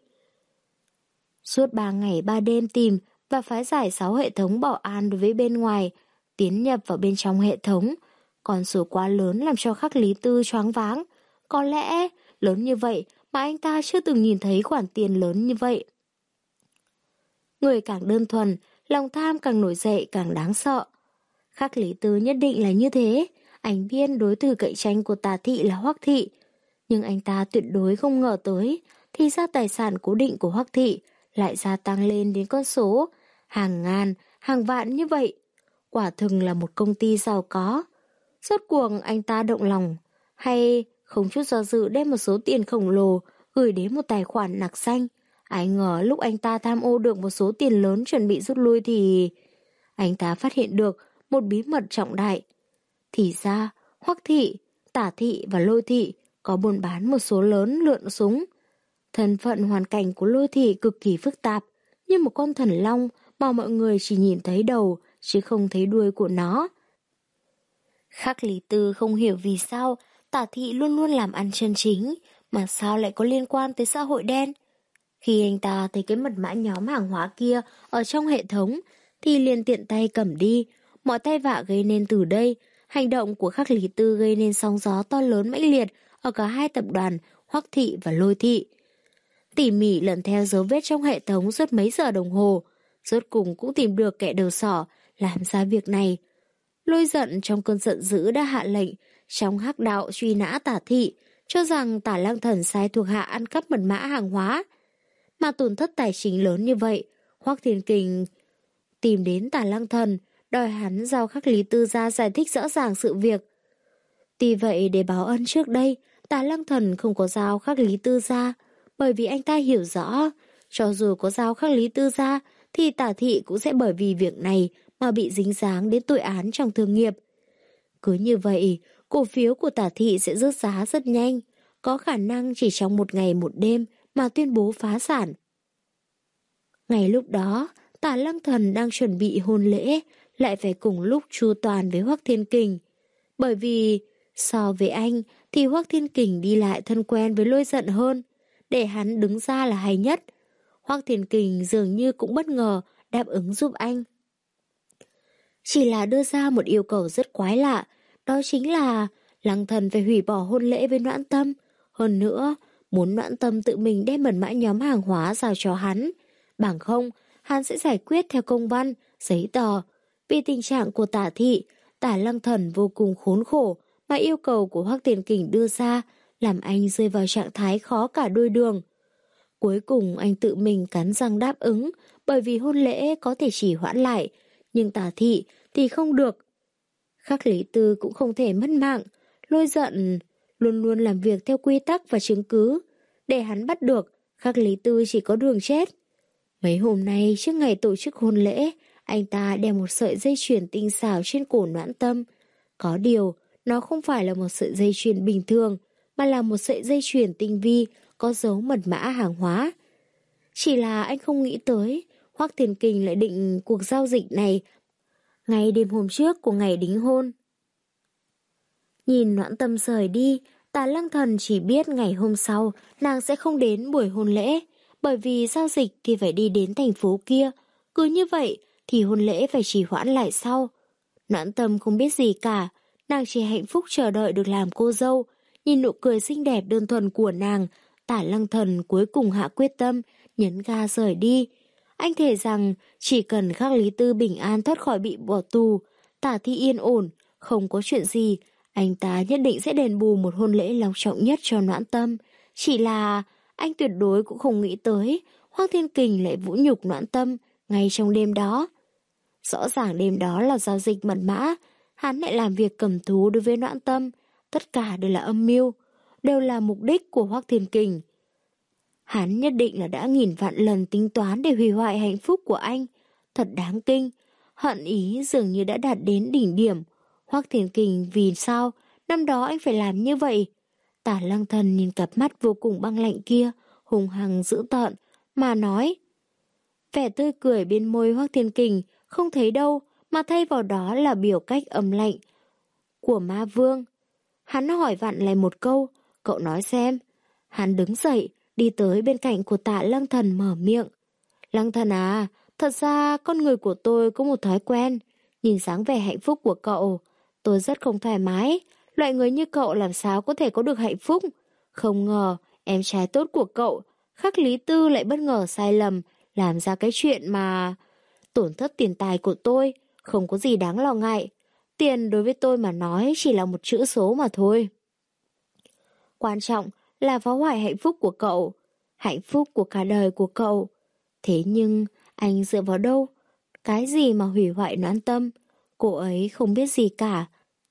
Suốt ba ngày ba đêm tìm và phá giải sáu hệ thống bảo an đối với bên ngoài, tiến nhập vào bên trong hệ thống. Con số quá lớn làm cho Khắc Lý Tư choáng váng. Có lẽ lớn như vậy mà anh ta chưa từng nhìn thấy khoản tiền lớn như vậy. Người càng đơn thuần, lòng tham càng nổi dậy càng đáng sợ. Khắc Lý Tư nhất định là như thế. Anh biết đối thủ cạnh tranh của Tả thị là Hoắc thị, nhưng anh ta tuyệt đối không ngờ tới thì ra tài sản cố định của Hoắc thị lại gia tăng lên đến con số hàng ngàn, hàng vạn như vậy. Quả thực là một công ty giàu có. Rốt cuộc anh ta động lòng, hay không chút do dự đem một số tiền khổng lồ gửi đến một tài khoản nặc xanh. Ai ngờ lúc anh ta tham ô được một số tiền lớn chuẩn bị rút lui thì anh ta phát hiện được một bí mật trọng đại. Thì ra, Hoắc thị, Tả thị và Lôi thị có buôn bán một số lớn lượng súng. Thân phận hoàn cảnh của Lôi thị cực kỳ phức tạp, như một con thần long mà mọi người chỉ nhìn thấy đầu chứ không thấy đuôi của nó. Khắc Lý Tư không hiểu vì sao Tả thị luôn luôn làm ăn chân chính, mà sao lại có liên quan tới xã hội đen. Khi anh ta thấy cái mật mã nhóm hàng hóa kia ở trong hệ thống, thì liền tiện tay cầm đi. Mọi tai vạ gây nên từ đây, hành động của Khắc Lý Tư gây nên sóng gió to lớn mãnh liệt ở cả hai tập đoàn Hoắc thị và Lôi thị. Tỉ mỉ lần theo dấu vết trong hệ thống suốt mấy giờ đồng hồ, rốt cùng cũng tìm được kẻ đầu sỏ làm ra việc này. Lôi Giận trong cơn giận dữ đã hạ lệnh trong hắc đạo truy nã Tả thị, cho rằng Tả Lăng Thần sai thuộc hạ ăn cắp mật mã hàng hóa. Mà tổn thất tài chính lớn như vậy, Hoắc Thiên Kình tìm đến Tả Lăng Thần, đòi hắn giao Khắc Lý Tư ra giải thích rõ ràng sự việc. Tuy vậy để báo ân trước đây, Tả Lăng Thần không có giao Khắc Lý Tư ra, bởi vì anh ta hiểu rõ, cho dù có giao Khắc Lý Tư ra, thì Tả thị cũng sẽ bởi vì việc này mà bị dính dáng đến tội án trong thương nghiệp. Cứ như vậy, cổ phiếu của Tả thị sẽ rớt giá rất nhanh, có khả năng chỉ trong một ngày một đêm mà tuyên bố phá sản. Ngày lúc đó, Tả Lăng Thần đang chuẩn bị hôn lễ, lại phải cùng lúc chu toàn với Hoắc Thiên Kình. Bởi vì, so với anh, thì Hoắc Thiên Kình đi lại thân quen với Lôi Giận hơn, để hắn đứng ra là hay nhất. Hoắc Thiên Kình dường như cũng bất ngờ đáp ứng giúp anh. Chỉ là đưa ra một yêu cầu rất quái lạ, đó chính là Lăng Thần phải hủy bỏ hôn lễ với Noãn Tâm. Hơn nữa, muốn Noãn Tâm tự mình đem mật mã nhóm hàng hóa giao cho hắn. Bằng không, hắn sẽ giải quyết theo công văn, giấy tờ. Vì tình trạng của Tả Thị, Tả Lăng Thần vô cùng khốn khổ mà yêu cầu của Hoắc Tiền Kình đưa ra làm anh rơi vào trạng thái khó cả đôi đường. Cuối cùng anh tự mình cắn răng đáp ứng bởi vì hôn lễ có thể chỉ hoãn lại, nhưng Tả Thị thì không được. Khắc Lý Tư cũng không thể mất mạng, lôi giận, luôn luôn làm việc theo quy tắc và chứng cứ. Để hắn bắt được, Khắc Lý Tư chỉ có đường chết. Mấy hôm nay trước ngày tổ chức hôn lễ, anh ta đeo một sợi dây chuyền tinh xảo trên cổ Noãn Tâm. Có điều, nó không phải là một sợi dây chuyền bình thường, mà là một sợi dây chuyền tinh vi có dấu mật mã hàng hóa. Chỉ là anh không nghĩ tới, Hoắc Tiền Kình lại định cuộc giao dịch này ngay đêm hôm trước của ngày đính hôn. Nhìn Noãn Tâm rời đi, Tả Lăng Thần chỉ biết ngày hôm sau nàng sẽ không đến buổi hôn lễ, bởi vì giao dịch thì phải đi đến thành phố kia. Cứ như vậy thì hôn lễ phải trì hoãn lại sau. Noãn Tâm không biết gì cả, nàng chỉ hạnh phúc chờ đợi được làm cô dâu. Nhìn nụ cười xinh đẹp đơn thuần của nàng, Tả Lăng Thần cuối cùng hạ quyết tâm, nhấn ga rời đi. Anh thề rằng chỉ cần Khắc Lý Tư bình an thoát khỏi bị bỏ tù, Tả Thị yên ổn, không có chuyện gì, anh ta nhất định sẽ đền bù một hôn lễ long trọng nhất cho Noãn Tâm. Chỉ là anh tuyệt đối cũng không nghĩ tới Hoắc Thiên Kình lại vũ nhục Noãn Tâm ngay trong đêm đó. Rõ ràng đêm đó là giao dịch mật mã, hắn lại làm việc cầm thú đối với Noãn Tâm. Tất cả đều là âm mưu, đều là mục đích của Hoắc Thiên Kình. Hắn nhất định là đã nghìn vạn lần tính toán để hủy hoại hạnh phúc của anh. Thật đáng kinh, hận ý dường như đã đạt đến đỉnh điểm. Hoắc Thiên Kình vì sao năm đó anh phải làm như vậy? Tả Lăng Thần nhìn cặp mắt vô cùng băng lạnh kia, hung hăng dữ tợn, mà nói. Vẻ tươi cười bên môi Hoắc Thiên Kình không thấy đâu, mà thay vào đó là biểu cách âm lạnh của ma vương. Hắn hỏi vặn lại một câu, cậu nói xem. Hắn đứng dậy, đi tới bên cạnh của Tạ Lăng Thần mở miệng. Lăng Thần à, thật ra con người của tôi có một thói quen. Nhìn dáng vẻ hạnh phúc của cậu, tôi rất không thoải mái. Loại người như cậu làm sao có thể có được hạnh phúc? Không ngờ, em trai tốt của cậu, Khắc Lý Tư lại bất ngờ sai lầm, làm ra cái chuyện mà... Tổn thất tiền tài của tôi, không có gì đáng lo ngại. Tiền đối với tôi mà nói chỉ là một chữ số mà thôi. Quan trọng là phá hoại hạnh phúc của cậu, hạnh phúc của cả đời của cậu. Thế nhưng, anh dựa vào đâu? Cái gì mà hủy hoại Noãn Tâm? Cô ấy không biết gì cả.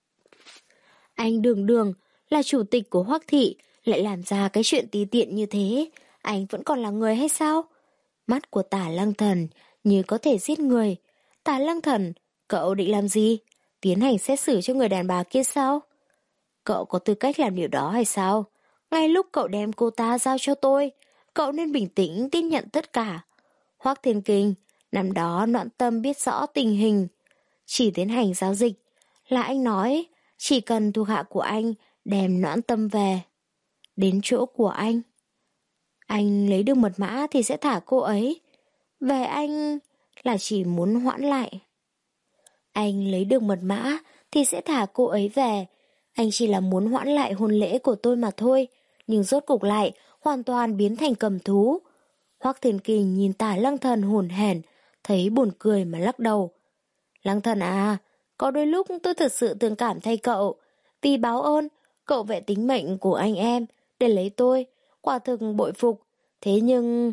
Anh đường đường là chủ tịch của Hoắc Thị, lại làm ra cái chuyện tí tiện như thế. Anh vẫn còn là người hay sao? Mắt của Tả Lăng Thần như có thể giết người. Tả Lăng Thần, cậu định làm gì? Tiến hành xét xử cho người đàn bà kia sao? Cậu có tư cách làm điều đó hay sao? Ngay lúc cậu đem cô ta giao cho tôi, cậu nên bình tĩnh tiếp nhận tất cả. Hoắc Thiên Kình, năm đó Noãn Tâm biết rõ tình hình, chỉ tiến hành giao dịch, là anh nói chỉ cần thuộc hạ của anh đem Noãn Tâm về đến chỗ của anh, anh lấy được mật mã thì sẽ thả cô ấy về. Anh là chỉ muốn hoãn lại. Anh lấy được mật mã thì sẽ thả cô ấy về. Anh chỉ là muốn hoãn lại hôn lễ của tôi mà thôi, nhưng rốt cục lại hoàn toàn biến thành cầm thú. Hoắc Thiên Kình nhìn Tả Lăng Thần hổn hển, thấy buồn cười mà lắc đầu. Lăng Thần à, có đôi lúc tôi thật sự thương cảm thay cậu. Vì báo ơn, cậu vệ tính mệnh của anh em để lấy tôi, quả thực bội phục. Thế nhưng...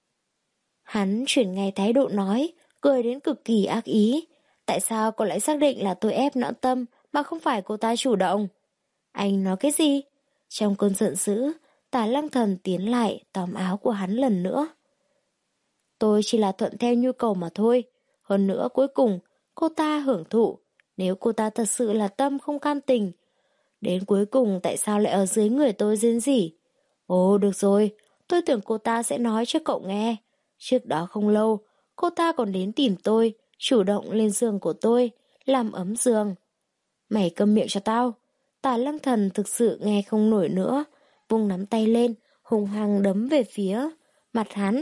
Hắn chuyển ngay thái độ nói, cười đến cực kỳ ác ý. Tại sao cậu lại xác định là tôi ép Noãn Tâm mà không phải cô ta chủ động? Anh nói cái gì? Trong cơn giận dữ, Tả Lăng Thần tiến lại tóm áo của hắn lần nữa. Tôi chỉ là thuận theo nhu cầu mà thôi. Hơn nữa cuối cùng, cô ta hưởng thụ. Nếu cô ta thật sự là tâm không cam tình, đến cuối cùng tại sao lại ở dưới người tôi rên rỉ? Ồ được rồi, tôi tưởng cô ta sẽ nói cho cậu nghe. Trước đó không lâu, cô ta còn đến tìm tôi, chủ động lên giường của tôi, làm ấm giường. Mày câm miệng cho tao. Tả Lăng Thần thực sự nghe không nổi nữa, vung nắm tay lên, hung hăng đấm về phía mặt hắn.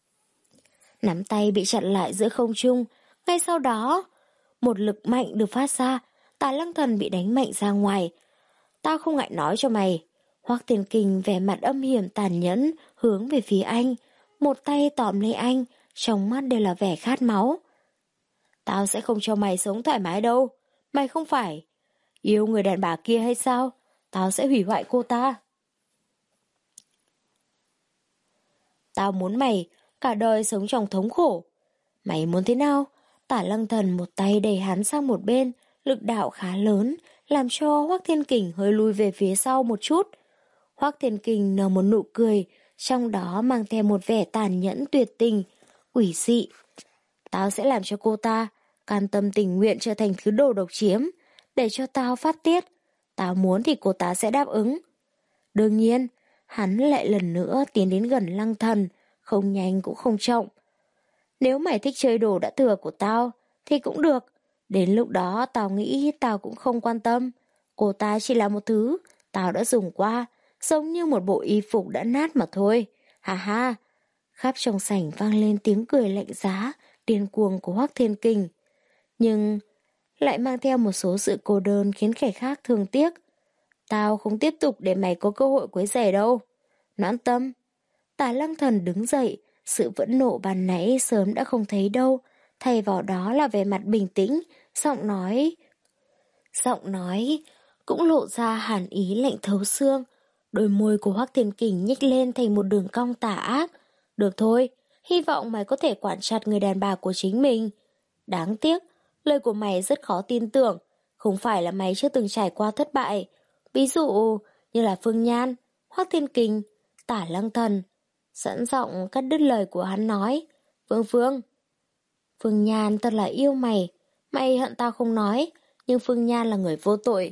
Nắm tay bị chặn lại giữa không trung, ngay sau đó, một lực mạnh được phát ra, Tả Lăng Thần bị đánh mạnh ra ngoài. Tao không ngại nói cho mày. Hoắc Thiên Kình vẻ mặt âm hiểm tàn nhẫn hướng về phía anh, một tay tóm lấy anh, trong mắt đều là vẻ khát máu. Tao sẽ không cho mày sống thoải mái đâu. Mày không phải yêu người đàn bà kia hay sao? Tao sẽ hủy hoại cô ta. Tao muốn mày cả đời sống trong thống khổ. Mày muốn thế nào? Tả Lăng Thần một tay đẩy hắn sang một bên, lực đạo khá lớn, làm cho Hoắc Thiên Kình hơi lùi về phía sau một chút. Hoắc Thiên Kình nở một nụ cười, trong đó mang theo một vẻ tàn nhẫn tuyệt tình, quỷ dị. Tao sẽ làm cho cô ta can tâm tình nguyện trở thành thứ đồ độc chiếm, để cho tao phát tiết. Tao muốn thì cô ta sẽ đáp ứng. Đương nhiên, hắn lại lần nữa tiến đến gần Lăng Thần, không nhanh cũng không chậm. Nếu mày thích chơi đồ đã thừa của tao, thì cũng được. Đến lúc đó tao nghĩ tao cũng không quan tâm. Cô ta chỉ là một thứ tao đã dùng qua, giống như một bộ y phục đã nát mà thôi. Ha ha. Khắp trong sảnh vang lên tiếng cười lạnh giá, điên cuồng của Hoắc Thiên Kình. Nhưng lại mang theo một số sự cô đơn khiến kẻ khác thương tiếc. Tao không tiếp tục để mày có cơ hội quấy rầy đâu. Noãn Tâm. Tả Lăng Thần đứng dậy, sự phẫn nộ ban nãy sớm đã không thấy đâu, thay vào đó là vẻ mặt bình tĩnh, giọng nói. Giọng nói cũng lộ ra hàn ý lạnh thấu xương. Đôi môi của Hoắc Thiên Kình nhếch lên thành một đường cong tà ác. Được thôi, hy vọng mày có thể quản chặt người đàn bà của chính mình. Đáng tiếc, lời của mày rất khó tin tưởng. Không phải là mày chưa từng trải qua thất bại. Ví dụ như là Phương Nhan, Hoắc Thiên Kình, Tả Lăng Thần. Sẵn giọng cắt đứt lời của hắn nói. Phương Phương, Phương Nhan thật là yêu mày. Mày hận tao không nói, nhưng Phương Nhan là người vô tội.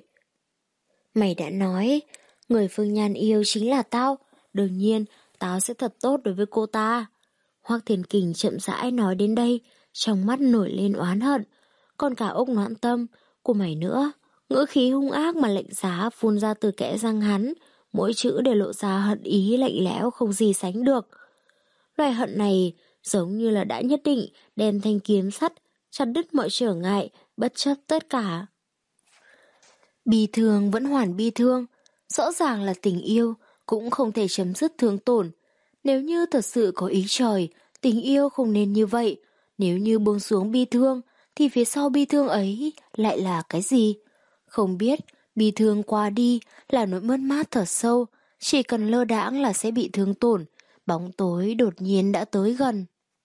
Mày đã nói, người Phương Nhan yêu chính là tao. Đương nhiên, tao sẽ thật tốt đối với cô ta. Hoắc Thiên Kình chậm rãi nói đến đây, trong mắt nổi lên oán hận. Còn cả Úc Noãn Tâm của mày nữa. Ngữ khí hung ác mà lạnh giá phun ra từ kẽ răng hắn, mỗi chữ đều lộ ra hận ý lạnh lẽo không gì sánh được. Loài hận này giống như là đã nhất định đem thanh kiếm sắt chặt đứt mọi trở ngại, bất chấp tất cả. Bi thương vẫn hoàn bi thương, rõ ràng là tình yêu cũng không thể chấm dứt thương tổn. Nếu như thật sự có ý trời, tình yêu không nên như vậy. Nếu như buông xuống bi thương, thì phía sau bi thương ấy lại là cái gì? Không biết, bi thương qua đi là nỗi mất mát thật sâu, chỉ cần lơ đãng là sẽ bị thương tổn, bóng tối đột nhiên đã tới gần.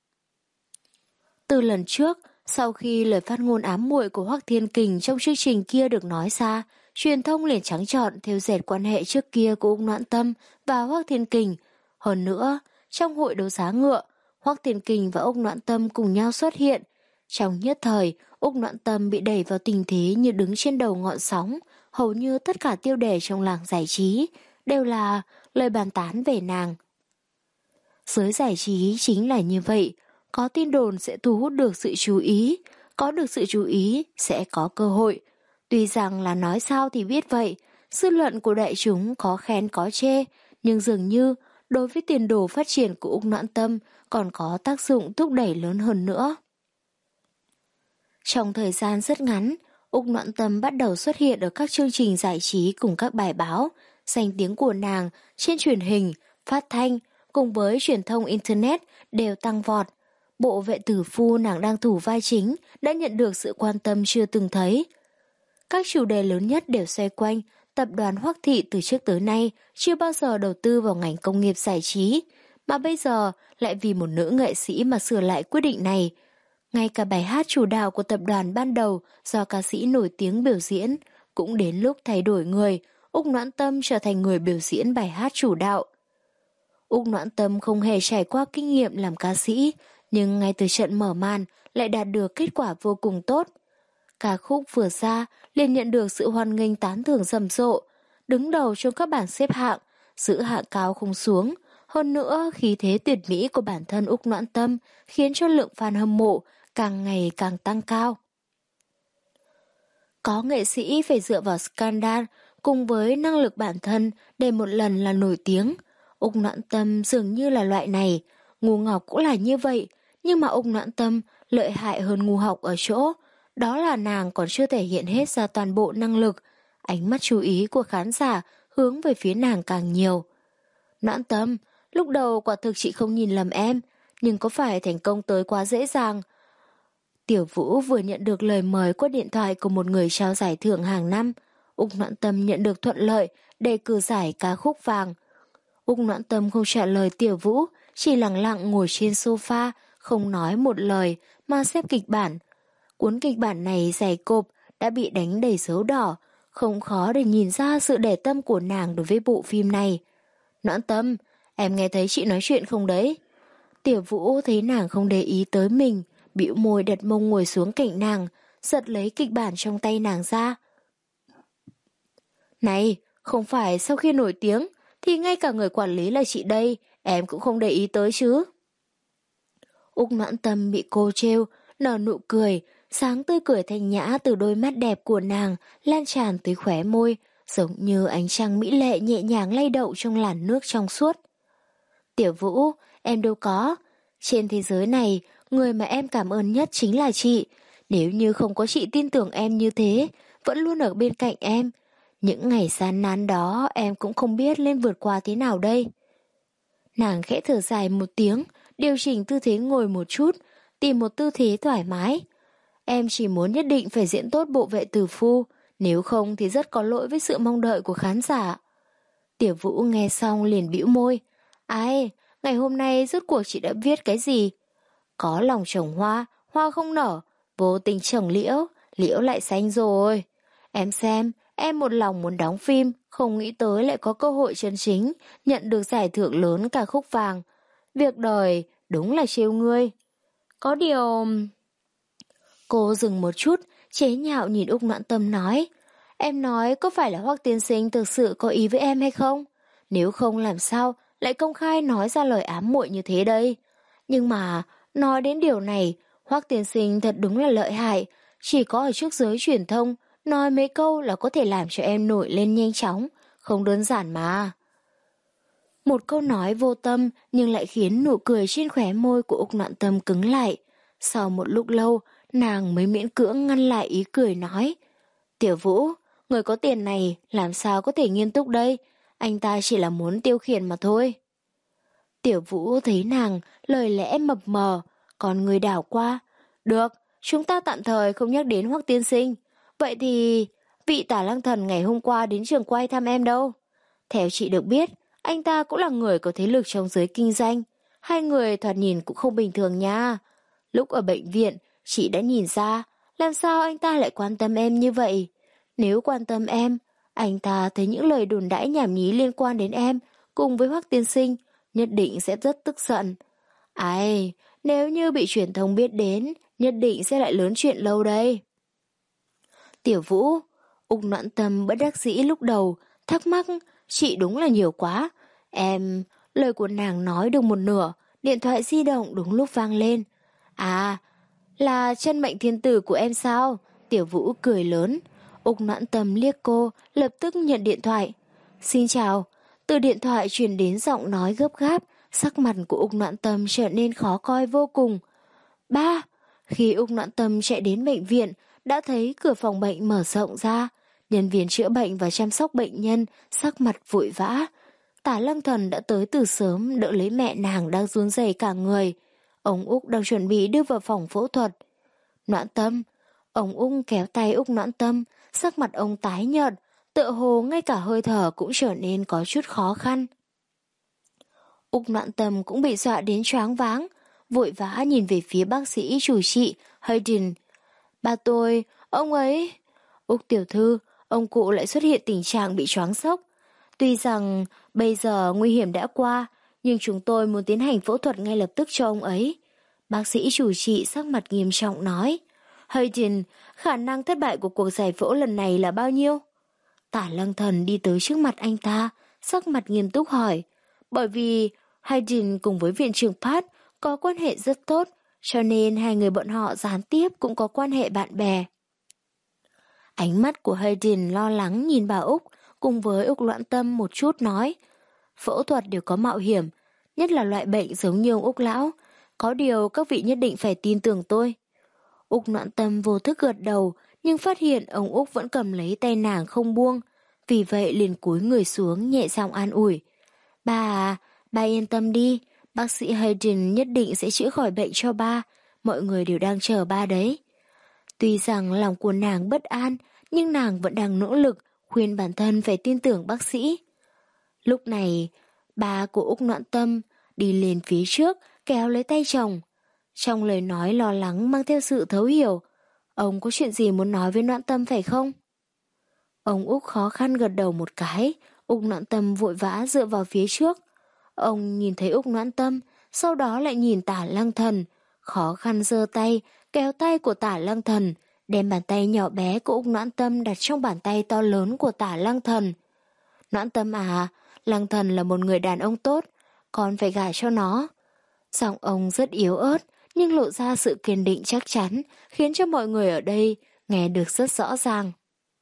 Từ lần trước, sau khi lời phát ngôn ám muội của Hoắc Thiên Kình trong chương trình kia được nói ra, truyền thông liền trắng trợn thêu dệt quan hệ trước kia của Úc Noãn Tâm và Hoắc Thiên Kình. Hơn nữa, trong hội đấu giá ngựa, Hoắc Thiên Kình và Úc Noãn Tâm cùng nhau xuất hiện. Trong nhất thời, Úc Noãn Tâm bị đẩy vào tình thế như đứng trên đầu ngọn sóng, hầu như tất cả tiêu đề trong làng giải trí đều là lời bàn tán về nàng. Giới giải trí chính là như vậy, có tin đồn sẽ thu hút được sự chú ý, có được sự chú ý sẽ có cơ hội. Tuy rằng là nói sao thì biết vậy, dư luận của đại chúng có khen có chê, nhưng dường như đối với tiền đồ phát triển của Úc Noãn Tâm còn có tác dụng thúc đẩy lớn hơn nữa. Trong thời gian rất ngắn, Úc Noãn Tâm bắt đầu xuất hiện ở các chương trình giải trí cùng các bài báo, danh tiếng của nàng trên truyền hình, phát thanh cùng với truyền thông Internet đều tăng vọt. Bộ Vệ Tử Phu nàng đang thủ vai chính đã nhận được sự quan tâm chưa từng thấy. Các chủ đề lớn nhất đều xoay quanh tập đoàn Hoắc Thị từ trước tới nay chưa bao giờ đầu tư vào ngành công nghiệp giải trí, mà bây giờ lại vì một nữ nghệ sĩ mà sửa lại quyết định này. Ngay cả bài hát chủ đạo của tập đoàn ban đầu do ca sĩ nổi tiếng biểu diễn cũng đến lúc thay đổi người, Úc Noãn Tâm trở thành người biểu diễn bài hát chủ đạo. Úc Noãn Tâm không hề trải qua kinh nghiệm làm ca sĩ, nhưng ngay từ trận mở màn lại đạt được kết quả vô cùng tốt. Ca khúc vừa ra liền nhận được sự hoan nghênh tán thưởng rầm rộ, đứng đầu trong các bảng xếp hạng, giữ hạng cao không xuống. Hơn nữa, khí thế tuyệt mỹ của bản thân Úc Noãn Tâm khiến cho lượng fan hâm mộ càng ngày càng tăng cao. Có nghệ sĩ phải dựa vào scandal cùng với năng lực bản thân để một lần là nổi tiếng. Úc Noãn Tâm dường như là loại này, Ngu Ngọc cũng là như vậy, nhưng mà Úc Noãn Tâm lợi hại hơn Ngu Học ở chỗ, đó là nàng còn chưa thể hiện hết ra toàn bộ năng lực, ánh mắt chú ý của khán giả hướng về phía nàng càng nhiều. Noãn Tâm, lúc đầu quả thực chị không nhìn lầm em, nhưng có phải thành công tới quá dễ dàng? Tiểu Vũ vừa nhận được lời mời qua điện thoại của một người trao giải thưởng hàng năm. Úc Noãn Tâm nhận được thuận lợi đề cử giải ca khúc vàng. Úc Noãn Tâm không trả lời Tiểu Vũ, chỉ lặng lặng ngồi trên sofa, không nói một lời mà xếp kịch bản. Cuốn kịch bản này dày cộp, đã bị đánh đầy dấu đỏ, không khó để nhìn ra sự để tâm của nàng đối với bộ phim này. Noãn Tâm, em nghe thấy chị nói chuyện không đấy? Tiểu Vũ thấy nàng không để ý tới mình, bĩu môi đặt mông ngồi xuống cạnh nàng, giật lấy kịch bản trong tay nàng ra. Này, không phải sau khi nổi tiếng thì ngay cả người quản lý là chị đây, em cũng không để ý tới chứ. Úc Noãn Tâm bị cô trêu, nở nụ cười, sáng tươi cười thanh nhã từ đôi mắt đẹp của nàng lan tràn tới khóe môi, giống như ánh trăng mỹ lệ nhẹ nhàng lay động trong làn nước trong suốt. Tiểu Vũ, em đâu có. Trên thế giới này, người mà em cảm ơn nhất chính là chị. Nếu như không có chị tin tưởng em như thế, vẫn luôn ở bên cạnh em, những ngày gian nan đó em cũng không biết nên vượt qua thế nào đây. Nàng khẽ thở dài một tiếng, điều chỉnh tư thế ngồi một chút, tìm một tư thế thoải mái. Em chỉ muốn nhất định phải diễn tốt bộ vệ tử phu, nếu không thì rất có lỗi với sự mong đợi của khán giả. Tiểu Vũ nghe xong liền bĩu môi. Ai, ngày hôm nay rốt cuộc chị đã viết cái gì? Có lòng trồng hoa, hoa không nở, vô tình trồng liễu, liễu lại xanh rồi. Em xem, em một lòng muốn đóng phim, không nghĩ tới lại có cơ hội chân chính, nhận được giải thưởng lớn ca khúc vàng. Việc đời đúng là trêu ngươi. Có điều... Cô dừng một chút, chế nhạo nhìn Úc Noãn Tâm nói. Em nói có phải là Hoắc tiên sinh thực sự có ý với em hay không? Nếu không làm sao lại công khai nói ra lời ám muội như thế đây? Nhưng mà, nói đến điều này, Hoắc tiên sinh thật đúng là lợi hại. Chỉ có ở trước giới truyền thông, nói mấy câu là có thể làm cho em nổi lên nhanh chóng, không đơn giản mà. Một câu nói vô tâm nhưng lại khiến nụ cười trên khóe môi của Úc Noãn Tâm cứng lại. Sau một lúc lâu, nàng mới miễn cưỡng ngăn lại ý cười nói. Tiểu Vũ, người có tiền này làm sao có thể nghiêm túc đây, anh ta chỉ là muốn tiêu khiển mà thôi. Tiểu Vũ thấy nàng lời lẽ mập mờ, còn người đảo qua. Được, chúng ta tạm thời không nhắc đến Hoắc tiên sinh. Vậy thì vị Tả Lăng Thần ngày hôm qua đến trường quay thăm em đâu? Theo chị được biết, anh ta cũng là người có thế lực trong giới kinh doanh. Hai người thoạt nhìn cũng không bình thường nha. Lúc ở bệnh viện, chị đã nhìn ra, làm sao anh ta lại quan tâm em như vậy? Nếu quan tâm em, anh ta thấy những lời đồn đãi nhảm nhí liên quan đến em, cùng với Hoắc tiên sinh, nhất định sẽ rất tức giận. Ai, nếu như bị truyền thông biết đến, nhất định sẽ lại lớn chuyện lâu đây. Tiểu Vũ, Úc Noãn Tâm bất đắc dĩ lúc đầu, thắc mắc, chị đúng là nhiều quá. Em, lời của nàng nói được một nửa, điện thoại di động đúng lúc vang lên. À, là chân mệnh thiên tử của em sao? Tiểu Vũ cười lớn. Úc Noãn Tâm liếc cô, lập tức nhận điện thoại. Xin chào. Từ điện thoại truyền đến giọng nói gấp gáp, sắc mặt của Úc Noãn Tâm trở nên khó coi vô cùng. Ba! Khi Úc Noãn Tâm chạy đến bệnh viện, đã thấy cửa phòng bệnh mở rộng ra. Nhân viên chữa bệnh và chăm sóc bệnh nhân sắc mặt vội vã. Tả Lăng Thần đã tới từ sớm đỡ lấy mẹ nàng đang run rẩy cả người. Ông Úc đang chuẩn bị đưa vào phòng phẫu thuật. Noãn Tâm, ông Úc kéo tay Úc Noãn Tâm, sắc mặt ông tái nhợt, tựa hồ ngay cả hơi thở cũng trở nên có chút khó khăn. Úc Noãn Tâm cũng bị dọa đến choáng váng, vội vã nhìn về phía bác sĩ chủ trị Hayden. Ba tôi, ông ấy... Úc tiểu thư, ông cụ lại xuất hiện tình trạng bị choáng sốc. Tuy rằng bây giờ nguy hiểm đã qua, nhưng chúng tôi muốn tiến hành phẫu thuật ngay lập tức cho ông ấy. Bác sĩ chủ trị sắc mặt nghiêm trọng nói. Hayden, khả năng thất bại của cuộc giải phẫu lần này là bao nhiêu? Tả Lăng Thần đi tới trước mặt anh ta, sắc mặt nghiêm túc hỏi. Bởi vì Hayden cùng với viện trưởng Pat có quan hệ rất tốt, cho nên hai người bọn họ gián tiếp cũng có quan hệ bạn bè. Ánh mắt của Hayden lo lắng nhìn bà Úc, cùng với Úc Noãn Tâm một chút nói. Phẫu thuật đều có mạo hiểm, nhất là loại bệnh giống như ông Úc lão. Có điều các vị nhất định phải tin tưởng tôi. Úc Noãn Tâm vô thức gật đầu, nhưng phát hiện ông Úc vẫn cầm lấy tay nàng không buông. Vì vậy liền cúi người xuống nhẹ giọng an ủi. Bà à, bà yên tâm đi, Bác sĩ Hayden nhất định sẽ chữa khỏi bệnh cho ba, mọi người đều đang chờ ba đấy. Tuy rằng lòng của nàng bất an, nhưng nàng vẫn đang nỗ lực khuyên bản thân phải tin tưởng bác sĩ. Lúc này, ba của Úc Noãn Tâm đi lên phía trước kéo lấy tay chồng. Trong lời nói lo lắng mang theo sự thấu hiểu. Ông có chuyện gì muốn nói với Noãn Tâm phải không? Ông Úc khó khăn gật đầu một cái, Úc Noãn Tâm vội vã dựa vào phía trước. Ông nhìn thấy Úc Noãn Tâm, sau đó lại nhìn Tả Lăng Thần, khó khăn giơ tay, kéo tay của Tả Lăng Thần, đem bàn tay nhỏ bé của Úc Noãn Tâm đặt trong bàn tay to lớn của Tả Lăng Thần. Noãn Tâm à, Lăng Thần là một người đàn ông tốt, con phải gả cho nó. Giọng ông rất yếu ớt, nhưng lộ ra sự kiên định chắc chắn, khiến cho mọi người ở đây nghe được rất rõ ràng.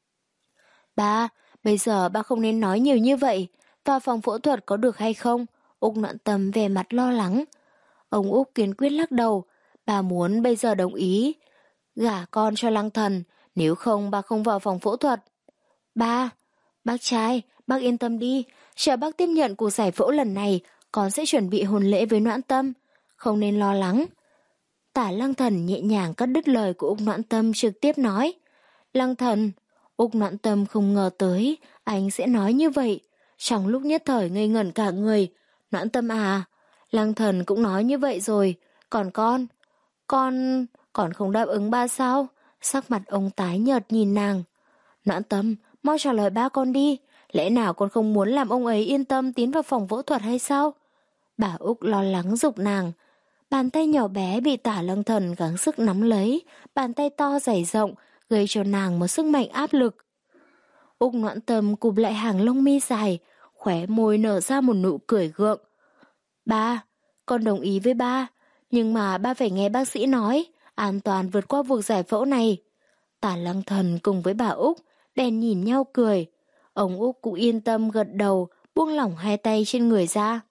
Ba, bây giờ ba không nên nói nhiều như vậy, vào phòng phẫu thuật có được hay không? Úc Noãn Tâm vẻ mặt lo lắng. Ông Úc kiên quyết lắc đầu, bà muốn bây giờ đồng ý gả con cho Lăng Thần, nếu không ba không vào phòng phẫu thuật. Ba, bác trai, bác yên tâm đi, chờ bác tiếp nhận cuộc giải phẫu lần này, con sẽ chuẩn bị hôn lễ với Noãn Tâm, không nên lo lắng. Tả Lăng Thần nhẹ nhàng cắt đứt lời của Úc Noãn Tâm, trực tiếp nói. Lăng Thần, Úc Noãn Tâm không ngờ tới anh sẽ nói như vậy, trong lúc nhất thời ngây ngẩn cả người. Noãn Tâm à, Lăng Thần cũng nói như vậy rồi, còn con, con, còn không đáp ứng ba sao? Sắc mặt ông tái nhợt nhìn nàng. Noãn Tâm, mau trả lời ba con đi, lẽ nào con không muốn làm ông ấy yên tâm tiến vào phòng phẫu thuật hay sao? Bà Úc lo lắng giục nàng. Bàn tay nhỏ bé bị Tả Lăng Thần gắng sức nắm lấy, bàn tay to dày rộng, gây cho nàng một sức mạnh áp lực. Úc Noãn Tâm cụp lại hàng lông mi dài, khóe môi nở ra một nụ cười gượng. Ba, con đồng ý với ba, nhưng mà ba phải nghe bác sĩ nói, an toàn vượt qua cuộc giải phẫu này. Tả Lăng Thần cùng với bà Úc bèn nhìn nhau cười. Ông Úc cũng yên tâm gật đầu, buông lỏng hai tay trên người ra.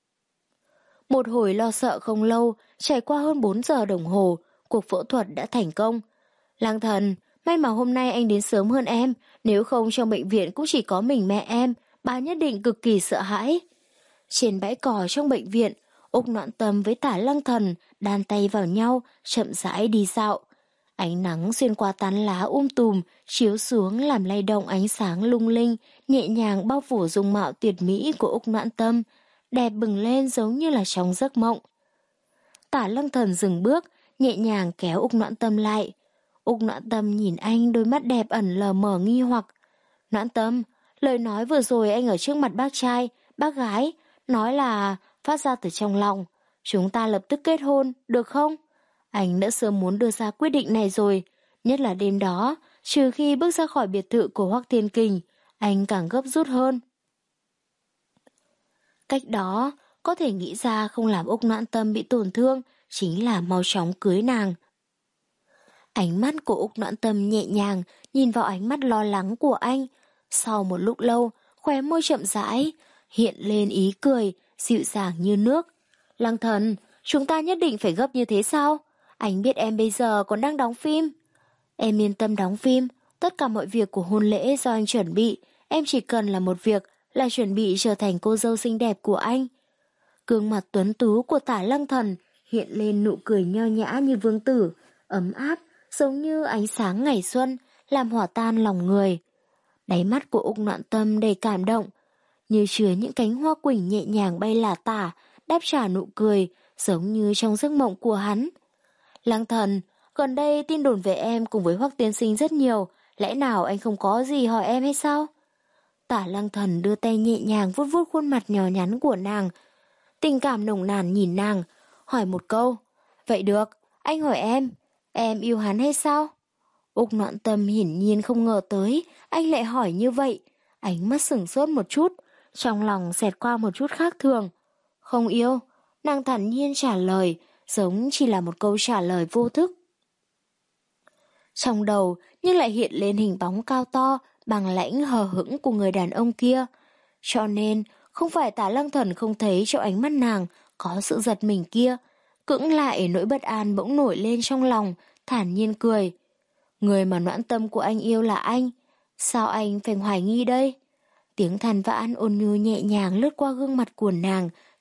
Một hồi lo sợ không lâu, trải qua hơn bốn giờ đồng hồ, cuộc phẫu thuật đã thành công. Lăng Thần, may mà hôm nay anh đến sớm hơn em, nếu không trong bệnh viện cũng chỉ có mình mẹ em, bà nhất định cực kỳ sợ hãi. Trên bãi cỏ trong bệnh viện, Úc Noãn Tâm với Tả Lăng Thần đan tay vào nhau, chậm rãi đi dạo. Ánh nắng xuyên qua tán lá um tùm, chiếu xuống làm lay động ánh sáng lung linh, nhẹ nhàng bao phủ dung mạo tuyệt mỹ của Úc Noãn Tâm, đẹp bừng lên giống như là trong giấc mộng. Tả Lăng Thần dừng bước, nhẹ nhàng kéo Úc Noãn Tâm lại. Úc Noãn Tâm nhìn anh, đôi mắt đẹp ẩn lờ mờ nghi hoặc. Noãn Tâm, lời nói vừa rồi anh ở trước mặt bác trai, bác gái, nói là phát ra từ trong lòng. Chúng ta lập tức kết hôn, được không? Anh đã sớm muốn đưa ra quyết định này rồi, nhất là đêm đó, trừ khi bước ra khỏi biệt thự của Hoắc Thiên Kình, anh càng gấp rút hơn. Cách đó, có thể nghĩ ra không làm Úc Noãn Tâm bị tổn thương, chính là mau chóng cưới nàng. Ánh mắt của Úc Noãn Tâm nhẹ nhàng, nhìn vào ánh mắt lo lắng của anh. Sau một lúc lâu, khóe môi chậm rãi, hiện lên ý cười, dịu dàng như nước. Lăng Thần, chúng ta nhất định phải gấp như thế sao? Anh biết em bây giờ còn đang đóng phim. Em yên tâm đóng phim, tất cả mọi việc của hôn lễ do anh chuẩn bị, em chỉ cần là một việc, là chuẩn bị trở thành cô dâu xinh đẹp của anh. Gương mặt tuấn tú của Tả Lăng Thần hiện lên nụ cười nho nhã như vương tử, ấm áp, giống như ánh sáng ngày xuân, làm hòa tan lòng người. Đáy mắt của Úc Noãn Tâm đầy cảm động, như chứa những cánh hoa quỳnh nhẹ nhàng bay lả tả, đáp trả nụ cười, giống như trong giấc mộng của hắn. Lăng Thần, gần đây tin đồn về em cùng với Hoắc tiên sinh rất nhiều, lẽ nào anh không có gì hỏi em hay sao? Tả Lăng Thần đưa tay nhẹ nhàng vuốt vuốt khuôn mặt nhỏ nhắn của nàng, tình cảm nồng nàn nhìn nàng, hỏi một câu. Vậy được, anh hỏi em, em yêu hắn hay sao? Úc Noãn Tâm hiển nhiên không ngờ tới, anh lại hỏi như vậy, ánh mắt sửng sốt một chút, trong lòng xẹt qua một chút khác thường. Không yêu, nàng thản nhiên trả lời, giống chỉ là một câu trả lời vô thức. Trong đầu nhưng lại hiện lên hình bóng cao to, bằng lãnh hờ hững của người đàn ông kia. Cho nên, không phải Tả Lăng Thần không thấy trong ánh mắt nàng có sự giật mình kia, cưỡng lại nỗi bất an bỗng nổi lên trong lòng, thản nhiên cười. Người mà Noãn Tâm của anh yêu là anh, sao anh phải hoài nghi đây? Tiếng than vãn ôn nhu nhẹ nhàng lướt qua gương mặt của nàng,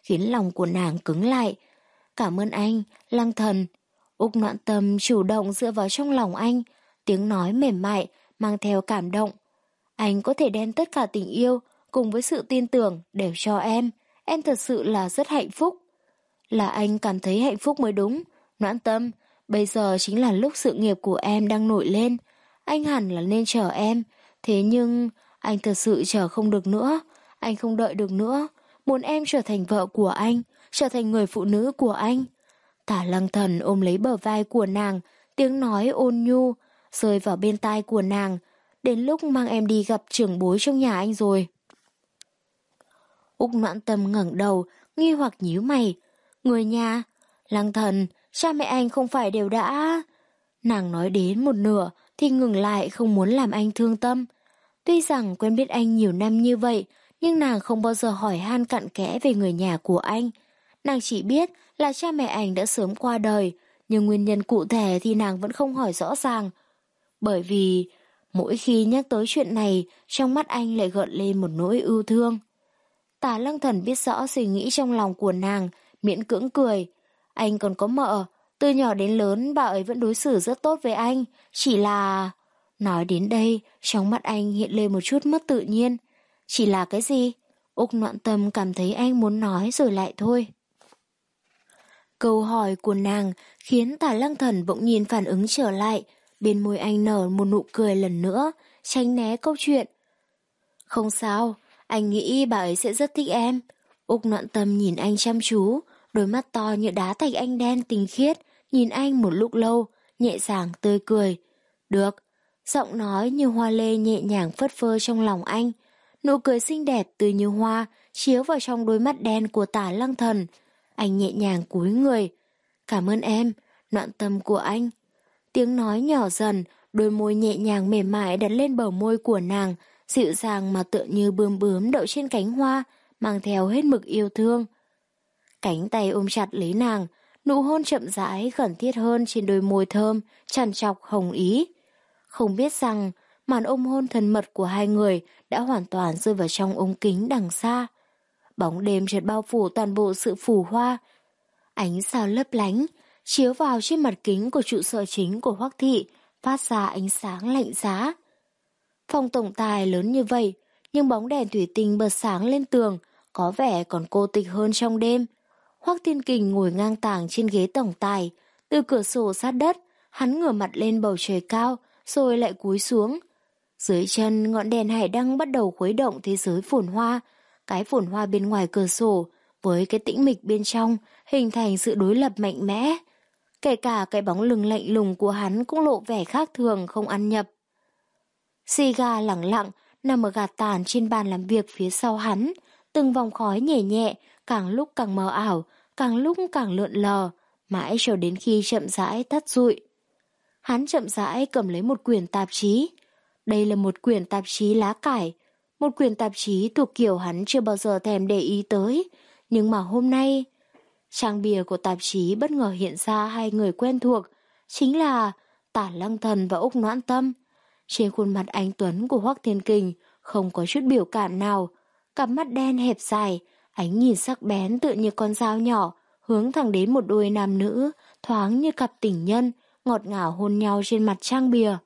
khiến lòng của nàng cứng lại. Cảm ơn anh, Lăng Thần. Úc Noãn Tâm chủ động dựa vào trong lòng anh, tiếng nói mềm mại, mang theo cảm động. Anh có thể đem tất cả tình yêu cùng với sự tin tưởng đều cho em, em thật sự là rất hạnh phúc. Là anh cảm thấy hạnh phúc mới đúng, Noãn Tâm, bây giờ chính là lúc sự nghiệp của em đang nổi lên, anh hẳn là nên chờ em, thế nhưng anh thật sự chờ không được nữa, anh không đợi được nữa, muốn em trở thành vợ của anh, trở thành người phụ nữ của anh. Tả Lăng Thần ôm lấy bờ vai của nàng, tiếng nói ôn nhu, rơi vào bên tai của nàng, đến lúc mang em đi gặp trưởng bối trong nhà anh rồi. Úc Noãn Tâm ngẩng đầu, nghi hoặc nhíu mày. Người nhà? Lăng Thần, cha mẹ anh không phải đều đã... Nàng nói đến một nửa thì ngừng lại, không muốn làm anh thương tâm. Tuy rằng quen biết anh nhiều năm như vậy, nhưng nàng không bao giờ hỏi han cặn kẽ về người nhà của anh. Nàng chỉ biết là cha mẹ anh đã sớm qua đời, nhưng nguyên nhân cụ thể thì nàng vẫn không hỏi rõ ràng. Bởi vì mỗi khi nhắc tới chuyện này, trong mắt anh lại gợn lên một nỗi ưu thương. Tả Lăng Thần biết rõ suy nghĩ trong lòng của nàng, miễn cưỡng cười. Anh còn có mợ, từ nhỏ đến lớn bà ấy vẫn đối xử rất tốt với anh, chỉ là... Nói đến đây, trong mắt anh hiện lên một chút mất tự nhiên. Chỉ là cái gì? Úc Noãn Tâm cảm thấy anh muốn nói rồi lại thôi. Câu hỏi của nàng khiến Tả Lăng Thần bỗng nhiên phản ứng trở lại, bên môi anh nở một nụ cười lần nữa, tránh né câu chuyện. Không sao, anh nghĩ bà ấy sẽ rất thích em. Úc Noãn Tâm nhìn anh chăm chú, đôi mắt to như đá thạch anh đen tinh khiết, nhìn anh một lúc lâu, nhẹ nhàng tươi cười. Được, giọng nói như hoa lê nhẹ nhàng phất phơ trong lòng anh, nụ cười xinh đẹp tươi như hoa chiếu vào trong đôi mắt đen của Tả Lăng Thần. Anh nhẹ nhàng cúi người. Cảm ơn em, Noãn Tâm của anh. Tiếng nói nhỏ dần, đôi môi nhẹ nhàng mềm mại đặt lên bờ môi của nàng, dịu dàng mà tựa như bướm bướm đậu trên cánh hoa, mang theo hết mực yêu thương. Cánh tay ôm chặt lấy nàng, nụ hôn chậm rãi khẩn thiết hơn trên đôi môi thơm, tràn trọc hồng ý. Không biết rằng, màn ôm hôn thân mật của hai người đã hoàn toàn rơi vào trong ống kính đằng xa. Bóng đêm chợt bao phủ toàn bộ sự phù hoa. Ánh sao lấp lánh, chiếu vào trên mặt kính của trụ sở chính của Hoắc Thị, phát ra ánh sáng lạnh giá. Phòng tổng tài lớn như vậy, nhưng bóng đèn thủy tinh bật sáng lên tường, có vẻ còn cô tịch hơn trong đêm. Hoắc Thiên Kình ngồi ngang tàng trên ghế tổng tài, từ cửa sổ sát đất, hắn ngửa mặt lên bầu trời cao, rồi lại cúi xuống. Dưới chân ngọn đèn hải đăng bắt đầu khuấy động thế giới phồn hoa, cái phồn hoa bên ngoài cửa sổ với cái tĩnh mịch bên trong hình thành sự đối lập mạnh mẽ. Kể cả cái bóng lưng lạnh lùng của hắn cũng lộ vẻ khác thường không ăn nhập. Xì gà lẳng lặng nằm ở gạt tàn trên bàn làm việc phía sau hắn, từng vòng khói nhẹ nhẹ, càng lúc càng mờ ảo, càng lúc càng lượn lờ, mãi cho đến khi chậm rãi tắt rụi. Hắn chậm rãi cầm lấy một quyển tạp chí. Đây là một quyển tạp chí lá cải, một quyển tạp chí thuộc kiểu hắn chưa bao giờ thèm để ý tới, nhưng mà hôm nay, trang bìa của tạp chí bất ngờ hiện ra hai người quen thuộc, chính là Tả Lăng Thần và Úc Noãn Tâm. Trên khuôn mặt anh tuấn của Hoắc Thiên Kình không có chút biểu cảm nào, cặp mắt đen hẹp dài, ánh nhìn sắc bén tựa như con dao nhỏ, hướng thẳng đến một đôi nam nữ, thoáng như cặp tình nhân, ngọt ngào hôn nhau trên mặt trang bìa.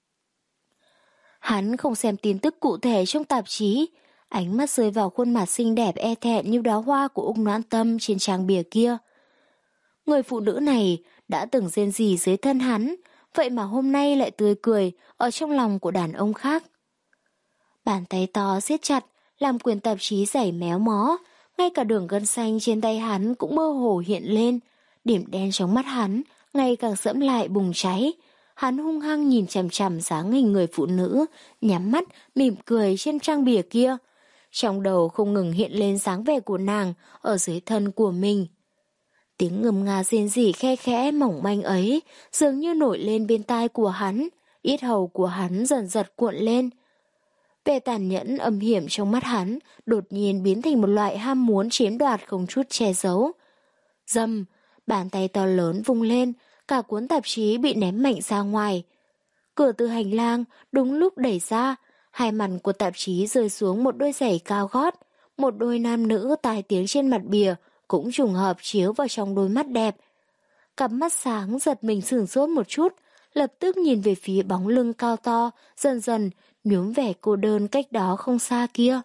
Hắn không xem tin tức cụ thể trong tạp chí, ánh mắt rơi vào khuôn mặt xinh đẹp e thẹn như đóa hoa của Úc Noãn Tâm trên trang bìa kia. Người phụ nữ này đã từng rên rỉ dưới thân hắn, vậy mà hôm nay lại tươi cười ở trong lòng của đàn ông khác. Bàn tay to siết chặt, làm quyển tạp chí giảy méo mó, ngay cả đường gân xanh trên tay hắn cũng mơ hồ hiện lên, điểm đen trong mắt hắn ngày càng sẫm lại bùng cháy. Hắn hung hăng nhìn chằm chằm dáng hình người phụ nữ, nhắm mắt, mỉm cười trên trang bìa kia. Trong đầu không ngừng hiện lên dáng vẻ của nàng ở dưới thân của mình. Tiếng ngâm nga rên rỉ khe khẽ mỏng manh ấy dường như nổi lên bên tai của hắn, yết hầu của hắn dần giật cuộn lên. Vẻ tàn nhẫn âm hiểm trong mắt hắn đột nhiên biến thành một loại ham muốn chiếm đoạt không chút che giấu. Dầm, bàn tay to lớn vung lên, cả cuốn tạp chí bị ném mạnh ra ngoài. Cửa từ hành lang đúng lúc đẩy ra, hai mặt của tạp chí rơi xuống một đôi giày cao gót, một đôi nam nữ tai tiếng trên mặt bìa, cũng trùng hợp chiếu vào trong đôi mắt đẹp. Cặp mắt sáng giật mình sửng sốt một chút, lập tức nhìn về phía bóng lưng cao to, dần dần nhuốm vẻ cô đơn cách đó không xa kia.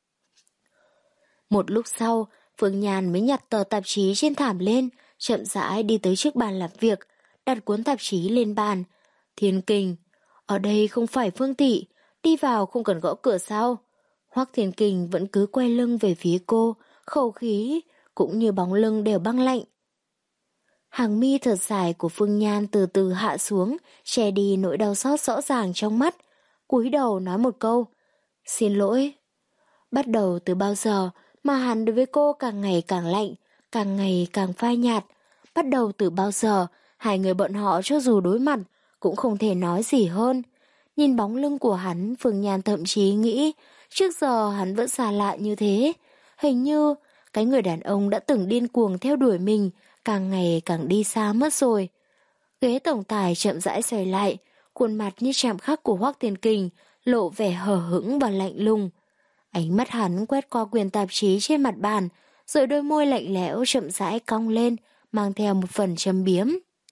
Một lúc sau, Phương Nhan mới nhặt tờ tạp chí trên thảm lên, chậm rãi đi tới trước bàn làm việc, đặt cuốn tạp chí lên bàn. Thiên Kình, ở đây không phải Phương Tỷ, đi vào không cần gõ cửa sao? Hoắc Thiên Kình vẫn cứ quay lưng về phía cô, khẩu khí cũng như bóng lưng đều băng lạnh. Hàng mi thật dài của Phương Nhan từ từ hạ xuống, che đi nỗi đau xót rõ ràng trong mắt, cúi đầu nói một câu, xin lỗi. Bắt đầu từ bao giờ mà hắn đối với cô càng ngày càng lạnh, càng ngày càng phai nhạt. Bắt đầu từ bao giờ hai người bọn họ cho dù đối mặt cũng không thể nói gì hơn. Nhìn bóng lưng của hắn, Phương Nhan thậm chí nghĩ trước giờ hắn vẫn xa lạ như thế. Hình như cái người đàn ông đã từng điên cuồng theo đuổi mình càng ngày càng đi xa mất rồi. Ghế tổng tài chậm rãi xoay lại, khuôn mặt như chạm khắc của Hoắc Thiên Kình lộ vẻ hờ hững và lạnh lùng. Ánh mắt hắn quét qua quyển tạp chí trên mặt bàn, rồi đôi môi lạnh lẽo chậm rãi cong lên, mang theo một phần châm biếm.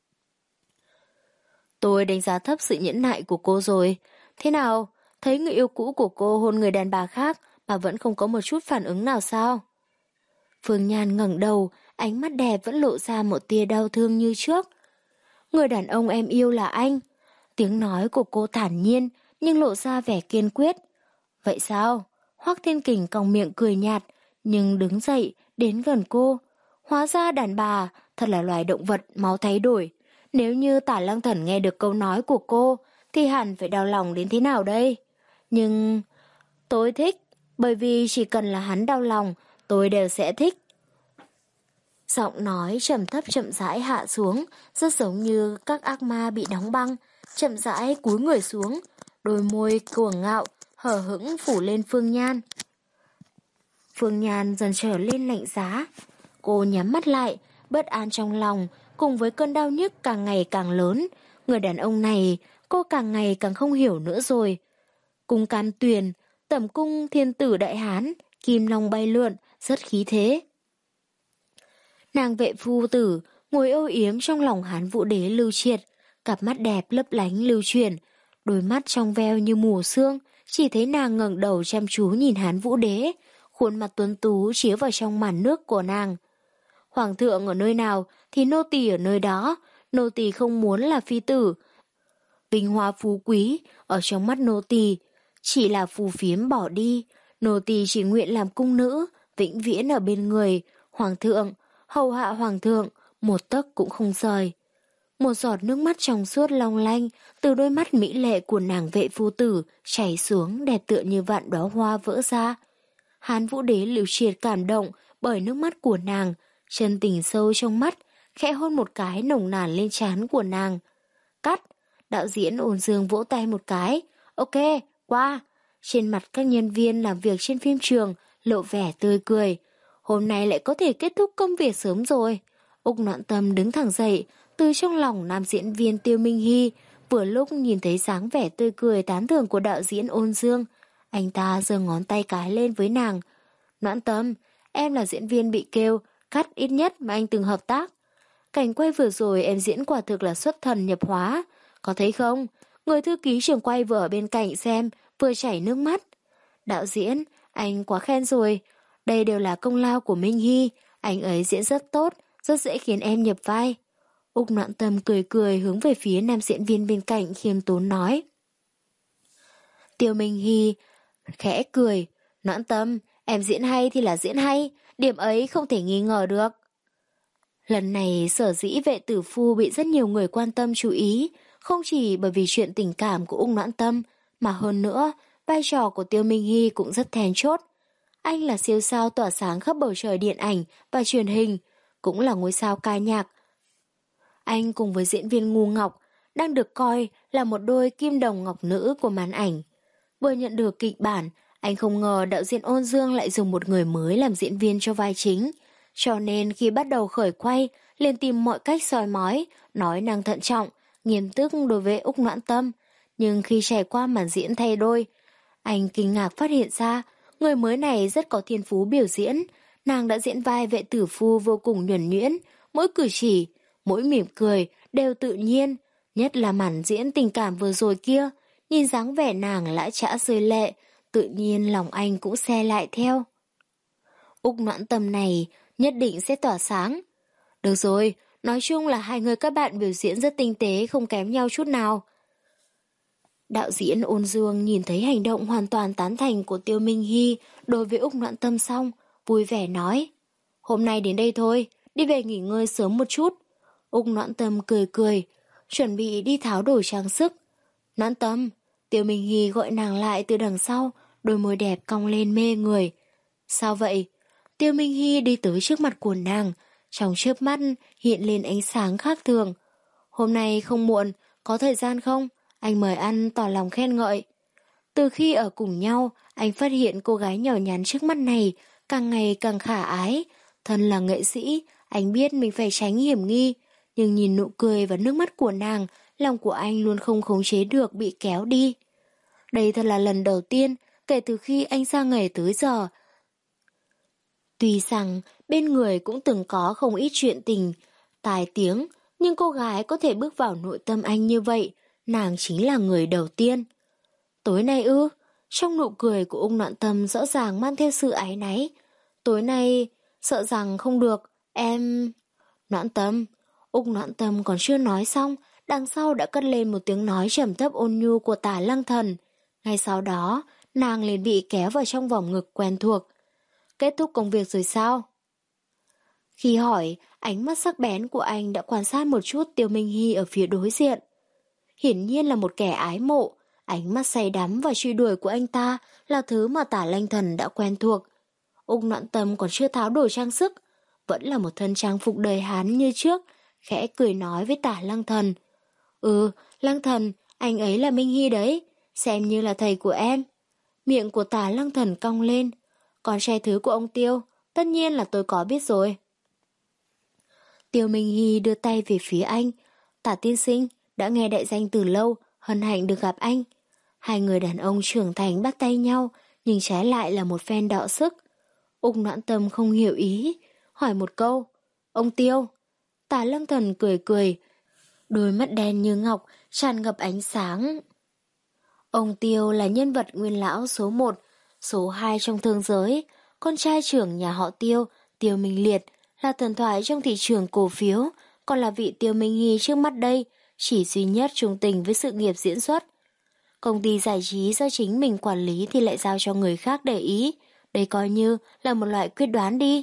Tôi đánh giá thấp sự nhẫn nại của cô rồi. Thế nào? Thấy người yêu cũ của cô hôn người đàn bà khác mà vẫn không có một chút phản ứng nào sao? Phương Nhan ngẩng đầu, ánh mắt đẹp vẫn lộ ra một tia đau thương như trước. Người đàn ông em yêu là anh. Tiếng nói của cô thản nhiên nhưng lộ ra vẻ kiên quyết. Vậy sao? Hoắc Thiên Kình cong miệng cười nhạt, nhưng đứng dậy đến gần cô. Hóa ra đàn bà thật là loài động vật máu thay đổi. Nếu như Tả Lăng Thần nghe được câu nói của cô thì hẳn phải đau lòng đến thế nào đây? Nhưng tôi thích, bởi vì chỉ cần là hắn đau lòng tôi đều sẽ thích. Giọng nói trầm thấp chậm rãi hạ xuống, rất giống như các ác ma bị đóng băng, chậm rãi cúi người xuống, đôi môi cuồng ngạo hờ hững phủ lên Phương Nhan. Phương Nhan dần trở lên lạnh giá. Cô nhắm mắt lại, bất an trong lòng, cùng với cơn đau nhức càng ngày càng lớn. Người đàn ông này, cô càng ngày càng không hiểu nữa rồi. Cung Can Tuyền, tẩm cung thiên tử đại hán, kim long bay lượn, rất khí thế. Nàng vệ phu tử, ngồi âu yếm trong lòng Hán Vũ Đế Lưu Triệt, cặp mắt đẹp lấp lánh lưu chuyển, đôi mắt trong veo như mùa sương, chỉ thấy nàng ngẩng đầu chăm chú nhìn Hán Vũ Đế, khuôn mặt tuấn tú chiếu vào trong màn nước của nàng. Hoàng thượng ở nơi nào thì nô tỳ ở nơi đó, nô tỳ không muốn là phi tử. Vinh hoa phú quý ở trong mắt nô tỳ chỉ là phù phiếm bỏ đi, nô tỳ chỉ nguyện làm cung nữ, vĩnh viễn ở bên người hoàng thượng, hầu hạ hoàng thượng, một tấc cũng không rời. Một giọt nước mắt trong suốt long lanh từ đôi mắt mỹ lệ của nàng vệ phu tử chảy xuống, đẹp tựa như vạn đóa hoa vỡ ra. Hán Vũ Đế Lưu Triệt cảm động bởi nước mắt của nàng, chân tình sâu trong mắt, khẽ hôn một cái nồng nàn lên trán của nàng. Cắt, đạo diễn Ôn Dương vỗ tay một cái. Ok, qua. Trên mặt các nhân viên làm việc trên phim trường lộ vẻ tươi cười. Hôm nay lại có thể kết thúc công việc sớm rồi. Úc Noãn Tâm đứng thẳng dậy, từ trong lòng nam diễn viên Tiêu Minh Hy, vừa lúc nhìn thấy dáng vẻ tươi cười tán thưởng của đạo diễn Ôn Dương. Anh ta giơ ngón tay cái lên với nàng. Noãn Tâm, em là diễn viên bị kêu cắt ít nhất mà anh từng hợp tác. Cảnh quay vừa rồi em diễn quả thực là xuất thần nhập hóa. Có thấy không? Người thư ký trường quay vừa ở bên cạnh xem, vừa chảy nước mắt. Đạo diễn, anh quá khen rồi. Đây đều là công lao của Minh Hy. Anh ấy diễn rất tốt, rất dễ khiến em nhập vai. Úc Noãn Tâm cười cười hướng về phía nam diễn viên bên cạnh khiêm tốn nói. Tiêu Minh Hy khẽ cười. Noãn Tâm, em diễn hay thì là diễn hay, điểm ấy không thể nghi ngờ được. Lần này sở dĩ vệ tử phu bị rất nhiều người quan tâm chú ý, không chỉ bởi vì chuyện tình cảm của Úc Noãn Tâm, mà hơn nữa, vai trò của Tiêu Minh Hy cũng rất then chốt. Anh là siêu sao tỏa sáng khắp bầu trời điện ảnh và truyền hình, cũng là ngôi sao ca nhạc. Anh cùng với diễn viên Ngu Ngọc đang được coi là một đôi kim đồng ngọc nữ của màn ảnh. Vừa nhận được kịch bản, anh không ngờ đạo diễn Ôn Dương lại dùng một người mới làm diễn viên cho vai chính. Cho nên khi bắt đầu khởi quay, liền tìm mọi cách soi mói, nói năng thận trọng, nghiêm túc đối với Úc Noãn Tâm. Nhưng khi trải qua màn diễn thay đôi, anh kinh ngạc phát hiện ra người mới này rất có thiên phú biểu diễn. Nàng đã diễn vai vệ tử phu vô cùng nhuần nhuyễn, mỗi cử chỉ, mỗi mỉm cười đều tự nhiên, nhất là màn diễn tình cảm vừa rồi kia, nhìn dáng vẻ nàng lã chã rơi lệ, tự nhiên lòng anh cũng xe lại theo. Úc Noãn Tâm này nhất định sẽ tỏa sáng. Được rồi, nói chung là hai người các bạn biểu diễn rất tinh tế, không kém nhau chút nào. Đạo diễn Ôn Dương nhìn thấy hành động hoàn toàn tán thành của Tiêu Minh Hy đối với Úc Noãn Tâm xong, vui vẻ nói: Hôm nay đến đây thôi, đi về nghỉ ngơi sớm một chút. Úc Noãn Tâm cười cười, chuẩn bị đi tháo đồ trang sức. Noãn Tâm, Tiêu Minh Hy gọi nàng lại từ đằng sau, đôi môi đẹp cong lên mê người. Sao vậy? Tiêu Minh Hy đi tới trước mặt của nàng, trong chớp mắt hiện lên ánh sáng khác thường. Hôm nay không muộn, có thời gian không? Anh mời ăn tỏ lòng khen ngợi. Từ khi ở cùng nhau, anh phát hiện cô gái nhỏ nhắn trước mắt này càng ngày càng khả ái. Thân là nghệ sĩ, anh biết mình phải tránh hiểm nghi, nhưng nhìn nụ cười và nước mắt của nàng, lòng của anh luôn không khống chế được bị kéo đi. Đây thật là lần đầu tiên kể từ khi anh ra nghề tới giờ. Tuy rằng bên người cũng từng có không ít chuyện tình, tài tiếng, nhưng cô gái có thể bước vào nội tâm anh như vậy, nàng chính là người đầu tiên. Tối nay ư? Trong nụ cười của Úc Noãn Tâm rõ ràng mang theo sự áy náy. Tối nay, sợ rằng không được, em... Noãn Tâm, Úc Noãn Tâm còn chưa nói xong, đằng sau đã cất lên một tiếng nói trầm thấp ôn nhu của Tả Lăng Thần. Ngay sau đó, nàng liền bị kéo vào trong vòng ngực quen thuộc. Kết thúc công việc rồi sao? Khi hỏi, ánh mắt sắc bén của anh đã quan sát một chút Tiêu Minh Hy ở phía đối diện. Hiển nhiên là một kẻ ái mộ, ánh mắt say đắm và truy đuổi của anh ta là thứ mà Tả Lăng Thần đã quen thuộc. Úc Noãn Tâm còn chưa tháo đồ trang sức, vẫn là một thân trang phục đời Hán như trước, khẽ cười nói với Tả Lăng Thần. Ừ, Lăng Thần, anh ấy là Minh Hy đấy, xem như là thầy của em. Miệng của Tả Lăng Thần cong lên. Con trai thứ của ông Tiêu, tất nhiên là tôi có biết rồi. Tiêu Minh Hy đưa tay về phía anh. Tả tiên sinh, đã nghe đại danh từ lâu, hân hạnh được gặp anh. Hai người đàn ông trưởng thành bắt tay nhau, nhưng trái lại là một phen đọ sức. Úc Noãn Tâm không hiểu ý, hỏi một câu. Ông Tiêu. Tả Lăng Thần cười cười, đôi mắt đen như ngọc, tràn ngập ánh sáng. Ông Tiêu là nhân vật nguyên lão số một, số hai trong thương giới, con trai trưởng nhà họ Tiêu, Tiêu Minh Liệt, là thần thoại trong thị trường cổ phiếu, còn là vị Tiêu Minh Hy trước mắt đây, chỉ duy nhất trung tình với sự nghiệp diễn xuất. Công ty giải trí do chính mình quản lý thì lại giao cho người khác để ý, đây coi như là một loại quyết đoán đi.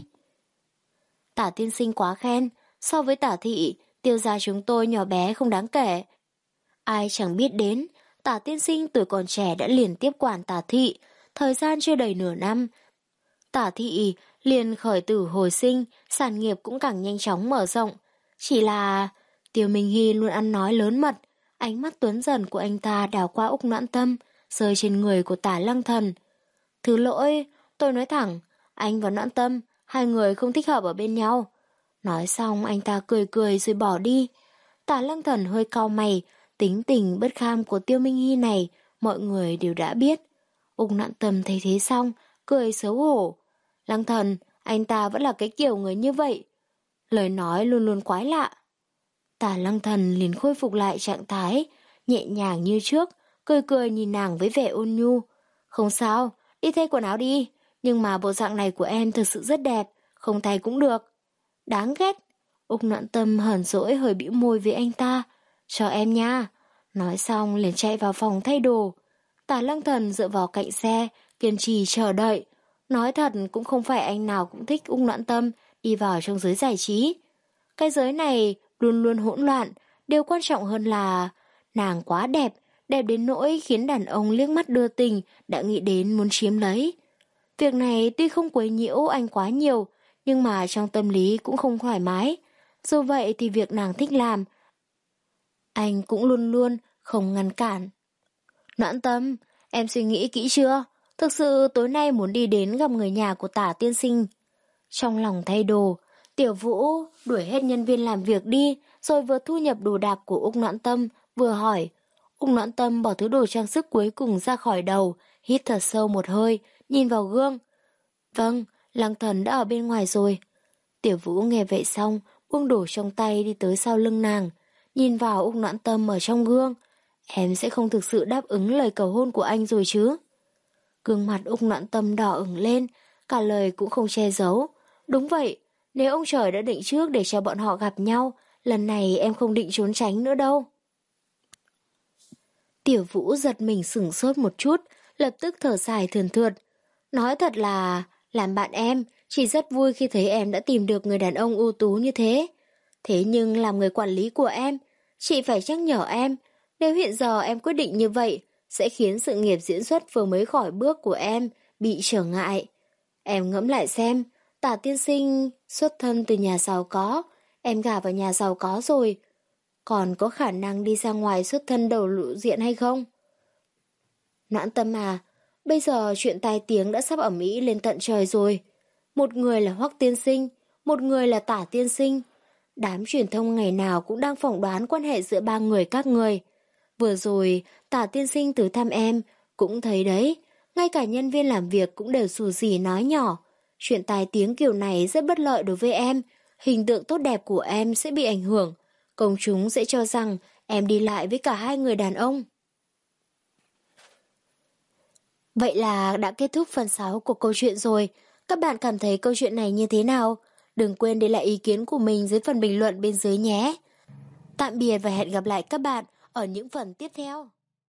Tả tiên sinh quá khen, so với Tả thị, Tiêu gia chúng tôi nhỏ bé không đáng kể. Ai chẳng biết đến, Tả tiên sinh tuổi còn trẻ đã liền tiếp quản Tả thị, thời gian chưa đầy nửa năm. Tả thị liền khởi tử hồi sinh, sản nghiệp cũng càng nhanh chóng mở rộng. Chỉ là Tiêu Minh Hy luôn ăn nói lớn mật, ánh mắt tuấn dần của anh ta đảo qua Úc Noãn Tâm, rơi trên người của Tả Lăng Thần. Thứ lỗi, tôi nói thẳng, anh và Noãn Tâm, hai người không thích hợp ở bên nhau. Nói xong anh ta cười cười rồi bỏ đi. Tả Lăng Thần hơi cau mày, tính tình bất kham của Tiêu Minh Hy này, mọi người đều đã biết. Úc Noãn Tâm thấy thế xong, cười xấu hổ. Lăng Thần, anh ta vẫn là cái kiểu người như vậy. Lời nói luôn luôn quái lạ. Tả Lăng Thần liền khôi phục lại trạng thái, nhẹ nhàng như trước, cười cười nhìn nàng với vẻ ôn nhu. Không sao, đi thay quần áo đi, nhưng mà bộ dạng này của em thực sự rất đẹp, không thay cũng được. Đáng ghét. Úc Noãn Tâm hờn dỗi hơi bĩu môi với anh ta. Cho em nha. Nói xong liền chạy vào phòng thay đồ. Tả Lăng Thần dựa vào cạnh xe, kiên trì chờ đợi. Nói thật cũng không phải anh nào cũng thích Úc Noãn Tâm đi vào trong giới giải trí. Cái giới này luôn luôn hỗn loạn, điều quan trọng hơn là nàng quá đẹp, đẹp đến nỗi khiến đàn ông liếc mắt đưa tình đã nghĩ đến muốn chiếm lấy. Việc này tuy không quấy nhiễu anh quá nhiều, nhưng mà trong tâm lý cũng không thoải mái. Dù vậy thì việc nàng thích làm, anh cũng luôn luôn không ngăn cản. Noãn Tâm, em suy nghĩ kỹ chưa? Thực sự tối nay muốn đi đến gặp người nhà của Tả tiên sinh. Trong lòng thay đồ, Tiểu Vũ đuổi hết nhân viên làm việc đi, rồi vừa thu nhập đồ đạc của Úc Noãn Tâm, vừa hỏi. Úc Noãn Tâm bỏ thứ đồ trang sức cuối cùng ra khỏi đầu, hít thật sâu một hơi, nhìn vào gương. Vâng, Lăng Thần đã ở bên ngoài rồi. Tiểu Vũ nghe vậy xong, buông đổ trong tay đi tới sau lưng nàng, nhìn vào Úc Noãn Tâm ở trong gương. Em sẽ không thực sự đáp ứng lời cầu hôn của anh rồi chứ? Gương mặt Úc Noãn Tâm đỏ ửng lên, cả lời cũng không che giấu. Đúng vậy, nếu ông trời đã định trước để cho bọn họ gặp nhau, lần này em không định trốn tránh nữa đâu. Tiểu Vũ giật mình sửng sốt một chút, lập tức thở dài thườn thượt. Nói thật là, làm bạn em, chỉ rất vui khi thấy em đã tìm được người đàn ông ưu tú như thế. Thế nhưng làm người quản lý của em, chị phải nhắc nhở em, nếu hiện giờ em quyết định như vậy, sẽ khiến sự nghiệp diễn xuất vừa mới khỏi bước của em bị trở ngại. Em ngẫm lại xem, Tả tiên sinh xuất thân từ nhà giàu có, em gả vào nhà giàu có rồi, còn có khả năng đi ra ngoài xuất thân đầu lộ diện hay không? Noãn Tâm à, bây giờ chuyện tai tiếng đã sắp ầm ĩ lên tận trời rồi. Một người là Hoắc tiên sinh, một người là Tả tiên sinh. Đám truyền thông ngày nào cũng đang phỏng đoán quan hệ giữa ba người các người. Vừa rồi, Tả tiên sinh tới thăm em, cũng thấy đấy, ngay cả nhân viên làm việc cũng đều xù xì nói nhỏ. Chuyện tai tiếng kiểu này rất bất lợi đối với em, hình tượng tốt đẹp của em sẽ bị ảnh hưởng. Công chúng sẽ cho rằng em đi lại với cả hai người đàn ông. Vậy là đã kết thúc phần sáu của câu chuyện rồi. Các bạn cảm thấy câu chuyện này như thế nào? Đừng quên để lại ý kiến của mình dưới phần bình luận bên dưới nhé. Tạm biệt và hẹn gặp lại các bạn ở những phần tiếp theo.